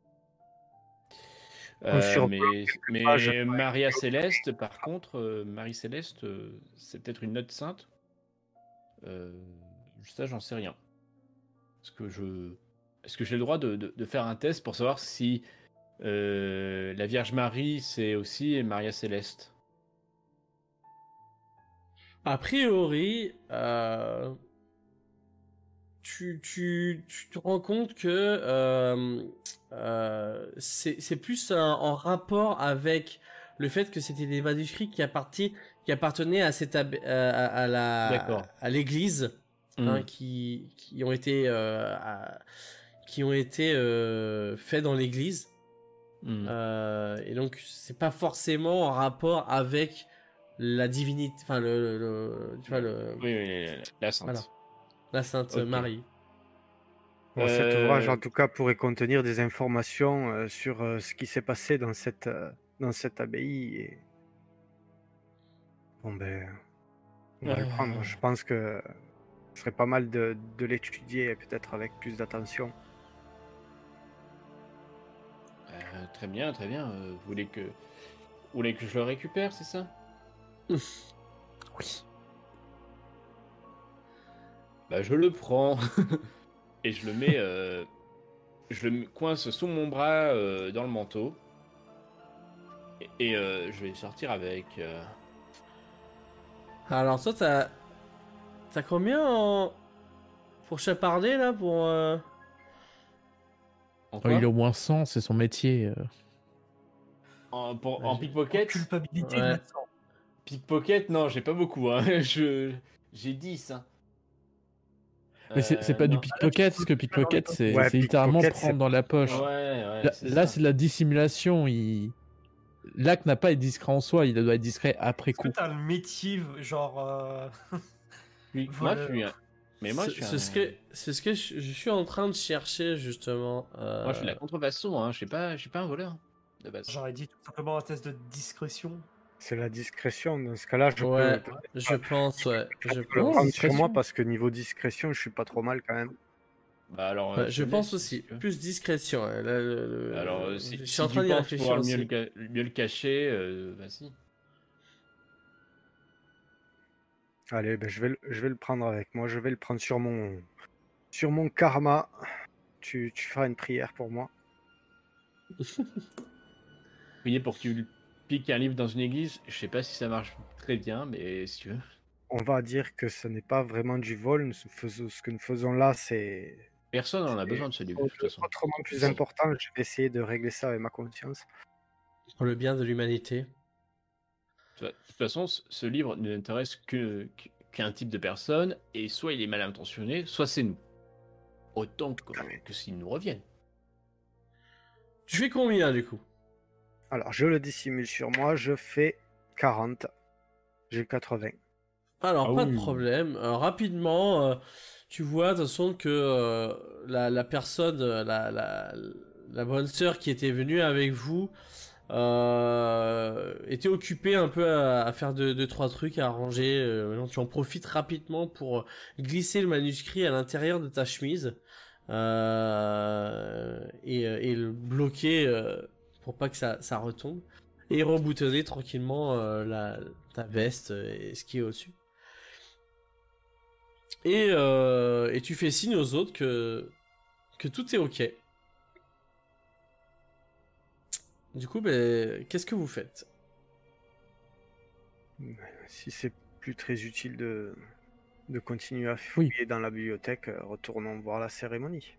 On Euh, survole mais mais pages. Maria Céleste, par contre, euh, Marie Céleste, euh, c'est peut-être une autre sainte. Euh, ça, j'en sais rien. Est-ce que je. Est-ce que j'ai le droit de, de- de faire un test pour savoir si euh, la Vierge Marie, c'est aussi Maria Céleste? A priori, euh, tu, tu, tu te rends compte que euh, euh, c'est c'est plus un- en rapport avec le fait que c'était des manuscrits qui, apparti- qui appartenaient à, cette ab- à, à- à la D'accord. à l'église, hein, Hmm. qui, qui ont été euh, à- qui ont été euh, faits dans l'église. Hmm. Euh, et donc, c'est pas forcément en rapport avec la divinité, enfin, le, le- le- tu vois, le, Oui, oui, la- la sainte. Voilà. la Sainte Ok. Marie. Bon, cet Euh, ouvrage, en tout cas, pourrait contenir des informations euh, sur euh, ce qui s'est passé dans cette, euh, dans cette abbaye. Et... Bon, ben, on va le Euh. prendre. Je pense que ce serait pas mal de, de l'étudier, peut-être avec plus d'attention. euh, très bien, très bien. Euh, vous voulez que vous voulez que je le récupère, c'est ça? Oui. Bah, je le prends et je le mets, euh, je le coince sous mon bras euh, dans le manteau et, et, euh, je vais sortir avec. euh, Alors, toi, t'as, t'as combien en... pour chaparder, là, pour... euh, En Oh, quoi? il est au moins cent, c'est son métier. euh. En, pour- Ouais, en j'ai- pickpocket? Culpabilité, Ouais. Vincent. Pickpocket, non, j'ai pas beaucoup. Hein. Je j'ai dix. Hein. Mais c'est c'est Euh, pas du non. pickpocket, parce que pickpocket, c'est Ouais, c'est littéralement pickpocket, prendre c'est- dans la Ouais, poche. ouais, Là, c'est là, ça. c'est de la dissimulation. Il... L'acte n'a pas à être discret en soi, il doit être discret après Est-ce que coup. t'as le métier, genre. euh, Oui, moi, je voleur. suis un... Mais moi, je c'est suis c'est un... ce que, c'est ce que je, je suis en train de chercher, justement. euh, Moi, je suis de la contrefaçon, hein. Je suis pas, je suis pas un voleur, de base. J'aurais dit tout simplement un test de discrétion. C'est la discrétion. Dans ce cas-là, je Ouais, peux, je pense, ouais. Je je peux le Oh, pense. prendre sur discrétion. moi parce que niveau discrétion, je suis pas trop mal quand même. Bah, alors, Ouais, euh, je te pense laisse, aussi. si tu veux. Plus discrétion. Ouais. Là, le- le- Alors, euh, si, je suis si en tu train d'y penses réfléchir pouvoir aussi. mieux le, ca- mieux le cacher, euh, vas-y. Allez, ben, je, vais le, je vais le prendre avec moi. Je vais le prendre sur mon, sur mon karma. Tu, tu feras une prière pour moi. Prier pour que tu piques un livre dans une église, je sais pas si ça marche très bien, mais si tu veux. On va dire que ce n'est pas vraiment du vol. Nous faisons, ce que nous faisons là, c'est Personne n'en a c'est besoin de ce livre, de toute façon. autrement plus important. Je vais essayer de régler ça avec ma conscience. Pour le bien de l'humanité. Tu vois, de toute façon, ce ce livre ne n'intéresse que- qu'un type de personne, et soit il est mal intentionné, soit c'est nous. autant que, que s'ils nous reviennent. Tu fais combien du coup? Alors, je le dissimule sur moi, je fais quarante. J'ai quatre-vingts. Alors, Ah pas oui. de problème. Euh, rapidement, euh, tu vois de toute façon que euh, la, la personne, euh, la, la, la bonne sœur qui était venue avec vous, euh, était occupée un peu à, à faire deux, deux, trois trucs, à arranger. Euh, donc tu en profites rapidement pour glisser le manuscrit à l'intérieur de ta chemise euh, et, et le bloquer euh, pour pas que ça, ça retombe. Et reboutonner tranquillement euh, la, ta veste et ce qui est au-dessus. Et, euh, et tu fais signe aux autres que, que tout est ok. Du coup, ben, qu'est-ce que vous faites? Si c'est plus très utile de, de continuer à fouiller oui. dans la bibliothèque, retournons voir la cérémonie.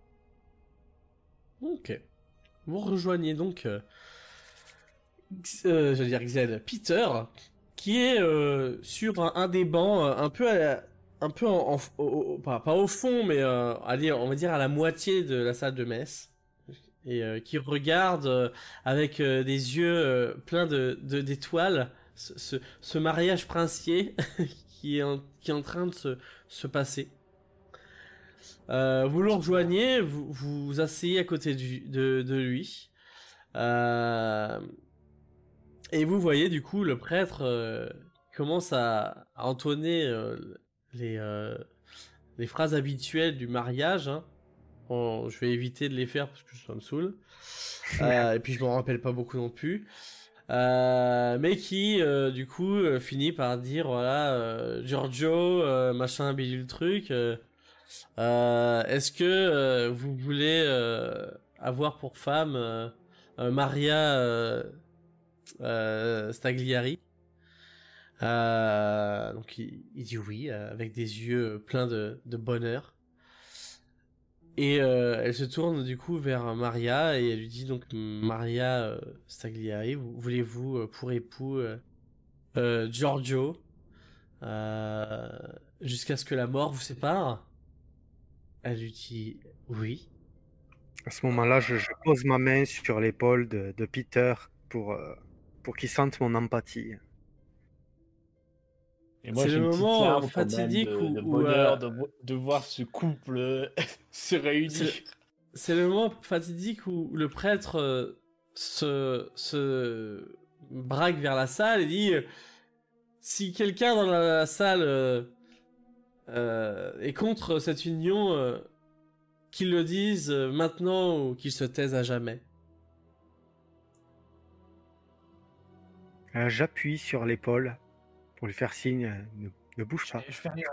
Ok. Vous rejoignez donc, euh, euh, je veux dire Xel, Peter, qui est euh, sur un, un des bancs, un peu, à la, un peu en, en, au, au, pas, pas au fond, mais euh, allez, on va dire à la moitié de la salle de messe. Et euh, qui regarde euh, avec euh, des yeux euh, pleins de, de, d'étoiles ce, ce, ce mariage princier qui, est en, qui est en train de se, se passer. Euh, vous le rejoignez, vous vous, vous asseyez à côté du, de, de lui. Euh, et vous voyez du coup le prêtre euh, commence à, à entonner euh, les, euh, les phrases habituelles du mariage. Hein. Bon, je vais éviter de les faire parce que ça me saoule. Euh, et puis je m'en rappelle pas beaucoup non plus. Euh, mais qui, euh, du coup, euh, finit par dire, voilà, euh, Giorgio, euh, machin, bidule truc, euh, euh, est-ce que euh, vous voulez euh, avoir pour femme euh, euh, Maria euh, euh, Stagliari? euh, Donc il, il dit oui, euh, avec des yeux pleins de, de bonheur. Et euh, elle se tourne du coup vers Maria et elle lui dit donc Maria euh, Stagliari, voulez-vous euh, pour époux euh, euh, Giorgio euh, jusqu'à ce que la mort vous sépare? Elle lui dit oui. À ce moment-là, je, je pose ma main sur l'épaule de, de Peter pour, euh, pour qu'il sente mon empathie. Et moi, c'est j'ai le une petite moment larme fatidique quand même de, où, de où, bonheur euh, de, vo- de voir ce couple se réunir. C'est- C'est le moment fatidique où le prêtre euh, se, se braque vers la salle et dit euh, si quelqu'un dans la, la salle euh, euh, est contre cette union, euh, qu'il le dise euh, maintenant ou qu'il se taise à jamais. Euh, J'appuie sur l'épaule pour lui faire signe, euh, ne, ne bouge Je, pas. je fais rien.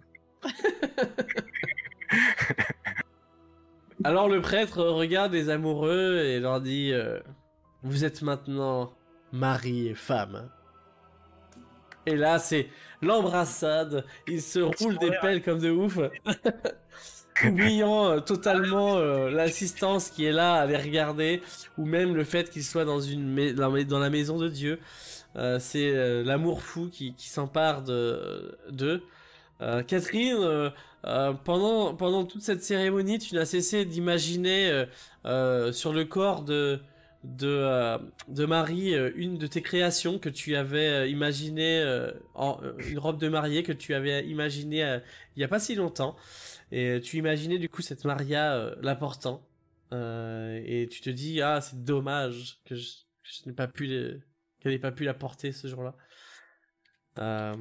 Alors le prêtre regarde les amoureux et leur dit euh, vous êtes maintenant mari et femme. Et là c'est l'embrassade, ils se roulent des pelles comme de ouf, oubliant euh, totalement euh, l'assistance qui est là à les regarder, ou même le fait qu'ils soient dans, une mais- dans la maison de Dieu. Euh, c'est euh, l'amour fou qui, qui s'empare de d'eux. Euh, Catherine, euh, euh, pendant, pendant toute cette cérémonie, tu n'as cessé d'imaginer euh, euh, sur le corps de, de, euh, de Marie euh, une de tes créations que tu avais euh, imaginé, euh, en, euh, une robe de mariée que tu avais imaginée euh, il n'y a pas si longtemps. Et euh, tu imaginais du coup cette Maria euh, la portant. Euh, et tu te dis, ah, c'est dommage que je, que je n'ai pas pu les- qu'elle n'ait pas pu la porter ce jour-là. Euh...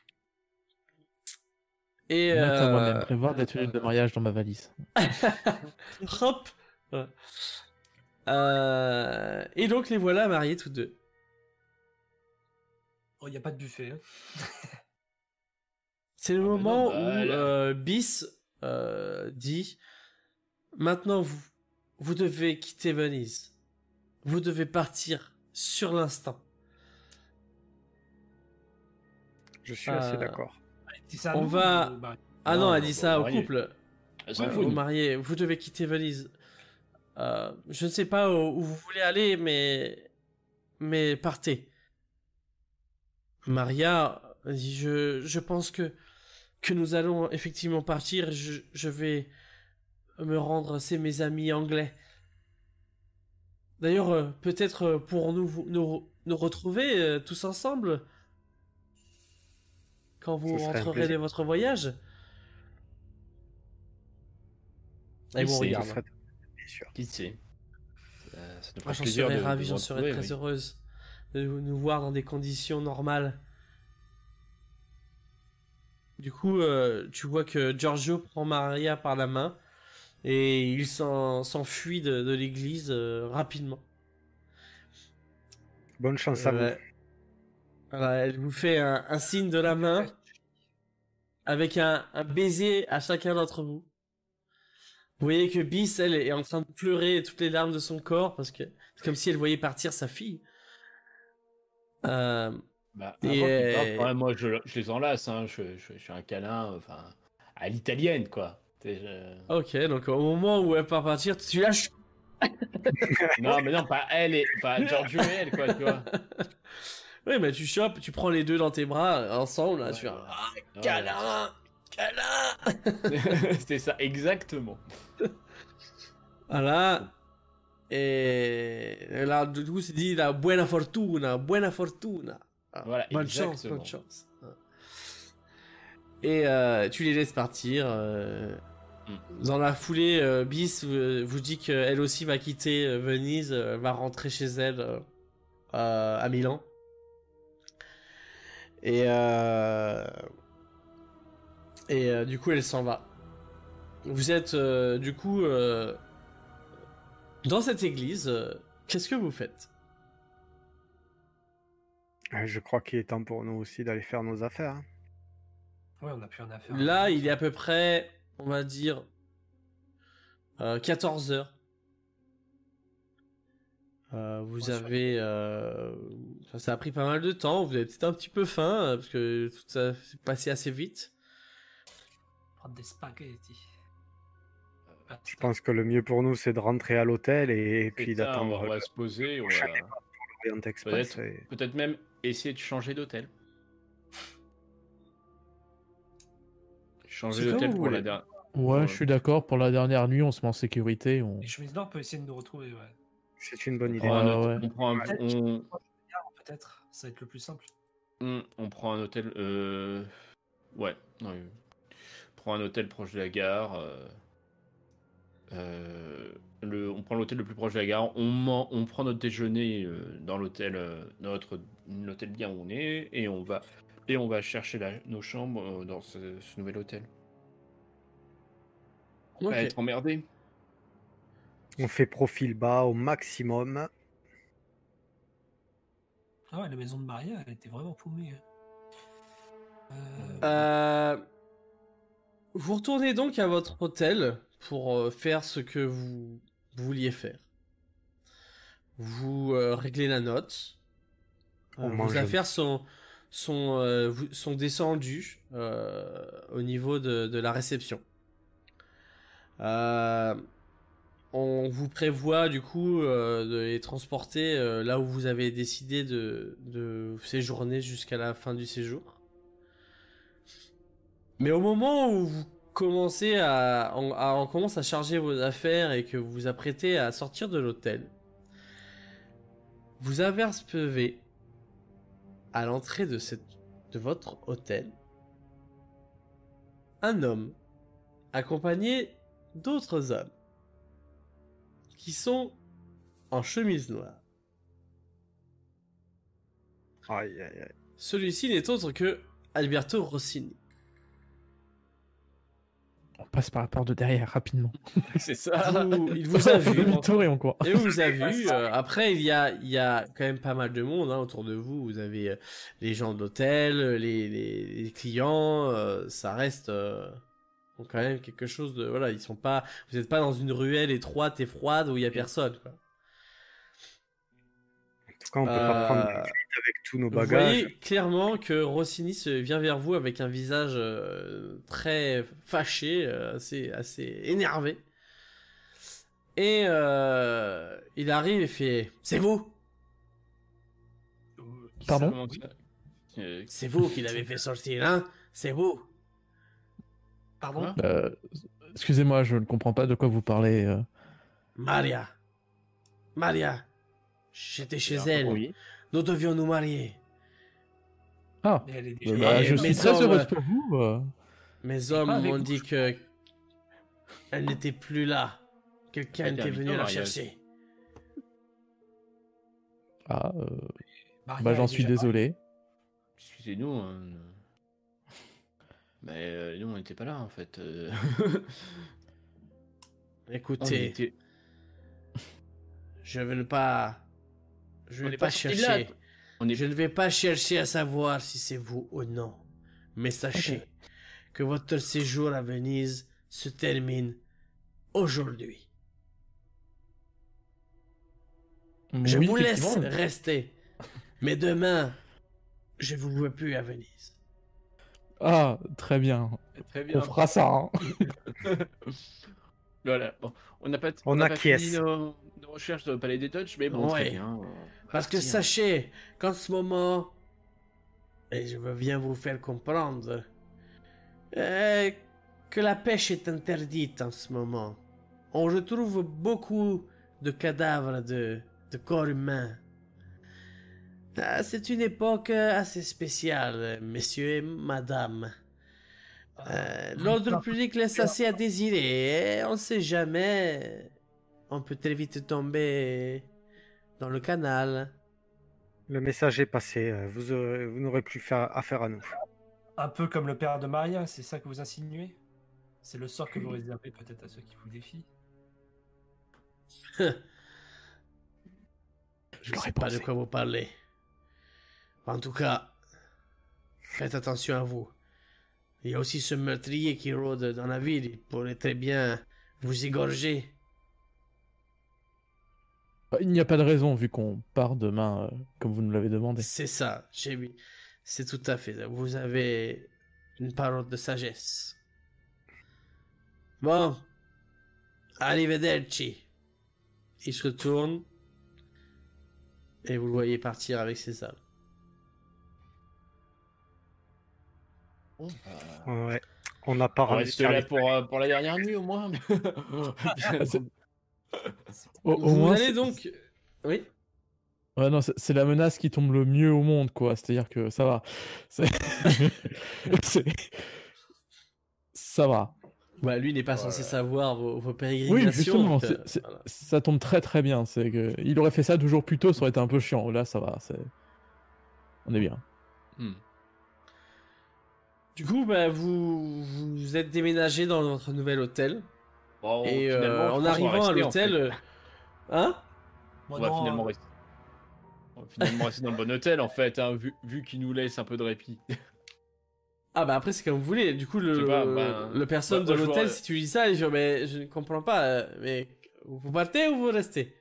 Et Note à euh... moi-même, prévoir des tenues de mariage dans ma valise. Hop. Ouais. Euh... Et donc les voilà mariés tous deux. Oh, il n'y a pas de buffet. Hein. C'est le Ah bah moment non, bah, où là- euh, Bis euh, dit maintenant vous vous devez quitter Venise. Vous devez partir sur l'instant. Je suis Euh, assez d'accord. C'est ça, On nous, va- ou- bah, Ah non, Non, elle bah, dit bah, ça au marié. couple. Elle s'en Ouais, fout. vous mariez, vous devez quitter Venise. Euh, je ne sais pas où, où vous voulez aller, mais mais partez. Maria dit je je pense que que nous allons effectivement partir. Je je vais me rendre, c'est mes amis anglais. D'ailleurs, euh, peut-être euh, pourrons-nous nous, nous retrouver euh, tous ensemble quand vous Ce serait un rentrerez plaisir. de votre voyage. Et Qui bon, sait, Ce regarde. serait bien sûr. Qui sait Euh, Ça nous fera Moi, j'en plaisir serais de- de ravi, vous j'en serais retrouver, très oui. heureuse de vous- nous voir dans des conditions normales. Du coup, euh, tu vois que Giorgio prend Maria par la main et il s'en- s'enfuit de, de l'église euh, rapidement. Bonne chance à vous. Ouais. Voilà, elle vous fait un, un signe de la main avec un, un baiser à chacun d'entre vous. Vous voyez que Bis, elle, est en train de pleurer toutes les larmes de son corps parce que c'est comme si elle voyait partir sa fille. Euh, Bah, Et, avant qu'ils euh, partent, quand même, moi je, je les enlace, hein. je, je, je fais un câlin, enfin, à l'italienne, quoi. T'sais, je- ok, donc au moment où elle part partir, tu lâches. Non, mais non, pas elle, et... pas Giorgio et elle, quoi, tu vois. Oui, mais tu chopes, tu prends les deux dans tes bras euh, ensemble, là, Ouais, tu fais voilà. ah, Ouais, câlin, câlin. ouais. C'était ça, exactement. Voilà. Et là, du coup, c'est dit la buena fortuna, buena fortuna. Ah, Voilà, bonne chance, exactement. bonne chance. Et euh, tu les laisses partir. euh, Mm. Dans la foulée, euh, Bis vous, vous dit qu'elle aussi va quitter euh, Venise, euh, va rentrer chez elle euh, euh, à Milan. Et, euh, et euh, du coup, elle s'en va. Vous êtes euh, du coup euh, dans cette église. euh, Qu'est-ce que vous faites? Euh, Je crois qu'il est temps pour nous aussi d'aller faire nos affaires. hein. Ouais, on a plus rien à faire. Là, il est à peu près, on va dire, euh, quatorze heures. Euh, vous Ouais, sur- avez... euh, ça, ça a pris pas mal de temps. Vous avez peut-être un petit peu faim, euh, parce que tout ça s'est passé assez vite. Prendre des spaghettis. Ah, Je pense que le mieux pour nous, c'est de rentrer à l'hôtel et, et puis C'est ça, d'attendre on va le se poser, on prochain va départ pour l'Orient Express. peut-être et- peut-être même essayer de changer d'hôtel. Changer C'est comme d'hôtel vous pour la voulez. dernière. Ouais, Ouais. je suis d'accord. Pour la dernière nuit, on se met en sécurité. On... Les chemises noires peuvent essayer de nous retrouver, ouais. C'est une bonne On idée. prend un Ouais, hôtel- ouais. on prend un, Peut-être on, Peut-être, ça va être le plus simple. on- on prend un hôtel. Euh... Ouais, non, euh, on prend un hôtel proche de la gare. euh, euh, le, on prend l'hôtel le plus proche de la gare. On, man- on prend notre déjeuner euh, dans l'hôtel, euh, dans notre l'hôtel bien où on est, et on va et on va chercher la- nos chambres euh, dans ce, ce nouvel hôtel. On va Ok. être emmerdé. On fait profil bas au maximum. Ah ouais, la maison de Maria, elle était vraiment paumée. hein. Euh, Euh, Vous retournez donc à votre hôtel pour euh, faire ce que vous vouliez faire. Vous euh, réglez la note. Euh, On vos mange. affaires sont, sont, euh, vous- sont descendues euh, au niveau de, de la réception. Euh, on vous prévoit du coup euh, de les transporter euh, là où vous avez décidé de, de séjourner jusqu'à la fin du séjour. Mais au moment où vous commencez à, on, à- on commence à charger vos affaires et que vous vous apprêtez à sortir de l'hôtel, vous apercevez à l'entrée de cette de votre hôtel un homme accompagné d'autres hommes qui sont en chemise noire. Aïe, aïe, aïe. Celui-ci n'est autre que Alberto Rossini. On passe par la porte de derrière rapidement. C'est ça. Vous- il vous a vu. Demi-tour et on court. Et vous a vu. euh, après, il y a, il y a quand même pas mal de monde hein, autour de vous. Vous avez euh, les gens d'hôtel, les, les, les clients. euh, ça reste euh, quand même quelque chose de. Voilà, ils sont pas. Vous n'êtes pas dans une ruelle étroite et froide où il y a personne. Quoi. En tout cas, on peut pas prendre Euh, de suite avec tous nos Vous bagages. voyez clairement que Rossini se vient vers vous avec un visage euh, très fâché, euh, assez, assez énervé. Et euh, il arrive et fait « C'est vous Pardon Comment ça Euh, C'est vous qui l'avez fait sortir, hein C'est vous !» Pardon. Hein Euh, Excusez-moi, je ne comprends pas de quoi vous parlez. euh. Maria. Maria. J'étais chez elle. Oui. Nous devions nous marier. Ah, Mais elle est bah, déjà. bah, Et je mes suis très hommes- heureuse pour vous. euh. Mes pas hommes avec m'ont vous, dit je que elle n'était plus là. Quelqu'un Elle était était invitée venu au la mariage. chercher. Ah, euh, Maria bah, j'en est suis déjà désolé. Excusez-nous. Hein. Mais euh, nous, on n'était pas là, en fait. euh. On Écoutez, était... je ne vais pas. Je On ne vais est pas pas sortis de chercher. là. On est... Je ne vais pas chercher à savoir si c'est vous ou non. Mais sachez Ok. que votre séjour à Venise se termine aujourd'hui. Je Oui, vous laisse effectivement. rester. Mais demain, je vous vois plus à Venise. Ah, très bien. Très bien. On fera ça. Hein. Voilà. Bon, on n'a pas, On n'a pas acquiesce. fini nos, nos recherches dans le Palais des Touches, mais bon, Ouais. très bien. euh, Parce que partir. sachez qu'en ce moment, et je veux bien vous faire comprendre, euh, que la pêche est interdite en ce moment. On retrouve beaucoup de cadavres de, de corps humains. Ah, c'est une époque assez spéciale, messieurs et madame. Euh, L'ordre public laisse assez à désirer, et on ne sait jamais. On peut très vite tomber dans le canal. Le message est passé. euh, Vous, aurez- vous n'aurez plus faire affaire à nous. Un peu comme le père de Maria, c'est ça que vous insinuez? C'est le sort que vous réservez peut-être à ceux qui vous défient. Je Je ne l'aurais sais pas pensé. de quoi vous parlez. En tout cas, faites attention à vous. Il y a aussi ce meurtrier qui rôde dans la ville. Il pourrait très bien vous égorger. Il n'y a pas de raison vu qu'on part demain, euh, comme vous nous l'avez demandé. C'est ça, j'ai vu. C'est tout à fait. Vous avez une parole de sagesse. Bon. Arrivederci. Il se retourne. Et vous le voyez partir avec ses âmes. Bon, bah, Ouais. On n'a pas on rendu reste là service. pour, euh, pour la dernière nuit, au moins. Ah, c'est- Au, au vous moins, allez c'est- donc... Oui. Ouais, non, c'est c'est la menace qui tombe le mieux au monde, quoi. C'est-à-dire que ça va. C'est- C'est- Ça va. Bah, lui n'est pas censé savoir vos, vos Oui, pérégrinations. justement, donc, c'est- euh, c'est- voilà. ça tombe très très bien. C'est que il aurait fait ça deux jours plus tôt, ça aurait été un peu chiant. Là, ça va. c'est- On est bien. Hmm. Du coup, bah, vous vous êtes déménagé dans votre nouvel hôtel. Bon, et euh, finalement, je en pense qu'on va arrivant à rester, en l'hôtel... fait. euh, Hein Moi, On va non, finalement euh, rester. On va finalement rester dans le bon hôtel, en fait, hein, vu, vu qu'il nous laisse un peu de répit. Ah bah après c'est comme vous voulez. Du coup le, Je sais pas, ben, le personne bah, de moi, je l'hôtel, vois- si tu lui dis ça, il dit mais je ne comprends pas. euh, Mais vous partez ou vous restez?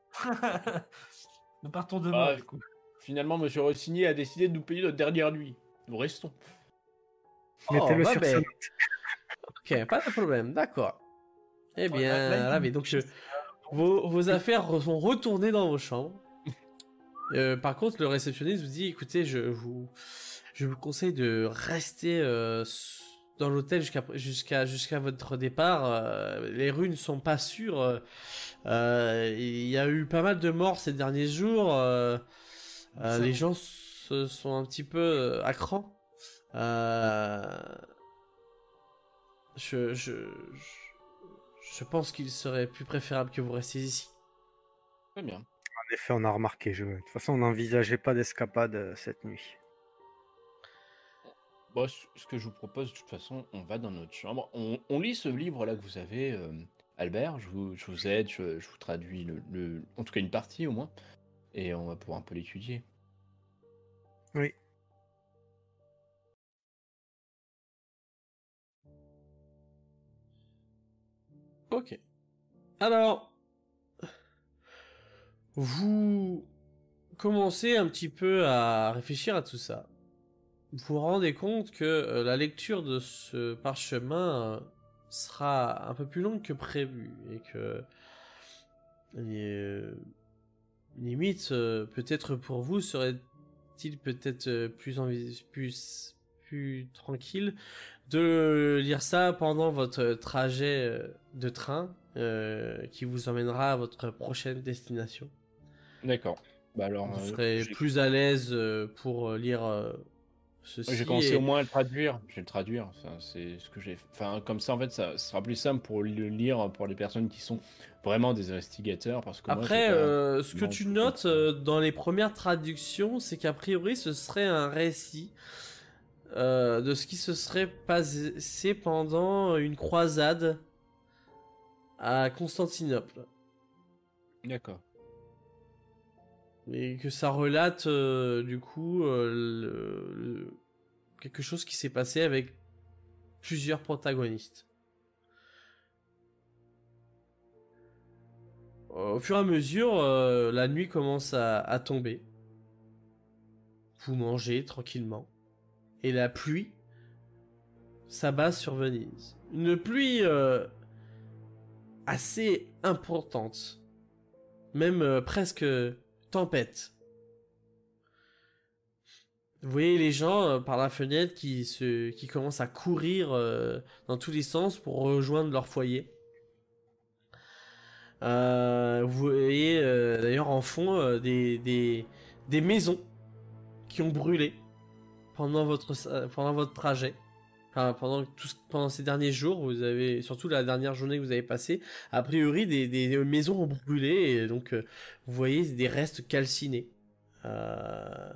Nous partons demain, Ah, du coup. Finalement, Monsieur Rossini a décidé de nous payer notre dernière nuit. Nous restons. Mettez-le Oh, bah sur ben. sa note. Ok, pas de problème, d'accord. Eh Ouais, bien, là, là, il ravi. dit- Donc je- vos, vos affaires re- sont retournées dans vos chambres. Euh, par contre, le réceptionniste vous dit écoutez, je vous, je vous conseille de rester euh, s- dans l'hôtel jusqu'à jusqu'à jusqu'à votre départ. Euh, les rues ne sont pas sûres. Euh, euh, il y a eu pas mal de morts ces derniers jours. Euh, euh, Ça, les oui. gens se sont un petit peu euh, à cran. Euh, je, je, je, je pense qu'il serait plus préférable que vous restiez ici. Très bien. En effet, on a remarqué. Je... De toute façon, on n'envisageait pas d'escapade euh, cette nuit. Bon, ce ce que je vous propose, de toute façon, on va dans notre chambre. On, on lit ce livre-là que vous avez, euh, Albert. Je vous, je vous aide, je, je vous traduis, le, le- en tout cas une partie au moins. Et on va pouvoir un peu l'étudier. Oui. Ok. Alors, vous commencez un petit peu à réfléchir à tout ça. Vous vous rendez compte que euh, la lecture de ce parchemin euh, sera un peu plus longue que prévu et que euh, limite euh, peut-être pour vous serait-il peut-être euh, plus, envi- plus plus tranquille de lire ça pendant votre trajet de train euh, qui vous emmènera à votre prochaine destination. D'accord. Bah alors, Vous euh, serez j'ai- plus à l'aise euh, pour lire euh, ceci. J'ai commencé et- au moins à le traduire. Je vais le traduire. Enfin, c'est ce que j'ai. Enfin, comme ça, en fait, ça sera plus simple pour le lire pour les personnes qui sont vraiment des investigateurs, parce que moi, Après, j'ai pas euh, ce que vraiment tu tout notes compris. euh, dans les premières traductions, c'est qu'a priori, ce serait un récit euh, de ce qui se serait passé pendant une croisade à Constantinople. D'accord. Et que ça relate, euh, du coup, euh, le- le- quelque chose qui s'est passé avec plusieurs protagonistes. Au fur et à mesure, euh, la nuit commence à, à tomber. Vous mangez tranquillement. Et la pluie s'abat sur Venise. Une pluie euh, assez importante. Même euh, presque tempête. Vous voyez les gens euh, par la fenêtre qui, se, qui commencent à courir euh, dans tous les sens pour rejoindre leur foyer. Euh, vous voyez euh, d'ailleurs en fond euh, des, des, des maisons qui ont brûlé pendant votre, euh, pendant votre trajet. Enfin, pendant, tout, pendant ces derniers jours, vous avez, surtout la dernière journée que vous avez passée, a priori des, des maisons ont brûlé et donc euh, vous voyez des restes calcinés. Euh...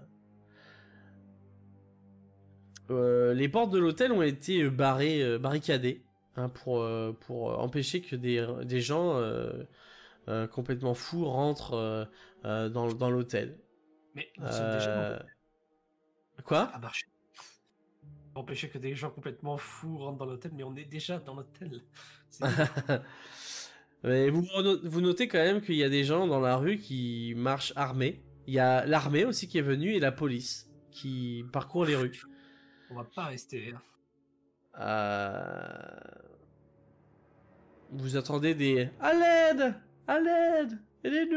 Euh, les portes de l'hôtel ont été barrées, euh, barricadées hein, pour, euh, pour empêcher que des, des gens euh, euh, complètement fous rentrent euh, euh, dans, dans l'hôtel. Mais nous sommes déjà dans Euh... l'hôtel. Ça Quoi? a marché. Empêcher que des gens complètement fous rentrent dans l'hôtel, mais on est déjà dans l'hôtel. C'est Mais vous, vous notez quand même qu'il y a des gens dans la rue qui marchent armés. Il y a l'armée aussi qui est venue et la police qui parcourt les rues. On va pas rester. hein. Euh... Vous attendez des « À l'aide! À l'aide! Aidez-nous !»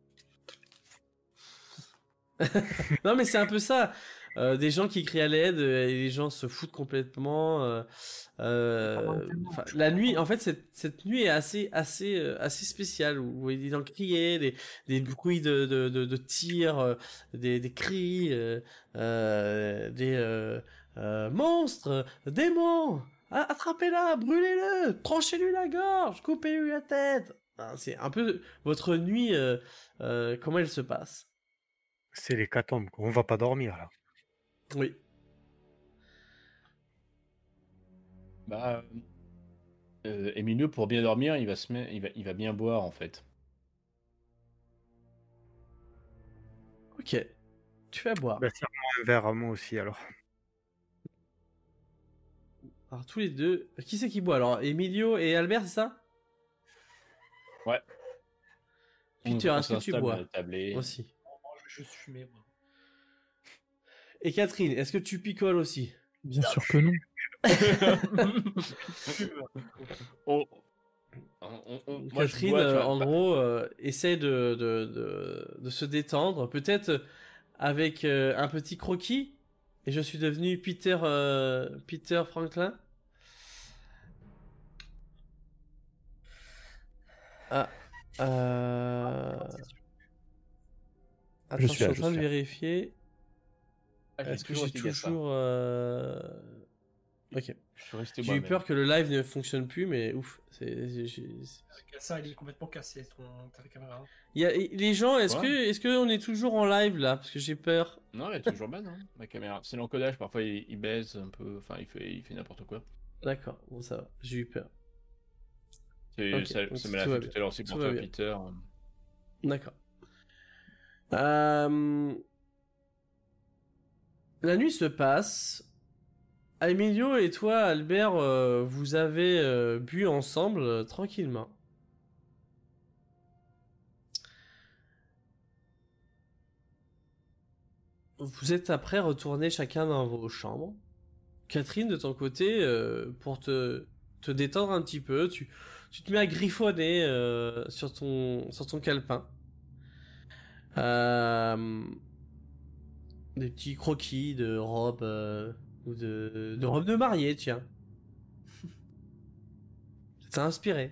Non mais c'est un peu ça. Euh, des gens qui crient à l'aide euh, et les gens se foutent complètement. euh, euh, enfin, la nuit, en fait, cette, cette nuit est assez, assez, euh, assez spéciale. Vous voyez des gens crier, des, des bruits de, de, de, de tirs, euh, des, des cris, euh, euh, des euh, euh, monstres, démons, a- attrapez-la, brûlez-le, tranchez-lui la gorge, coupez-lui la tête. Enfin, c'est un peu votre nuit, euh, euh, comment elle se passe. C'est l'hécatombe, quoi. On va pas dormir là. Oui. Bah, euh, Emilio, pour bien dormir, il va se mettre, il va, il va bien boire en fait. Ok. Tu vas boire. Bah, serre-moi un verre à moi aussi alors. Alors tous les deux. Qui c'est qui boit alors? Emilio et Albert, c'est ça? Ouais. Peter, On- on est-ce que tu s'installe bois à la tablée. aussi? Je suis fumé, moi. Et Catherine, est-ce que tu picoles aussi? Bien sûr que non. On- on- on- moi, je Catherine, bois, tu euh, vois, en bah, gros, euh, essaie de, de, de, de se détendre. Peut-être avec euh, un petit croquis. Et je suis devenu Peter, euh, Peter Franklin. Ah. Euh... Attends, Je je suis suis là, en je train de suis là. vérifier. ah, j'ai Est-ce que toujours j'ai été Gaspard. toujours... euh, Ok. Je suis resté J'ai eu moi-même. peur que le live ne fonctionne plus, mais ouf. C'est, j'ai- j'ai- Ça, il est complètement cassé, ton ta caméra. Il y a, les gens, est-ce Quoi que, est-ce que on est toujours en live là? Parce que j'ai peur. Non, elle est toujours bonne, hein, ma caméra. C'est l'encodage, parfois il, il baisse un peu, enfin il fait, il fait n'importe quoi. D'accord, bon ça va. J'ai eu peur. C'est, Ok, ça, donc ça me l'a tout va fait bien. tout à l'heure aussi Tout pour va toi, bien. Peter. D'accord. Euh, La nuit se passe. Emilio et toi, Albert, euh, vous avez euh, bu ensemble euh, tranquillement. Vous êtes après retournés chacun dans vos chambres. Catherine, de ton côté, euh, pour te, te détendre un petit peu, tu, tu te mets à griffonner euh, sur, ton, sur ton calepin. Euh, des petits croquis de robes euh, Ou de, de robe de mariée, tiens. Ça t'a inspiré.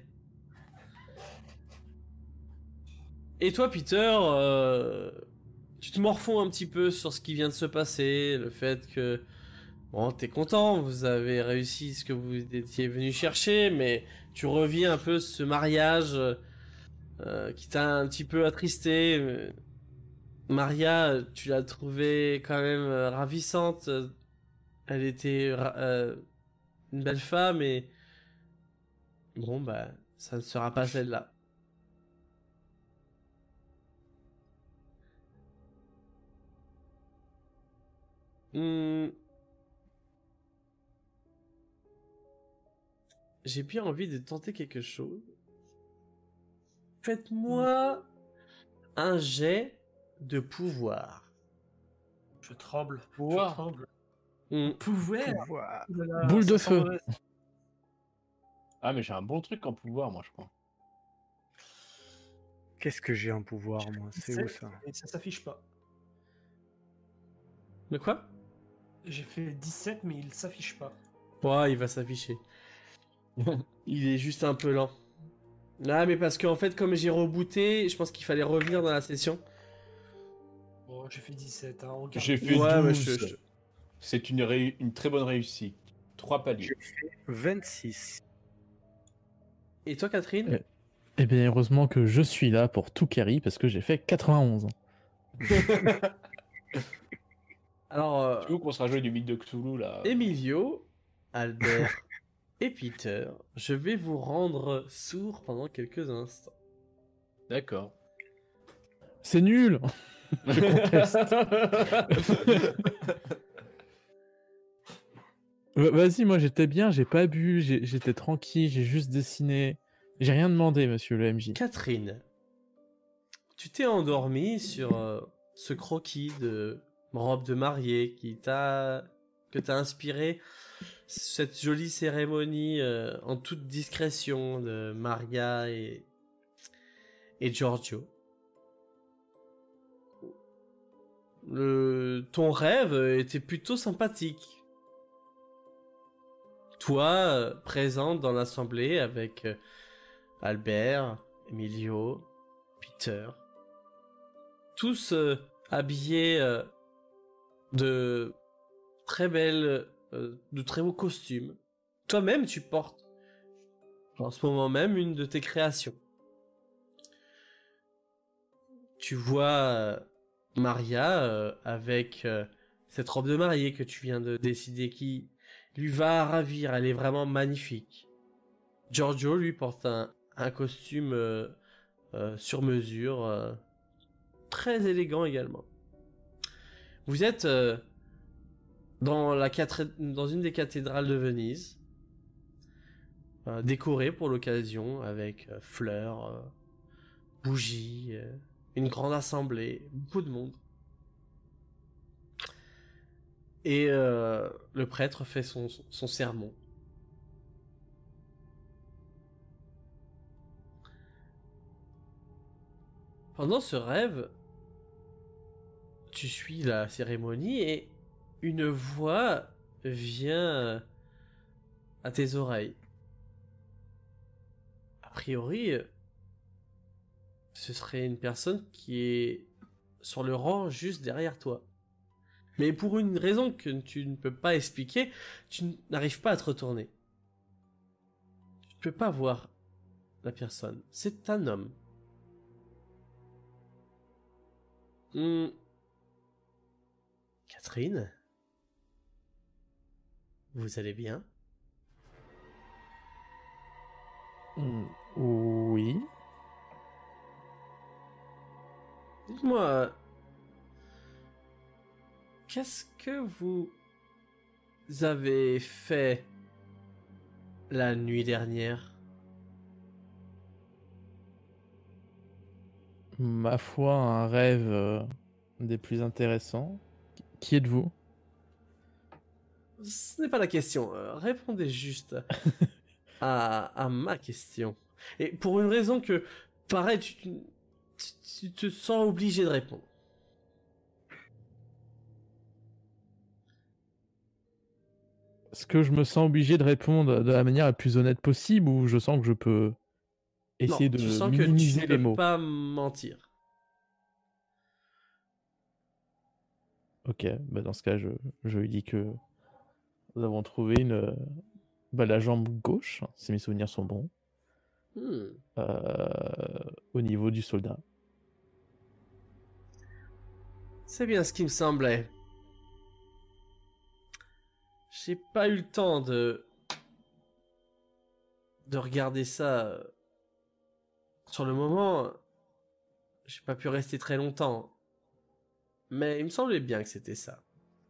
Et toi, Peter, euh, tu te morfonds un petit peu sur ce qui vient de se passer, le fait que, bon, t'es content, vous avez réussi ce que vous étiez venu chercher, mais tu reviens un peu ce mariage euh, qui t'a un petit peu attristé. Maria, tu l'as trouvée quand même euh, ravissante. Elle était euh, une belle femme et bon, bah, ça ne sera pas celle-là. Hmm. J'ai bien envie de tenter quelque chose. Faites-moi un jet de pouvoir. Je tremble. Pouvoir. Je tremble. Hmm. Pouvoir. Pouvoir. Oh là là, Boule ça de sent feu. mauvais. Ah, mais j'ai un bon truc en pouvoir, moi, je crois. Qu'est-ce que j'ai en pouvoir, moi? C'est où ça? Et ça s'affiche pas. De quoi? J'ai fait dix-sept, mais il s'affiche pas. Ouais, il va s'afficher. Il est juste un peu lent. Ah, mais parce qu'en fait, comme j'ai rebooté, je pense qu'il fallait revenir dans la session. Bon, j'ai fait dix-sept. Hein, regarde. J'ai fait Ouais, mais douze. je- je- C'est une, ré- une très bonne réussite. Trois paliers. J'ai fait vingt-six. Et toi, Catherine? Euh. Eh bien, heureusement que je suis là pour tout carry parce que j'ai fait quatre-vingt-onze. Alors, euh, Tu veux qu'on se rajoute du mythe de Cthulhu, là? Emilio, Albert et Peter, je vais vous rendre sourds pendant quelques instants. D'accord. C'est nul. Je conteste. Va- Vas-y, moi j'étais bien, j'ai pas bu, j'ai- j'étais tranquille, j'ai juste dessiné. J'ai rien demandé, monsieur le M J. Catherine, tu t'es endormie sur euh, ce croquis de robe de mariée qui t'a que t'a inspiré cette jolie cérémonie euh, en toute discrétion de Maria et et Giorgio. Le ton rêve était plutôt sympathique. Toi, euh, présente dans l'assemblée avec euh, Albert, Emilio, Peter, tous euh, habillés euh, de très belles, euh, de très beaux costumes. Toi-même, tu portes en ce moment même une de tes créations. Tu vois euh, Maria euh, avec euh, cette robe de mariée que tu viens de décider qui lui va ravir. Elle est vraiment magnifique. Giorgio, lui, porte un, un costume euh, euh, sur mesure, euh, très élégant également. Vous êtes euh, dans, la cathé- dans une des cathédrales de Venise, euh, décorée pour l'occasion avec euh, fleurs, euh, bougies, euh, une grande assemblée, beaucoup de monde. Et euh, le prêtre fait son, son sermon. Pendant ce rêve, tu suis la cérémonie et une voix vient à tes oreilles. A priori, ce serait une personne qui est sur le rang juste derrière toi. Mais pour une raison que tu ne peux pas expliquer, tu n'arrives pas à te retourner. Tu ne peux pas voir la personne. C'est un homme. Hmm. Catherine, vous allez bien? Mm, Oui. Dites-moi, qu'est-ce que vous avez fait la nuit dernière? Ma foi, un rêve euh, des plus intéressants. Qui êtes-vous? Ce n'est pas la question. euh, répondez juste à, à ma question. Et pour une raison que, pareil, tu, tu- tu te sens obligé de répondre. Est-ce que je me sens obligé de répondre de la manière la plus honnête possible ou je sens que je peux essayer Non, de tu sens que tu minimiser ne les peux mots? pas mentir. Ok, bah dans ce cas, je, je lui dis que nous avons trouvé une, euh, bah, la jambe gauche, si mes souvenirs sont bons, Hmm. euh, au niveau du soldat. C'est bien ce qui me semblait. J'ai pas eu le temps de de regarder ça euh, sur le moment. J'ai pas pu rester très longtemps, mais il me semblait bien que c'était ça.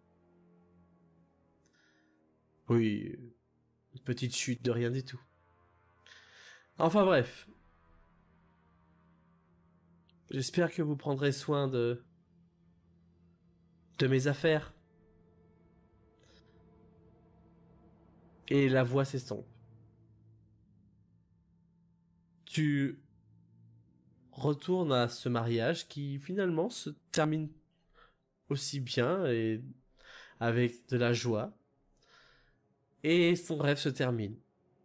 Oui, une petite chute de rien du tout. Enfin bref. J'espère que vous prendrez soin de de mes affaires. Et la voix s'estompe. Tu retournes à ce mariage qui finalement se termine aussi bien et avec de la joie. Et son rêve se termine.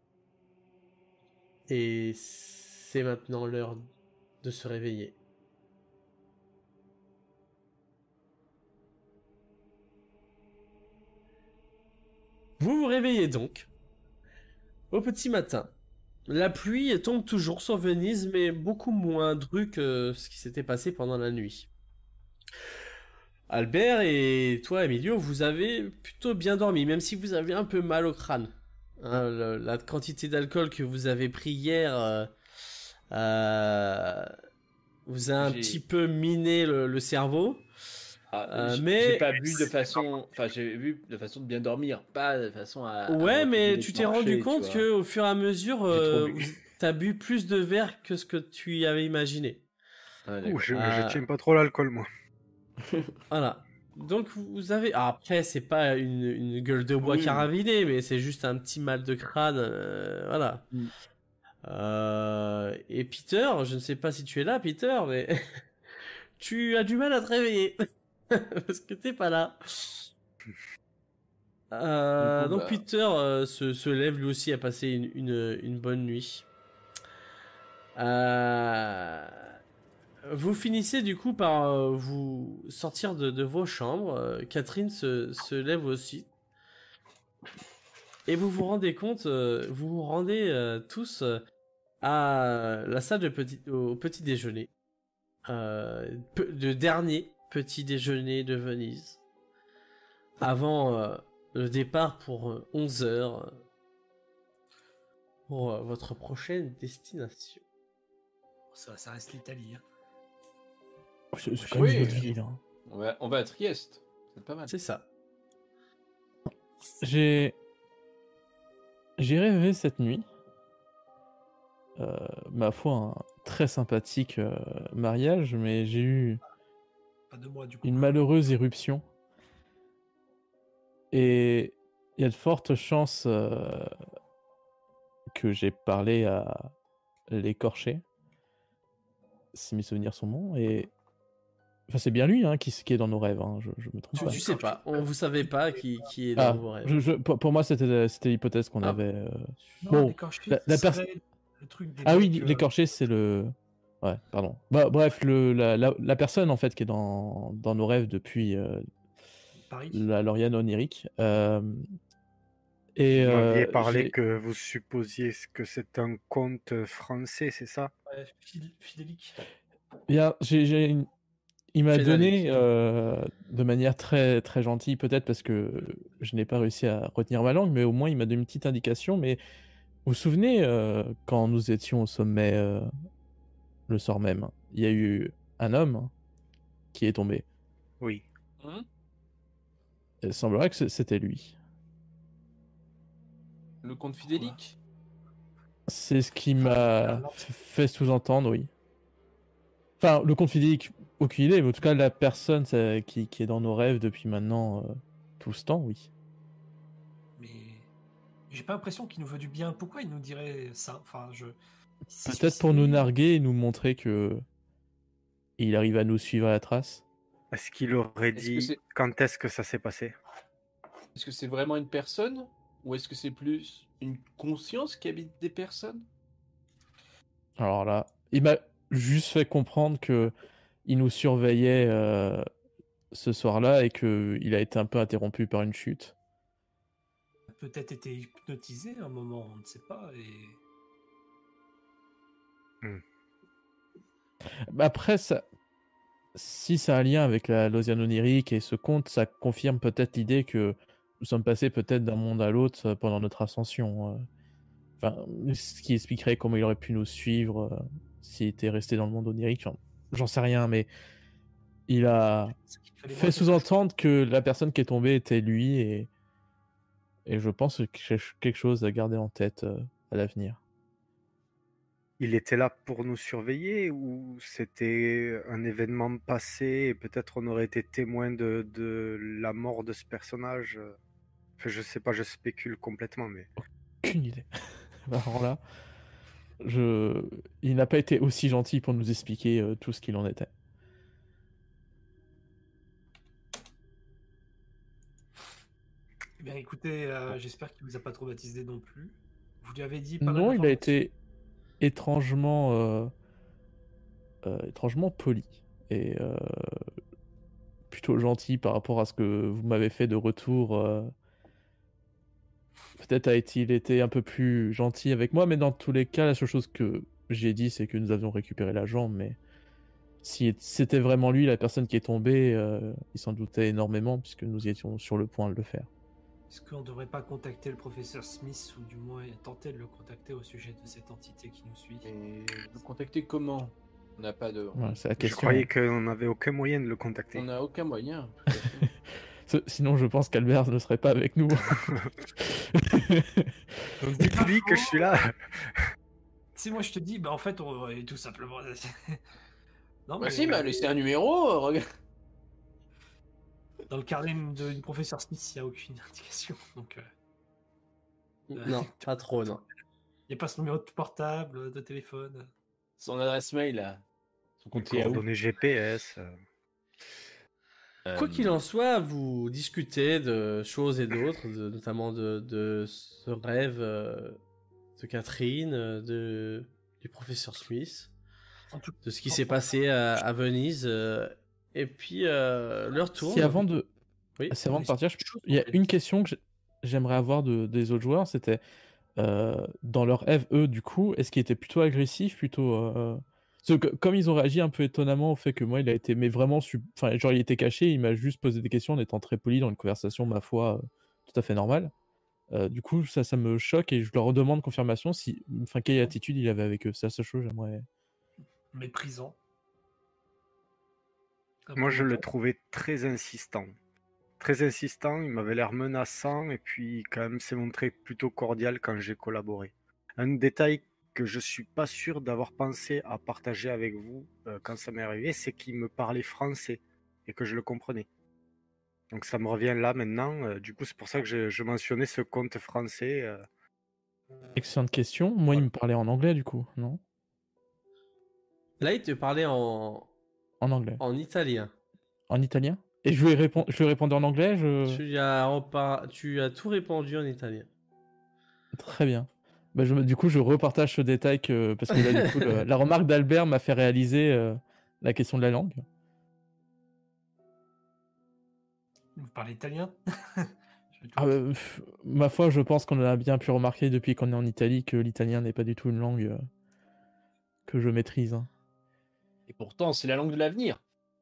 Et c'est maintenant l'heure de se réveiller. Vous vous réveillez donc au petit matin. La pluie tombe toujours sur Venise, mais beaucoup moins dru que ce qui s'était passé pendant la nuit. Albert et toi, Emilio, vous avez plutôt bien dormi, même si vous avez un peu mal au crâne. Hein, le- la quantité d'alcool que vous avez pris hier euh, euh, vous a un J'ai- petit peu miné le, le cerveau. Ah, Euh, j- mais- j'ai pas bu de façon, enfin j'ai bu de façon de bien dormir, pas de façon à. à Ouais, me mais replier tu les t'es rendu planchers, tu compte vois. que au fur et à mesure, J'ai trop euh, bu. vous- t'as bu plus de verres que ce que tu y avais imaginé. Ah, Ouh, d'accord. je, Ah. je tiens pas trop l'alcool, moi. Voilà. Donc vous avez. Ah, après, c'est pas une, une gueule de bois Oui. caravinée, mais c'est juste un petit mal de crâne. euh, voilà. Mm. Euh, Et Peter, je ne sais pas si tu es là, Peter, mais tu as du mal à te réveiller parce que t'es pas là. Euh, Du coup, donc bah- Peter euh, se, se lève lui aussi à passer une, une, une bonne nuit. Euh, Vous finissez du coup par euh, vous sortir de, de vos chambres. Euh, Catherine se, se lève aussi. Et vous vous rendez compte, euh, vous vous rendez euh, tous euh, à la salle de petit, au petit déjeuner. Euh, pe- le dernier petit déjeuner de Venise. Avant euh, le départ pour euh, onze heures. euh, pour euh, votre prochaine destination. Ça, ça reste l'Italie. Hein. C'est c'est quand même Oui. une autre ville. hein. On va, on va à Trieste, c'est pas mal. C'est ça. J'ai j'ai rêvé cette nuit, euh, ma foi, un très sympathique euh, mariage, mais j'ai eu Pas de moi, du coup. une malheureuse éruption. Et il y a de fortes chances euh, que j'ai parlé à l'écorché, si mes souvenirs sont bons. Et enfin, c'est bien lui hein, qui, qui est dans nos rêves, hein, je, je me trompe Tu, pas. tu sais pas, on vous savez pas qui, qui est dans Ah, vos rêves. je- je- pour pour moi, c'était c'était l'hypothèse qu'on Ah. avait. euh. Non, Bon, l'écorché, la- la ce pers- serait le truc des Ah oui, mecs, euh, l'écorché, c'est le. Ouais, pardon. Bah, bref, le, la, la, la personne en fait qui est dans, dans nos rêves depuis euh, Paris. la Lauriane onirique. euh, et Vous m'aviez euh, parlé j'ai- que vous supposiez que c'est un conte français, c'est ça? Ouais, Phil- Phidélique. bien, j'ai, j'ai une- il m'a Fédéric. donné euh, de manière très très gentille, peut-être parce que je n'ai pas réussi à retenir ma langue, mais au moins il m'a donné une petite indication. Mais vous vous souvenez euh, quand nous étions au sommet euh, le soir même, il y a eu un homme qui est tombé. Oui. Il semblerait que c- c'était lui. Le comte Fidélique. C'est ce qui Enfin, m'a non. f- fait sous-entendre, oui. Enfin, le compte fidélique, aucune idée, mais en tout cas, la personne ça, qui, qui est dans nos rêves depuis maintenant euh, tout ce temps, oui. Mais j'ai pas l'impression qu'il nous veut du bien. Pourquoi il nous dirait ça? Enfin, je. il s'est Peut-être pour nous suicidé. narguer et nous montrer que il arrive à nous suivre à la trace. Est-ce qu'il aurait Est-ce que dit c'est- quand est-ce que ça s'est passé? Est-ce que c'est vraiment une personne Ou est-ce que c'est plus une conscience qui habite des personnes? Alors là, il m'a juste fait comprendre que il nous surveillait euh, ce soir-là et que il a été un peu interrompu par une chute. A peut-être été hypnotisé à un moment, on ne sait pas. Et Bah après, ça, si ça a un lien avec la Lausiane onirique et ce conte, ça confirme peut-être l'idée que nous sommes passés peut-être d'un monde à l'autre euh, pendant notre ascension. euh. Enfin, ce qui expliquerait comment il aurait pu nous suivre euh, s'il était resté dans le monde onirique. Enfin, j'en sais rien, mais il a il fallait fait voir quelque chose. sous-entendre que la personne qui est tombée était lui et, et je pense que c'est quelque chose à garder en tête euh, à l'avenir. Il était là pour nous surveiller ou c'était un événement passé et peut-être on aurait été témoin de, de la mort de ce personnage? Enfin, je sais pas, je spécule complètement, mais Aucune idée. Alors là, je... il n'a pas été aussi gentil pour nous expliquer euh, tout ce qu'il en était. Eh bien, écoutez, euh, j'espère qu'il vous a pas traumatisé non plus. Vous lui avez dit pas mal Non, il a d'informations. été étrangement, euh, euh, étrangement poli et euh, plutôt gentil par rapport à ce que vous m'avez fait de retour. euh. Peut-être a-t-il été un peu plus gentil avec moi, mais dans tous les cas, la seule chose que j'ai dit, c'est que nous avions récupéré la jambe, mais si c'était vraiment lui, la personne qui est tombée, euh, il s'en doutait énormément puisque nous étions sur le point de le faire. Est-ce qu'on ne devrait pas contacter le professeur Smith ou du moins tenter de le contacter au sujet de cette entité qui nous suit? Et le contacter comment? On n'a pas de. Voilà, c'est la je question. croyais qu'on n'avait aucun moyen de le contacter. On n'a aucun moyen. tout à fait. Ce- Sinon, je pense qu'Albert ne serait pas avec nous. Donc dites-lui que je suis là. Si moi je te dis, bah en fait, on aurait tout simplement. Non, Bah si, il m'a laissé un numéro, euh, regarde. Dans le carnet de- du professeur Smith, il n'y a aucune indication. Donc, euh, Non, pas trop, non. il n'y a pas son numéro de portable, de téléphone. Son adresse mail, là. Son compte Les Yahoo. coordonnées G P S. euh. Euh, Quoi qu'il en soit, vous discutez de choses et d'autres, de- notamment de, de ce rêve euh, de Catherine, euh, de, du professeur Smith, En tout- de ce qui s'est passé à, à Venise. euh, et puis, euh, leur tour. Si avant de, Oui. si avant de Oui, partir, je- c'est chaud, il y a en fait. une question que j'ai- j'aimerais avoir de- des autres joueurs, c'était euh, dans leur rêve, eux, du coup, est-ce qu'ils étaient plutôt agressifs, plutôt... euh, parce que comme ils ont réagi un peu étonnamment au fait que moi, il a été, mais vraiment, su- enfin, genre, il était caché, il m'a juste posé des questions en étant très poli dans une conversation, ma foi, euh, tout à fait normale. Euh, du coup, ça, ça me choque et je leur demande confirmation si, enfin, quelle attitude il avait avec eux. C'est la seule chose, j'aimerais. Méprisant. Un Moi, peu je le longtemps. trouvais très insistant. Très insistant, il m'avait l'air menaçant et puis quand même s'est montré plutôt cordial quand j'ai collaboré. Un détail que je suis pas sûr d'avoir pensé à partager avec vous euh, quand ça m'est arrivé, c'est qu'il me parlait français et que je le comprenais. Donc ça me revient là maintenant. euh, du coup, c'est pour ça que je, je mentionnais ce conte français. euh. Excellente question. Moi, il me parlait en anglais, du coup, non? Là, il te parlait en, En anglais. en italien. En italien? Et je lui ai, répon- je lui ai répondu en anglais, je... Tu, as repar- tu as tout répondu en italien. Très bien. Bah, je, me- du coup, je repartage ce détail que, parce que là, du coup, le- la remarque d'Albert m'a fait réaliser euh, la question de la langue. Vous parlez italien? Je vais tout- Ah, euh, pff, ma foi, je pense qu'on a bien pu remarquer depuis qu'on est en Italie que l'italien n'est pas du tout une langue euh, que je maîtrise. hein. Et pourtant, c'est la langue de l'avenir.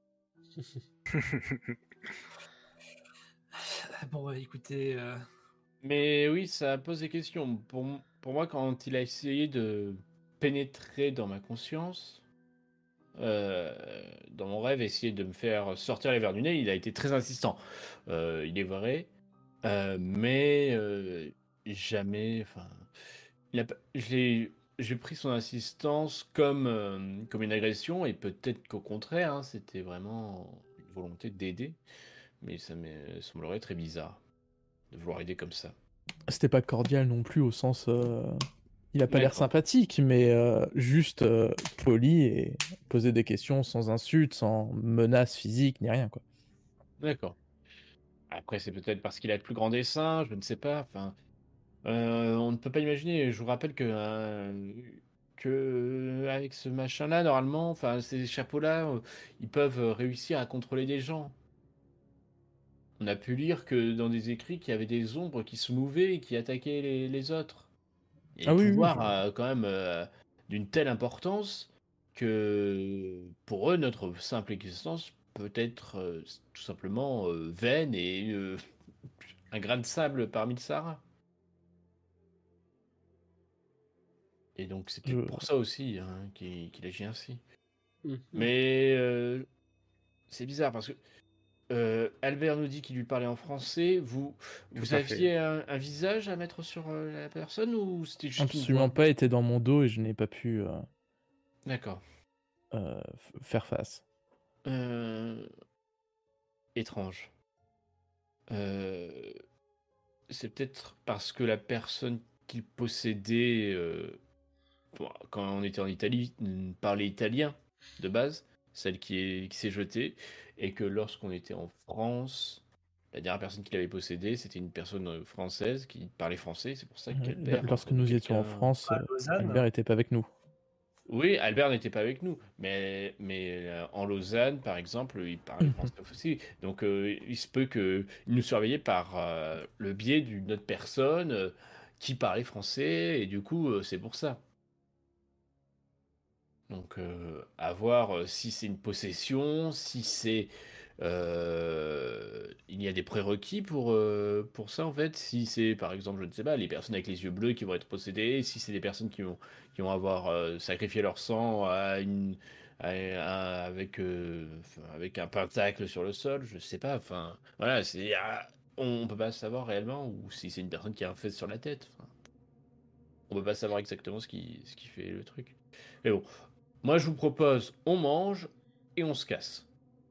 Bon, bah, écoutez, euh, Mais oui, ça pose des questions. Pour, m- pour moi, quand il a essayé de pénétrer dans ma conscience, euh, dans mon rêve, essayer de me faire sortir les verres du nez, il a été très insistant. Euh, il est vrai, euh, mais euh, jamais. Enfin, il a pas- je l'ai- j'ai pris son insistance comme, euh, comme une agression, et peut-être qu'au contraire, hein, c'était vraiment une volonté d'aider. Mais ça me semblerait très bizarre de vouloir aider comme ça. C'était pas cordial non plus au sens. euh, Il a pas l'air D'accord. sympathique, mais euh, juste euh, poli et poser des questions sans insultes, sans menaces physiques ni rien quoi. D'accord. Après, c'est peut-être parce qu'il a le plus grand dessin, je ne sais pas. Enfin, Euh, on ne peut pas imaginer. Je vous rappelle que, euh, que avec ce machin-là, normalement, enfin ces chapeaux-là, euh, ils peuvent euh, réussir à contrôler des gens. On a pu lire que dans des écrits qu'il y avait des ombres qui se mouvaient et qui attaquaient les, les autres. Et Ah le oui, oui, pouvoir je- euh, quand même euh, d'une telle importance que pour eux, notre simple existence peut être euh, tout simplement euh, vaine et euh, un grain de sable parmi le Sahara. Et donc c'est peut-être je- pour ça aussi hein, qu'il qu'il agit ainsi. Mhm. Mais euh, c'est bizarre parce que euh, Albert nous dit qu'il lui parlait en français. Vous, Tout vous à fait. aviez un, un visage à mettre sur euh, la personne ou c'était juste une absolument voix? pas été dans mon dos et je n'ai pas pu euh, D'accord. euh, f- faire face. Euh, étrange. Euh, c'est peut-être parce que la personne qu'il possédait, euh, bon, quand on était en Italie, n- parlait italien de base, celle qui est, qui s'est jetée, et que lorsqu'on était en France, la dernière personne qui l'avait possédé, c'était une personne euh, française qui parlait français. C'est pour ça Euh, qu'Albert a Lorsque entendu nous étions en quelqu'un. France, À euh, Lausanne. Albert n'était pas avec nous. Oui, Albert n'était pas avec nous, mais, mais euh, en Lausanne, par exemple, il parlait Mhm. français aussi. Donc, euh, il se peut qu'il nous surveillait par euh, le biais d'une autre personne euh, qui parlait français, et du coup, euh, c'est pour ça. Donc, euh, à voir euh, si c'est une possession, si c'est... euh, il y a des prérequis pour, euh, pour ça, en fait. Si c'est, par exemple, je ne sais pas, les personnes avec les yeux bleus qui vont être possédées, si c'est des personnes qui vont, qui vont avoir euh, sacrifié leur sang à une, à- à- avec, euh, enfin, avec un pentacle sur le sol, je sais pas. Enfin, voilà, c'est, ah, on peut pas savoir réellement, ou si c'est une personne qui a un feu sur la tête. Enfin, on peut pas savoir exactement ce qui, ce qui fait le truc. Mais bon. Moi, je vous propose, on mange et on se casse.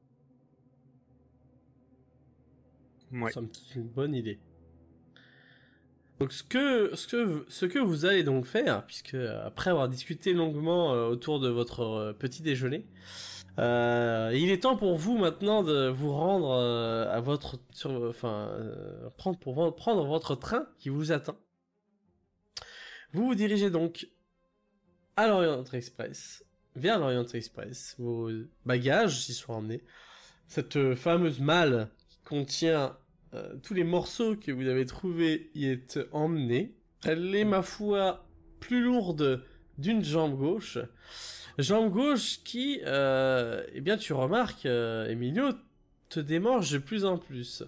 Ouais. Ça me semble une bonne idée. Donc ce que, ce que, ce que vous allez donc faire, puisque euh, après avoir discuté longuement euh, autour de votre euh, petit déjeuner, euh, il est temps pour vous maintenant de vous rendre euh, à votre, sur, enfin, euh, prendre pour vo- prendre votre train qui vous attend. Vous vous dirigez donc à l'Orient Express, vers l'Orient Express. Vos bagages y sont emmenés. Cette euh, fameuse malle qui contient euh, tous les morceaux que vous avez trouvés y est emmenée. Elle est, ma foi, plus lourde d'une jambe gauche. Jambe gauche qui, euh, eh bien, tu remarques, euh, Emilio, te démange de plus en plus.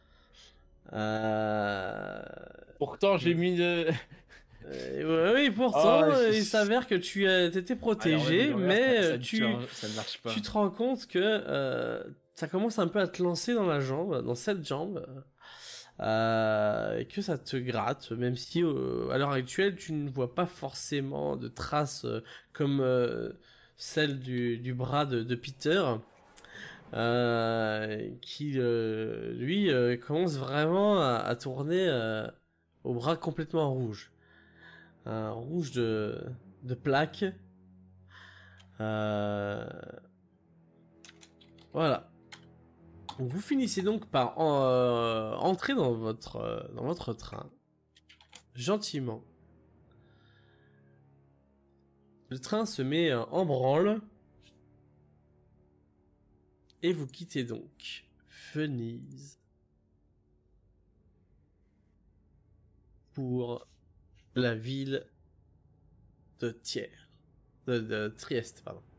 Euh... Pourtant, j'ai mis de... euh, oui, pourtant, Oh, euh, c'est- il s'avère que tu as été Alors, protégé, l'envers, mais ça, euh, ça ne tu, tient- ça ne marche pas. tu te rends compte que euh, ça commence un peu à te lancer dans la jambe, dans cette jambe, euh, et que ça te gratte, même si euh, à l'heure actuelle tu ne vois pas forcément de traces euh, comme euh, celle du, du bras de, de Peter, euh, qui euh, lui euh, commence vraiment à, à tourner euh, au bras complètement rouge, un rouge de, de plaques. Euh, voilà. Donc vous finissez donc par euh, entrer dans votre, euh, dans votre train, gentiment. Le train se met euh, en branle, et vous quittez donc Venise pour la ville de Thiers, de, de Trieste, pardon.